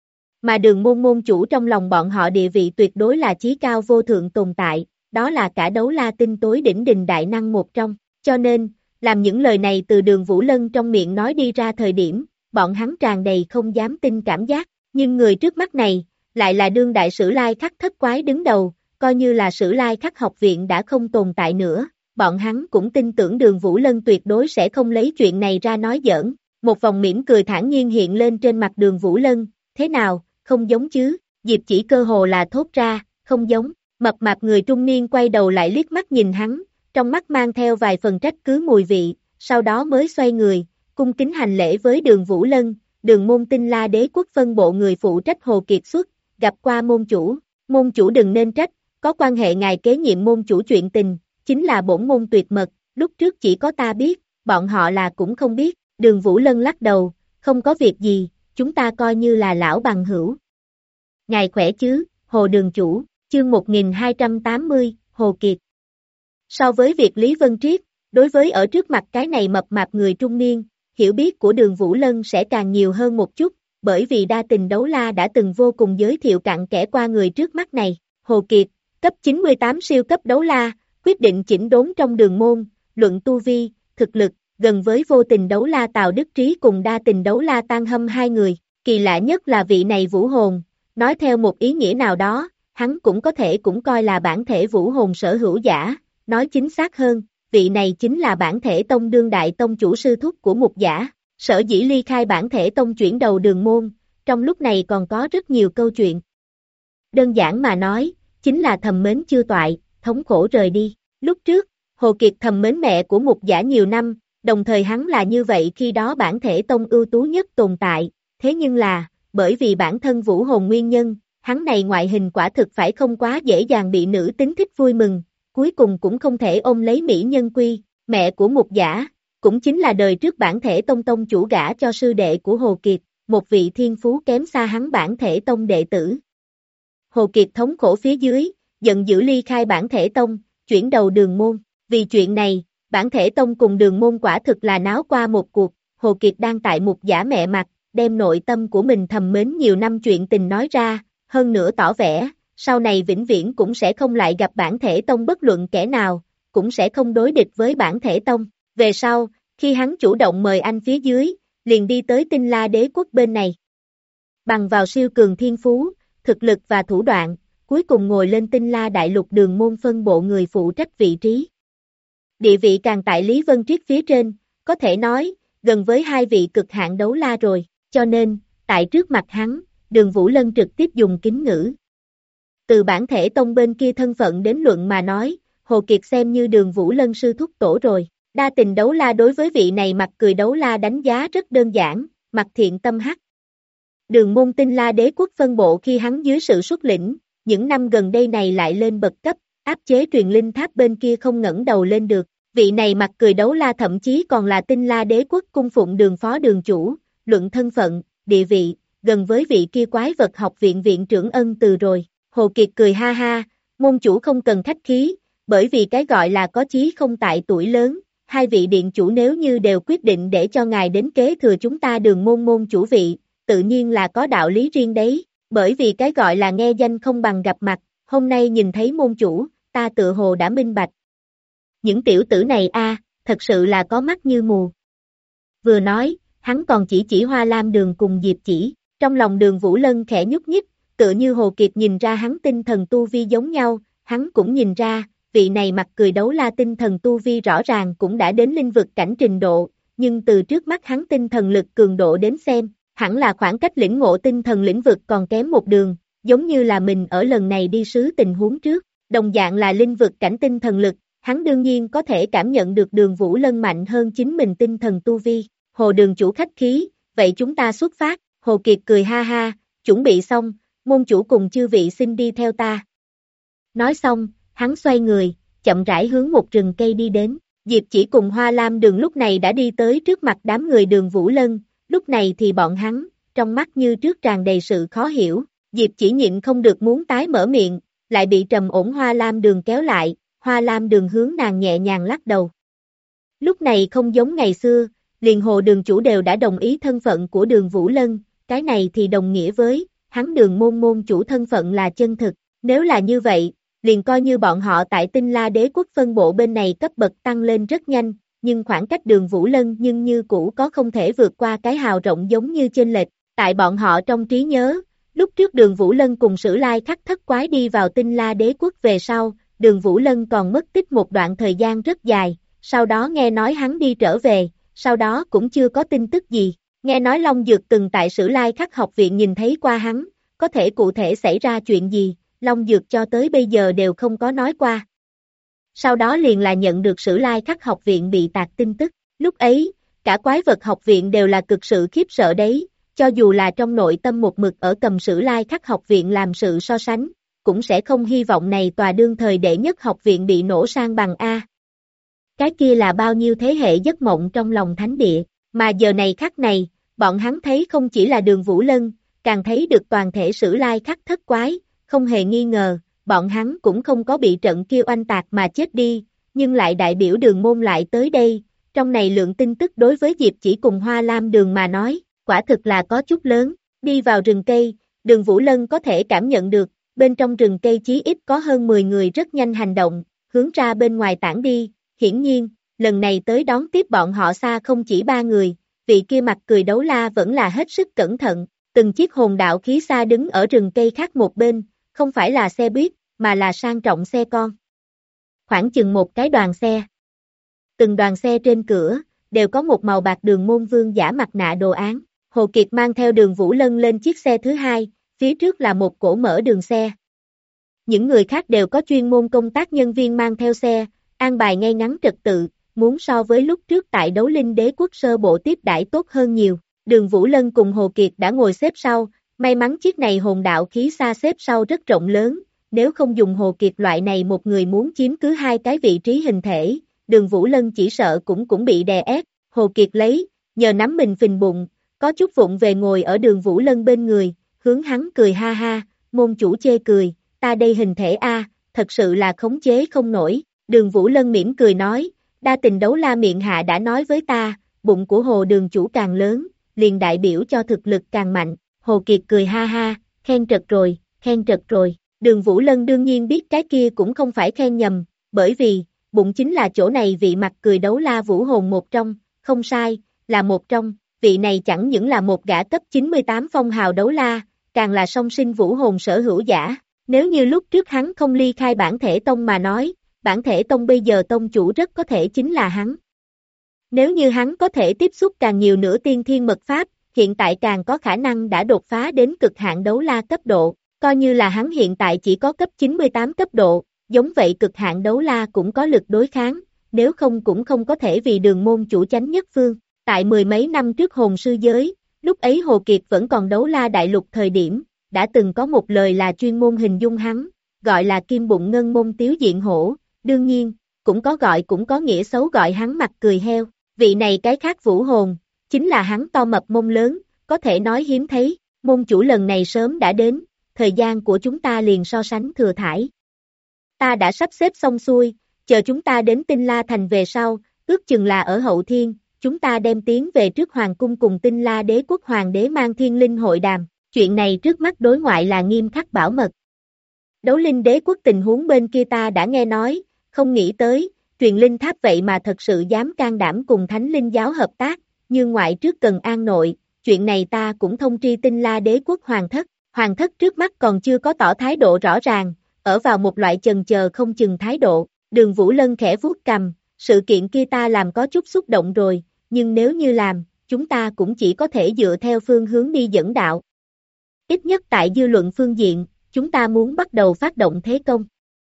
Mà Đường môn môn chủ trong lòng bọn họ địa vị tuyệt đối là chí cao vô thượng tồn tại, đó là cả đấu la tinh tối đỉnh đình đại năng một trong, cho nên, làm những lời này từ Đường Vũ Lân trong miệng nói đi ra thời điểm, bọn hắn tràn đầy không dám tin cảm giác, nhưng người trước mắt này, lại là đương đại Sử Lai Khắc thất quái đứng đầu, coi như là Sử Lai Khắc học viện đã không tồn tại nữa, bọn hắn cũng tin tưởng Đường Vũ Lân tuyệt đối sẽ không lấy chuyện này ra nói giỡn. Một vòng mỉm cười thản nhiên hiện lên trên mặt Đường Vũ Lân, thế nào, không giống chứ, Diệp Chỉ cơ hồ là thốt ra, không giống, mập mạp người trung niên quay đầu lại liếc mắt nhìn hắn, trong mắt mang theo vài phần trách cứ mùi vị, sau đó mới xoay người, cung kính hành lễ với Đường Vũ Lân, Đường môn Tinh La Đế quốc phân bộ người phụ trách Hồ Kiệt xuất, gặp qua môn chủ đừng nên trách, có quan hệ ngài kế nhiệm môn chủ chuyện tình, chính là bổn môn tuyệt mật, lúc trước chỉ có ta biết, bọn họ là cũng không biết, Đường Vũ Lân lắc đầu, không có việc gì, chúng ta coi như là lão bằng hữu. Ngài khỏe chứ, Hồ Đường chủ, chương 1280, Hồ Kiệt. So với việc Lý Vân Triết, đối với ở trước mặt cái này mập mạp người trung niên, hiểu biết của Đường Vũ Lân sẽ càng nhiều hơn một chút, bởi vì đa tình đấu la đã từng vô cùng giới thiệu cặn kẽ qua người trước mắt này, Hồ Kiệt, cấp 98 siêu cấp đấu la, quyết định chỉnh đốn trong đường môn, luận tu vi, thực lực, gần với vô tình đấu la Tào Đức Trí cùng đa tình đấu la Tan Hâm hai người, kỳ lạ nhất là vị này vũ hồn, nói theo một ý nghĩa nào đó, hắn cũng có thể cũng coi là bản thể vũ hồn sở hữu giả, nói chính xác hơn, vị này chính là bản thể tông đương đại tông chủ sư thúc của mục giả, sở dĩ ly khai bản thể tông chuyển đầu đường môn, trong lúc này còn có rất nhiều câu chuyện. Đơn giản mà nói, chính là thầm mến chưa toại, thống khổ rời đi, lúc trước, Hồ Kiệt thầm mến mẹ của mục giả nhiều năm, đồng thời hắn là như vậy khi đó bản thể tông ưu tú nhất tồn tại, thế nhưng là, bởi vì bản thân vũ hồn nguyên nhân, hắn này ngoại hình quả thực phải không quá dễ dàng bị nữ tính thích vui mừng, cuối cùng cũng không thể ôm lấy mỹ nhân quy, mẹ của mục giả, cũng chính là đời trước bản thể tông tông chủ gả cho sư đệ của Hồ Kiệt, một vị thiên phú kém xa hắn bản thể tông đệ tử. Hồ Kiệt thống khổ phía dưới, giận dữ ly khai bản thể tông, chuyển đầu đường môn, vì chuyện này, bản thể tông cùng đường môn quả thực là náo qua một cuộc, Hồ Kiệt đang tại mục giả mẹ mặt, đem nội tâm của mình thầm mến nhiều năm chuyện tình nói ra, hơn nữa tỏ vẻ, sau này vĩnh viễn cũng sẽ không lại gặp bản thể tông bất luận kẻ nào, cũng sẽ không đối địch với bản thể tông. Về sau, khi hắn chủ động mời anh phía dưới, liền đi tới Tinh La Đế quốc bên này. Bằng vào siêu cường thiên phú, thực lực và thủ đoạn, cuối cùng ngồi lên Tinh La Đại Lục đường môn phân bộ người phụ trách vị trí. Địa vị càng tại Lý Vân Triết phía trên, có thể nói, gần với hai vị cực hạn đấu la rồi, cho nên, tại trước mặt hắn, Đường Vũ Lân trực tiếp dùng kính ngữ. Từ bản thể tông bên kia thân phận đến luận mà nói, Hồ Kiệt xem như Đường Vũ Lân sư thúc tổ rồi, đa tình đấu la đối với vị này mặt cười đấu la đánh giá rất đơn giản, mặt thiện tâm hắc. Đường môn Tinh La Đế quốc phân bộ khi hắn dưới sự xuất lĩnh, những năm gần đây này lại lên bậc cấp, áp chế truyền linh tháp bên kia không ngẩng đầu lên được, vị này mặt cười đấu la thậm chí còn là Tinh La Đế quốc cung phụng đường phó đường chủ, luận thân phận, địa vị, gần với vị kia quái vật học viện viện trưởng Ân Từ rồi. Hồ Kiệt cười ha ha, môn chủ không cần khách khí, bởi vì cái gọi là có chí không tại tuổi lớn, hai vị điện chủ nếu như đều quyết định để cho ngài đến kế thừa chúng ta đường môn môn chủ vị, tự nhiên là có đạo lý riêng đấy, bởi vì cái gọi là nghe danh không bằng gặp mặt, hôm nay nhìn thấy môn chủ, ta tựa hồ đã minh bạch. Những tiểu tử này thật sự là có mắt như mù. Vừa nói, hắn còn chỉ Hoa Lam Đường cùng Diệp Chỉ, trong lòng Đường Vũ Lân khẽ nhúc nhích, tựa như Hồ Kiệt nhìn ra hắn tinh thần tu vi giống nhau, hắn cũng nhìn ra, vị này mặt cười đấu la tinh thần tu vi rõ ràng cũng đã đến linh vực cảnh trình độ, nhưng từ trước mắt hắn tinh thần lực cường độ đến xem, hẳn là khoảng cách lĩnh ngộ tinh thần lĩnh vực còn kém một đường, giống như là mình ở lần này đi sứ tình huống trước, đồng dạng là linh vực cảnh tinh thần lực, hắn đương nhiên có thể cảm nhận được Đường Vũ Lân mạnh hơn chính mình tinh thần tu vi. Hồ đường chủ khách khí, vậy chúng ta xuất phát, Hồ Kiệt cười ha ha, chuẩn bị xong, môn chủ cùng chư vị xin đi theo ta. Nói xong, hắn xoay người, chậm rãi hướng một rừng cây đi đến, Diệp Chỉ cùng Hoa Lam Đường lúc này đã đi tới trước mặt đám người Đường Vũ Lân, lúc này thì bọn hắn, trong mắt như trước tràn đầy sự khó hiểu, Diệp Chỉ nhịn không được muốn tái mở miệng, lại bị trầm ổn Hoa Lam Đường kéo lại, Hoa Lam Đường hướng nàng nhẹ nhàng lắc đầu. Lúc này không giống ngày xưa, liền Hồ đường chủ đều đã đồng ý thân phận của Đường Vũ Lân, cái này thì đồng nghĩa với, hắn Đường môn môn chủ thân phận là chân thực, nếu là như vậy, liền coi như bọn họ tại Tinh La Đế quốc phân bộ bên này cấp bậc tăng lên rất nhanh, nhưng khoảng cách Đường Vũ Lân nhưng như cũ có không thể vượt qua cái hào rộng giống như chênh lệch, tại bọn họ trong trí nhớ, lúc trước Đường Vũ Lân cùng Sử Lai Khắc thất quái đi vào Tinh La Đế quốc về sau, Đường Vũ Lân còn mất tích một đoạn thời gian rất dài, sau đó nghe nói hắn đi trở về, sau đó cũng chưa có tin tức gì. Nghe nói Long Dược từng tại Sử Lai Khắc học viện nhìn thấy qua hắn, có thể cụ thể xảy ra chuyện gì, Long Dược cho tới bây giờ đều không có nói qua. Sau đó liền là nhận được Sử Lai Khắc học viện bị tạc tin tức, lúc ấy, cả quái vật học viện đều là cực sự khiếp sợ đấy, cho dù là trong nội tâm một mực ở cầm Sử Lai Khắc học viện làm sự so sánh, cũng sẽ không hy vọng này tòa đương thời đệ nhất học viện bị nổ sang bằng A. Cái kia là bao nhiêu thế hệ giấc mộng trong lòng thánh địa, mà giờ này khắc này, bọn hắn thấy không chỉ là Đường Vũ Lân, càng thấy được toàn thể Sử Lai Khắc thất quái, không hề nghi ngờ, bọn hắn cũng không có bị trận kia oanh tạc mà chết đi, nhưng lại đại biểu Đường môn lại tới đây, trong này lượng tin tức đối với Diệp Chỉ cùng Hoa Lam Đường mà nói, quả thực là có chút lớn, đi vào rừng cây, Đường Vũ Lân có thể cảm nhận được, bên trong rừng cây chí ít có hơn 10 người rất nhanh hành động, hướng ra bên ngoài tản đi, hiển nhiên, lần này tới đón tiếp bọn họ xa không chỉ 3 người, vị kia mặt cười đấu la vẫn là hết sức cẩn thận, từng chiếc hồn đạo khí xa đứng ở rừng cây khác một bên, không phải là xe buýt, mà là sang trọng xe con. Khoảng chừng một cái đoàn xe. Từng đoàn xe trên cửa, đều có một màu bạc Đường môn vương giả mặt nạ đồ án. Hồ Kiệt mang theo Đường Vũ Lân lên chiếc xe thứ hai, phía trước là một cổ mở đường xe. Những người khác đều có chuyên môn công tác nhân viên mang theo xe, an bài ngay ngắn trật tự, muốn so với lúc trước tại Đấu Linh Đế Quốc sơ bộ tiếp đãi tốt hơn nhiều. Đường Vũ Lân cùng Hồ Kiệt đã ngồi xếp sau, may mắn chiếc này hồn đạo khí xa xếp sau rất rộng lớn, nếu không dùng Hồ Kiệt loại này một người muốn chiếm cứ hai cái vị trí hình thể, Đường Vũ Lân chỉ sợ cũng bị đè ép. Hồ Kiệt nhờ nắm mình phình bụng, có chút vụng về ngồi ở Đường Vũ Lân bên người, hướng hắn cười ha ha, môn chủ chê cười, ta đây hình thể A, thật sự là khống chế không nổi. Đường Vũ Lân mỉm cười nói, đa tình đấu la miệng hạ đã nói với ta, bụng của Hồ đường chủ càng lớn, liền đại biểu cho thực lực càng mạnh. Hồ Kiệt cười ha ha, khen trật rồi, khen trật rồi. Đường Vũ Lân đương nhiên biết cái kia cũng không phải khen nhầm, bởi vì, bụng chính là chỗ này vị mặt cười đấu la vũ hồn một trong, không sai, là một trong, vị này chẳng những là một gã cấp 98 phong hào đấu la, càng là song sinh vũ hồn sở hữu giả. Nếu như lúc trước hắn không ly khai bản thể tông mà nói, bản thể tông bây giờ tông chủ rất có thể chính là hắn. Nếu như hắn có thể tiếp xúc càng nhiều nữa tiên thiên mật pháp, hiện tại càng có khả năng đã đột phá đến cực hạn đấu la cấp độ, coi như là hắn hiện tại chỉ có cấp 98 cấp độ, giống vậy cực hạn đấu la cũng có lực đối kháng, nếu không cũng không có thể vì Đường môn chủ chánh nhất phương. Tại mười mấy năm trước hồn sư giới, lúc ấy Hồ Kiệt vẫn còn đấu la đại lục thời điểm, đã từng có một lời là chuyên môn hình dung hắn, gọi là kim bụng ngân môn tiếu diện hổ, đương nhiên, cũng có nghĩa xấu gọi hắn mặt cười heo, vị này cái khác vũ hồn, chính là hắn to mập mông lớn, có thể nói hiếm thấy, môn chủ lần này sớm đã đến, thời gian của chúng ta liền so sánh thừa thãi. Ta đã sắp xếp xong xuôi, chờ chúng ta đến Tinh La Thành về sau, ước chừng là ở Hậu Thiên, chúng ta đem tiến về trước Hoàng cung cùng Tinh La Đế quốc Hoàng đế mang thiên linh hội đàm, chuyện này trước mắt đối ngoại là nghiêm khắc bảo mật. Đấu Linh Đế quốc tình huống bên kia ta đã nghe nói, không nghĩ tới, truyền linh tháp vậy mà thật sự dám can đảm cùng Thánh Linh giáo hợp tác, như ngoại trước cần an nội, chuyện này ta cũng thông tri Tinh La Đế quốc Hoàng thất trước mắt còn chưa có tỏ thái độ rõ ràng, ở vào một loại chần chờ không chừng thái độ. Đường Vũ Lân khẽ vuốt cằm, sự kiện kia ta làm có chút xúc động rồi, nhưng nếu như làm, chúng ta cũng chỉ có thể dựa theo phương hướng đi dẫn đạo. Ít nhất tại dư luận phương diện, chúng ta muốn bắt đầu phát động thế công.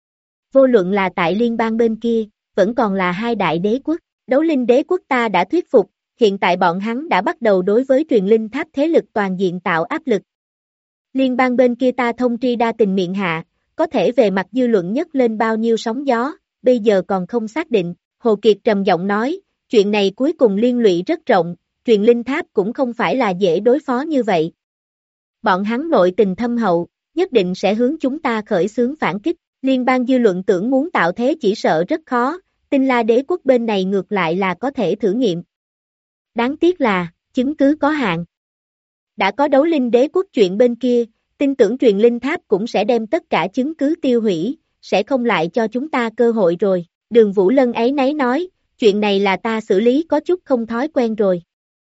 Vô luận là tại liên bang bên kia, vẫn còn là hai đại đế quốc, Đấu Linh Đế quốc ta đã thuyết phục, hiện tại bọn hắn đã bắt đầu đối với truyền linh tháp thế lực toàn diện tạo áp lực. Liên bang bên kia ta thông tri đa tình miệng hạ, có thể về mặt dư luận nhất lên bao nhiêu sóng gió, bây giờ còn không xác định. Hồ Kiệt trầm giọng nói, chuyện này cuối cùng liên lụy rất rộng, truyền linh tháp cũng không phải là dễ đối phó như vậy. Bọn hắn nội tình thâm hậu, nhất định sẽ hướng chúng ta khởi xướng phản kích, liên bang dư luận tưởng muốn tạo thế chỉ sợ rất khó, Tinh La Đế quốc bên này ngược lại là có thể thử nghiệm. Đáng tiếc là, chứng cứ có hạn. Đã có Đấu Linh Đế quốc chuyện bên kia, tin tưởng truyền linh tháp cũng sẽ đem tất cả chứng cứ tiêu hủy, sẽ không lại cho chúng ta cơ hội rồi. Đường Vũ Lân áy náy nói, chuyện này là ta xử lý có chút không thói quen rồi.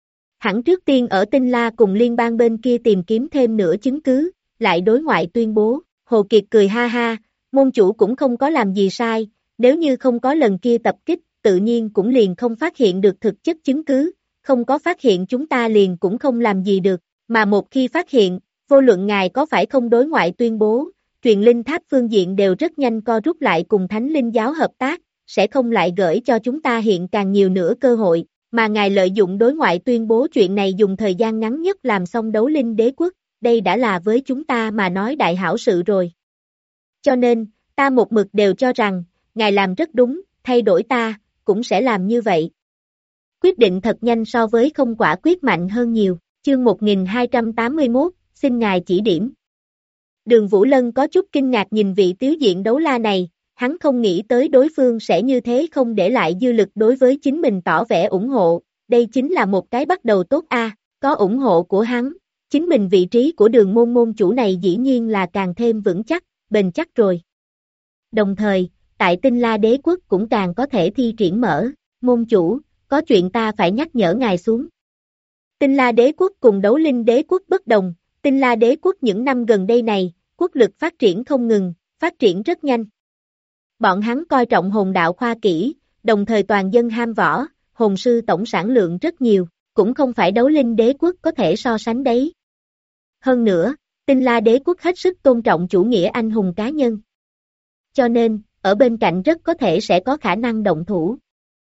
Hẳn trước tiên ở Tinh La cùng liên bang bên kia tìm kiếm thêm nữa chứng cứ, lại đối ngoại tuyên bố. Hồ Kiệt cười ha ha, Môn chủ cũng không có làm gì sai, nếu như không có lần kia tập kích, tự nhiên cũng liền không phát hiện được thực chất chứng cứ, không có phát hiện chúng ta liền cũng không làm gì được, mà một khi phát hiện, vô luận ngài có phải không đối ngoại tuyên bố, truyền linh tháp phương diện đều rất nhanh co rút lại cùng Thánh Linh giáo hợp tác, sẽ không lại gửi cho chúng ta hiện càng nhiều nữa cơ hội, mà ngài lợi dụng đối ngoại tuyên bố chuyện này dùng thời gian ngắn nhất làm xong đấu linh đế quốc, đây đã là với chúng ta mà nói đại hảo sự rồi. Cho nên, ta một mực đều cho rằng, ngài làm rất đúng, thay đổi ta, cũng sẽ làm như vậy. Quyết định thật nhanh so với không quả quyết mạnh hơn nhiều, chương 1281, xin ngài chỉ điểm. Đường Vũ Lân có chút kinh ngạc nhìn vị tiếu diện đấu la này, hắn không nghĩ tới đối phương sẽ như thế không để lại dư lực đối với chính mình tỏ vẻ ủng hộ, đây chính là một cái bắt đầu tốt a, có ủng hộ của hắn, chính mình vị trí của đường môn môn chủ này dĩ nhiên là càng thêm vững chắc, bền chắc rồi. Đồng thời, tại Tinh La Đế Quốc cũng càng có thể thi triển mở, môn chủ, có chuyện ta phải nhắc nhở ngài xuống. Tinh La Đế Quốc cùng Đấu Linh Đế Quốc bất đồng, Tinh La Đế Quốc những năm gần đây này, quốc lực phát triển không ngừng, phát triển rất nhanh. Bọn hắn coi trọng hồn đạo khoa kỹ, đồng thời toàn dân ham võ, hồn sư tổng sản lượng rất nhiều, cũng không phải Đấu Linh Đế Quốc có thể so sánh đấy. Hơn nữa, Tinh La Đế Quốc hết sức tôn trọng chủ nghĩa anh hùng cá nhân. Cho nên, ở bên cạnh rất có thể sẽ có khả năng động thủ.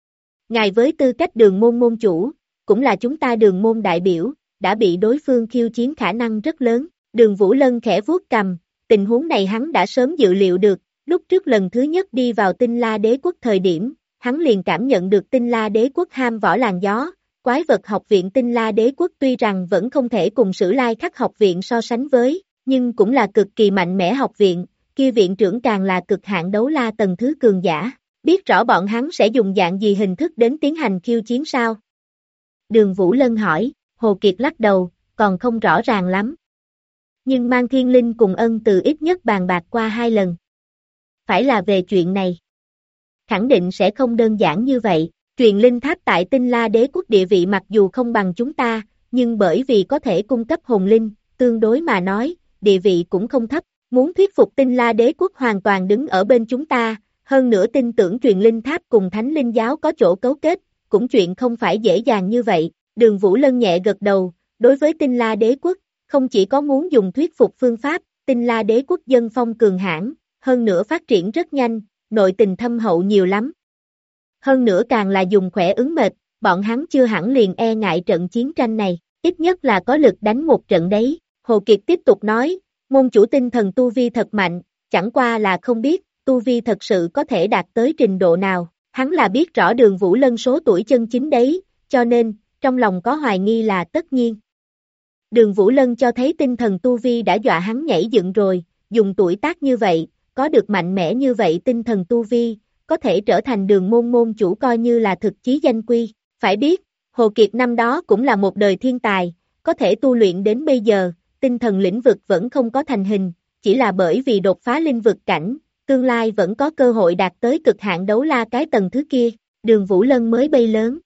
Ngài với tư cách đường môn môn chủ, cũng là chúng ta đường môn đại biểu, đã bị đối phương khiêu chiến khả năng rất lớn. Đường Vũ Lân khẽ vuốt cằm, tình huống này hắn đã sớm dự liệu được, lúc trước lần thứ nhất đi vào Tinh La Đế Quốc thời điểm, hắn liền cảm nhận được Tinh La Đế Quốc ham võ làn gió, quái vật học viện Tinh La Đế Quốc tuy rằng vẫn không thể cùng Sử Lai Khắc học viện so sánh với, nhưng cũng là cực kỳ mạnh mẽ học viện, kia viện trưởng càng là cực hạn đấu la tầng thứ cường giả, biết rõ bọn hắn sẽ dùng dạng gì hình thức đến tiến hành khiêu chiến sao? Đường Vũ Lân hỏi, Hồ Kiệt lắc đầu, còn không rõ ràng lắm. Nhưng Mang Thiên Linh cùng Ân Từ ít nhất bàn bạc qua 2 lần. Phải là về chuyện này. Khẳng định sẽ không đơn giản như vậy, truyền linh tháp tại Tinh La Đế Quốc địa vị mặc dù không bằng chúng ta, nhưng bởi vì có thể cung cấp hồn linh, tương đối mà nói, địa vị cũng không thấp, muốn thuyết phục Tinh La Đế Quốc hoàn toàn đứng ở bên chúng ta, hơn nữa tin tưởng truyền linh tháp cùng Thánh Linh giáo có chỗ cấu kết, cũng chuyện không phải dễ dàng như vậy. Đường Vũ Lân nhẹ gật đầu, đối với Tinh La Đế Quốc, không chỉ có muốn dùng thuyết phục phương pháp, Tinh La Đế Quốc dân phong cường hãn, hơn nữa phát triển rất nhanh, nội tình thâm hậu nhiều lắm. Hơn nữa càng là dùng khỏe ứng mệt, bọn hắn chưa hẳn liền e ngại trận chiến tranh này, ít nhất là có lực đánh một trận đấy. Hồ Kiệt tiếp tục nói, môn chủ tinh thần tu vi thật mạnh, chẳng qua là không biết, tu vi thật sự có thể đạt tới trình độ nào, hắn là biết rõ Đường Vũ Lân số tuổi chân chính đấy, cho nên, trong lòng có hoài nghi là tất nhiên. Đường Vũ Lân cho thấy tinh thần tu vi đã dọa hắn nhảy dựng rồi, dùng tuổi tác như vậy, có được mạnh mẽ như vậy tinh thần tu vi, có thể trở thành đường môn môn chủ coi như là thực chí danh quy. Phải biết, Hồ Kiệt năm đó cũng là một đời thiên tài, có thể tu luyện đến bây giờ, tinh thần lĩnh vực vẫn không có thành hình, chỉ là bởi vì đột phá linh vực cảnh, tương lai vẫn có cơ hội đạt tới cực hạn đấu la cái tầng thứ kia, Đường Vũ Lân mới bay lớn.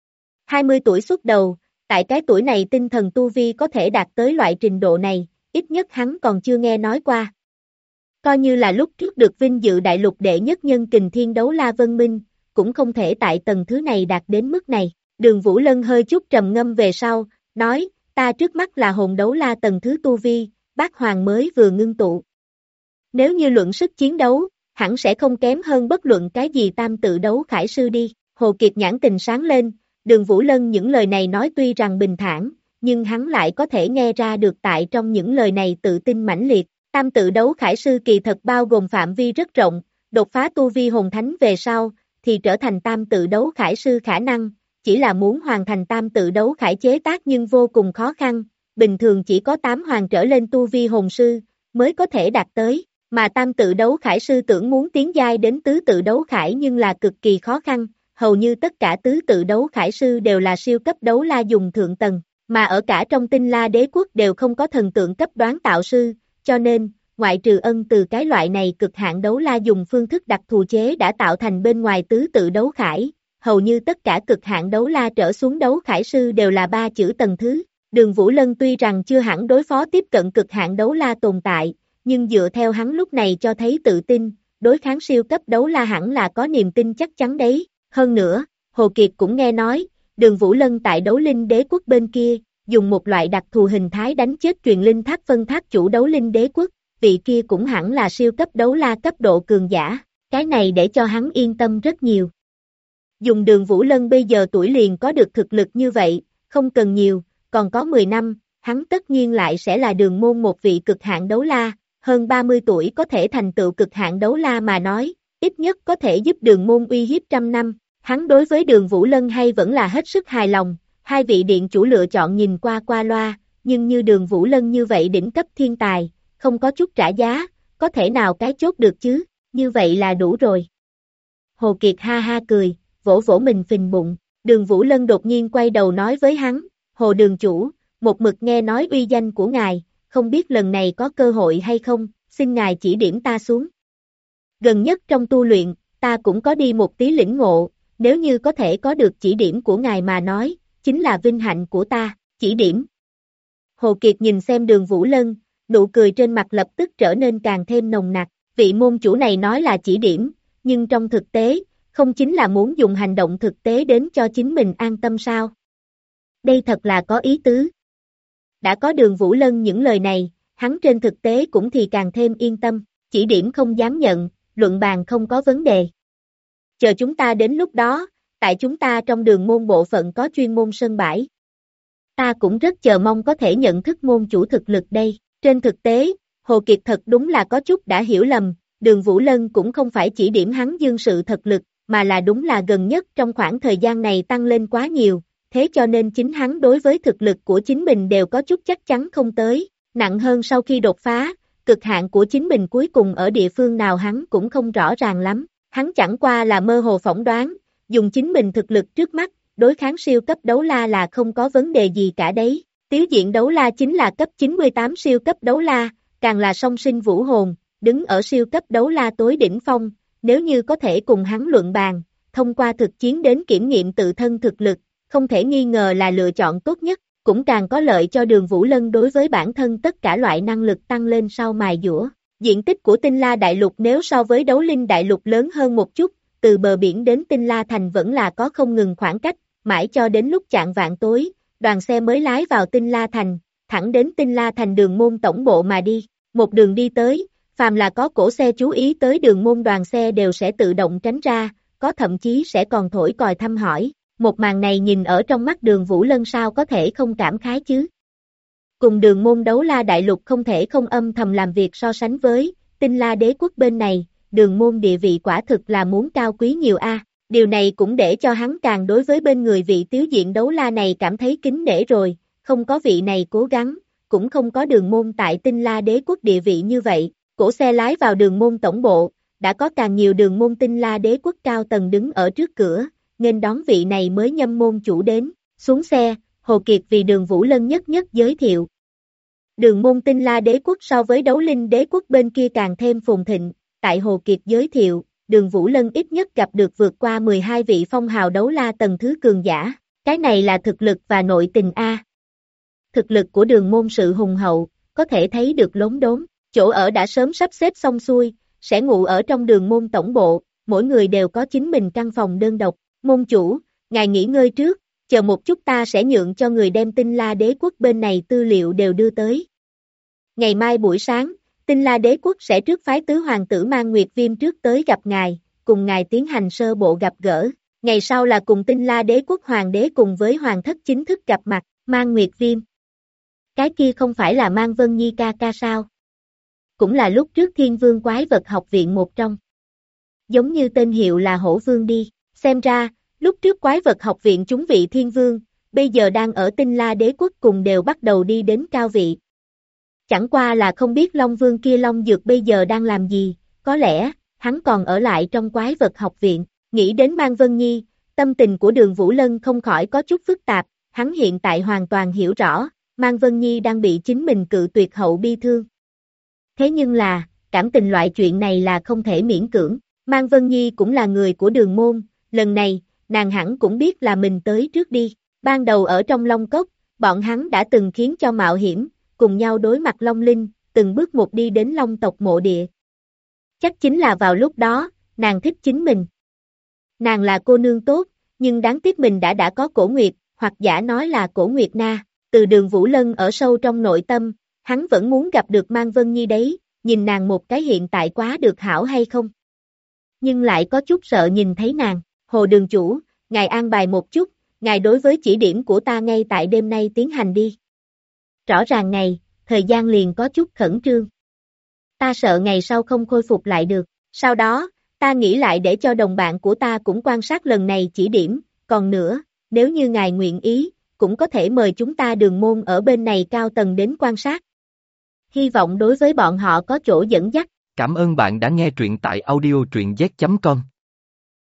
20 tuổi xuất đầu, tại cái tuổi này tinh thần tu vi có thể đạt tới loại trình độ này, ít nhất hắn còn chưa nghe nói qua. Coi như là lúc trước được vinh dự đại lục đệ nhất nhân kình thiên đấu la Vân Minh, cũng không thể tại tầng thứ này đạt đến mức này. Đường Vũ Lân hơi chút trầm ngâm về sau, nói, ta trước mắt là hồn đấu la tầng thứ tu vi, bát hoàng mới vừa ngưng tụ. Nếu như luận sức chiến đấu, hẳn sẽ không kém hơn bất luận cái gì tam tự đấu khải sư đi. Hồ Kiệt nhãn tình sáng lên, Đường Vũ Lân những lời này nói tuy rằng bình thản, nhưng hắn lại có thể nghe ra được tại trong những lời này tự tin mãnh liệt. Tam tự đấu khải sư kỳ thật bao gồm phạm vi rất rộng, đột phá tu vi hồn thánh về sau, thì trở thành tam tự đấu khải sư khả năng, chỉ là muốn hoàn thành tam tự đấu khải chế tác nhưng vô cùng khó khăn, bình thường chỉ có 8 hoàng trở lên tu vi hồn sư, mới có thể đạt tới, mà tam tự đấu khải sư tưởng muốn tiến giai đến tứ tự đấu khải nhưng là cực kỳ khó khăn, hầu như tất cả tứ tự đấu khải sư đều là siêu cấp đấu la dùng thượng tầng, mà ở cả trong Tinh La Đế Quốc đều không có thần tượng cấp đoán tạo sư, cho nên, ngoại trừ Ân Từ cái loại này cực hạn đấu la dùng phương thức đặc thù chế đã tạo thành bên ngoài tứ tự đấu khải, hầu như tất cả cực hạn đấu la trở xuống đấu khải sư đều là 3 chữ tầng thứ. Đường Vũ Lân tuy rằng chưa hẳn đối phó tiếp cận cực hạn đấu la tồn tại, nhưng dựa theo hắn lúc này cho thấy tự tin, đối kháng siêu cấp đấu la hẳn là có niềm tin chắc chắn đấy. Hơn nữa, Hồ Kiệt cũng nghe nói, Đường Vũ Lân tại Đấu Linh Đế Quốc bên kia, dùng một loại đặc thù hình thái đánh chết truyền linh tháp phân tháp chủ Đấu Linh Đế Quốc, vị kia cũng hẳn là siêu cấp đấu la cấp độ cường giả, cái này để cho hắn yên tâm rất nhiều. Dùng Đường Vũ Lân bây giờ tuổi liền có được thực lực như vậy, không cần nhiều, còn có 10 năm, hắn tất nhiên lại sẽ là Đường môn một vị cực hạn đấu la, hơn 30 tuổi có thể thành tựu cực hạn đấu la mà nói, ít nhất có thể giúp Đường môn uy hiếp trăm năm. Hắn đối với Đường Vũ Lân hay vẫn là hết sức hài lòng, hai vị điện chủ lựa chọn nhìn qua loa, nhưng như Đường Vũ Lân như vậy đỉnh cấp thiên tài, không có chút trả giá, có thể nào cái chốt được chứ, như vậy là đủ rồi. Hồ Kiệt ha ha cười, vỗ vỗ mình phình bụng, Đường Vũ Lân đột nhiên quay đầu nói với hắn, Hồ đường chủ, một mực nghe nói uy danh của ngài, không biết lần này có cơ hội hay không, xin ngài chỉ điểm ta xuống. Gần nhất trong tu luyện, ta cũng có đi một tí lĩnh ngộ, nếu như có thể có được chỉ điểm của ngài mà nói, chính là vinh hạnh của ta, chỉ điểm. Hồ Kiệt nhìn xem Đường Vũ Lân, nụ cười trên mặt lập tức trở nên càng thêm nồng nặc, vị môn chủ này nói là chỉ điểm, nhưng trong thực tế, không chính là muốn dùng hành động thực tế đến cho chính mình an tâm sao? Đây thật là có ý tứ. Đã có Đường Vũ Lân những lời này, hắn trên thực tế cũng thì càng thêm yên tâm, chỉ điểm không dám nhận, luận bàn không có vấn đề. Chờ chúng ta đến lúc đó, tại chúng ta trong Đường môn bộ phận có chuyên môn sân bãi. Ta cũng rất chờ mong có thể nhận thức môn chủ thực lực đây. Trên thực tế, Hồ Kiệt thật đúng là có chút đã hiểu lầm, Đường Vũ Lân cũng không phải chỉ điểm hắn dương sự thật lực, mà là đúng là gần nhất trong khoảng thời gian này tăng lên quá nhiều, thế cho nên chính hắn đối với thực lực của chính mình đều có chút chắc chắn không tới, nặng hơn sau khi đột phá, cực hạn của chính mình cuối cùng ở địa phương nào hắn cũng không rõ ràng lắm, hắn chẳng qua là mơ hồ phỏng đoán, dùng chính mình thực lực trước mắt, đối kháng siêu cấp đấu la là không có vấn đề gì cả đấy. Tiếu diện đấu la chính là cấp 98 siêu cấp đấu la, càng là song sinh vũ hồn, đứng ở siêu cấp đấu la tối đỉnh phong, nếu như có thể cùng hắn luận bàn, thông qua thực chiến đến kiểm nghiệm tự thân thực lực, không thể nghi ngờ là lựa chọn tốt nhất, cũng càng có lợi cho Đường Vũ Lân đối với bản thân tất cả loại năng lực tăng lên sau mài dũa. Diện tích của Tinh La Đại Lục nếu so với Đấu Linh Đại Lục lớn hơn một chút, từ bờ biển đến Tinh La Thành vẫn là có không ngừng khoảng cách, mãi cho đến lúc chạng vạng tối, đoàn xe mới lái vào Tinh La Thành, thẳng đến Tinh La Thành đường môn tổng bộ mà đi. Một đường đi tới, phàm là có cổ xe chú ý tới đường môn đoàn xe đều sẽ tự động tránh ra, có thậm chí sẽ còn thổi còi thăm hỏi. Một màn này nhìn ở trong mắt Đường Vũ Lân sao có thể không cảm khái chứ. Cùng Đường môn Đấu La Đại Lục không thể không âm thầm làm việc so sánh với Tinh La Đế Quốc bên này, Đường môn địa vị quả thực là muốn cao quý nhiều a. Điều này cũng để cho hắn càng đối với bên người vị tiếu diện đấu la này cảm thấy kính nể rồi, không có vị này cố gắng, cũng không có Đường môn tại Tinh La Đế Quốc địa vị như vậy. Cổ xe lái vào đường môn tổng bộ, đã có càng nhiều đường môn Tinh La Đế Quốc cao tầng đứng ở trước cửa, nên đón vị này mới nhâm môn chủ đến. Xuống xe, Hồ Kiệt vì Đường Vũ Lân nhất nhất giới thiệu. Đường môn Tinh La Đế Quốc so với Đấu Linh Đế Quốc bên kia càng thêm phồn thịnh, tại Hồ Kiệt giới thiệu, Đường Vũ Lân ít nhất gặp được vượt qua 12 vị phong hào đấu la tầng thứ cường giả, cái này là thực lực và nội tình a. Thực lực của đường môn sự hùng hậu, có thể thấy được lốm đốm, chỗ ở đã sớm sắp xếp xong xuôi, sẽ ngủ ở trong đường môn tổng bộ, mỗi người đều có chính mình căn phòng đơn độc. Môn chủ, ngài nghỉ ngơi trước, chờ một chút ta sẽ nhượng cho người đem Tinh La Đế Quốc bên này tư liệu đều đưa tới. Ngày mai buổi sáng, Tinh La Đế Quốc sẽ trước phái tứ hoàng tử Mang Nguyệt Viêm trước tới gặp ngài, cùng ngài tiến hành sơ bộ gặp gỡ. Ngày sau là cùng Tinh La Đế Quốc hoàng đế cùng với hoàng thất chính thức gặp mặt. Mang Nguyệt Viêm. Cái kia không phải là Mang Vân Nhi ca ca sao? Cũng là lúc trước Thiên Vương Quái Vật Học Viện một trong. Giống như tên hiệu là Hổ Vương đi. Xem ra, lúc trước Quái Vật Học Viện chúng vị Thiên Vương, bây giờ đang ở Tinh La Đế Quốc cùng đều bắt đầu đi đến cao vị. Chẳng qua là không biết Long Vương kia Long Dược bây giờ đang làm gì, có lẽ, hắn còn ở lại trong Quái Vật Học Viện. Nghĩ đến Mang Vân Nhi, tâm tình của Đường Vũ Lân không khỏi có chút phức tạp, hắn hiện tại hoàn toàn hiểu rõ, Mang Vân Nhi đang bị chính mình cự tuyệt hậu bi thương. Thế nhưng là, cảm tình loại chuyện này là không thể miễn cưỡng, Mang Vân Nhi cũng là người của đường môn, lần này, nàng hẳn cũng biết là mình tới trước đi, ban đầu ở trong Long Cốc, bọn hắn đã từng khiến cho mạo hiểm, cùng nhau đối mặt Long Linh, từng bước một đi đến Long tộc mộ địa. Chắc chính là vào lúc đó, nàng thích chính mình. Nàng là cô nương tốt, nhưng đáng tiếc mình đã có Cổ Nguyệt, hoặc giả nói là Cổ Nguyệt Na. Từ Đường Vũ Lân ở sâu trong nội tâm, hắn vẫn muốn gặp được Mang Vân Nhi đấy, nhìn nàng một cái hiện tại quá được hảo hay không? Nhưng lại có chút sợ nhìn thấy nàng. Hồ đường chủ, ngài an bài một chút, ngài đối với chỉ điểm của ta ngay tại đêm nay tiến hành đi. Rõ ràng ngày, thời gian liền có chút khẩn trương. Ta sợ ngày sau không khôi phục lại được. Sau đó, ta nghĩ lại để cho đồng bạn của ta cũng quan sát lần này chỉ điểm, còn nữa, nếu như ngài nguyện ý, cũng có thể mời chúng ta Đường môn ở bên này cao tầng đến quan sát. Hy vọng đối với bọn họ có chỗ dẫn dắt. Cảm ơn bạn đã nghe truyện tại audio truyện z.com.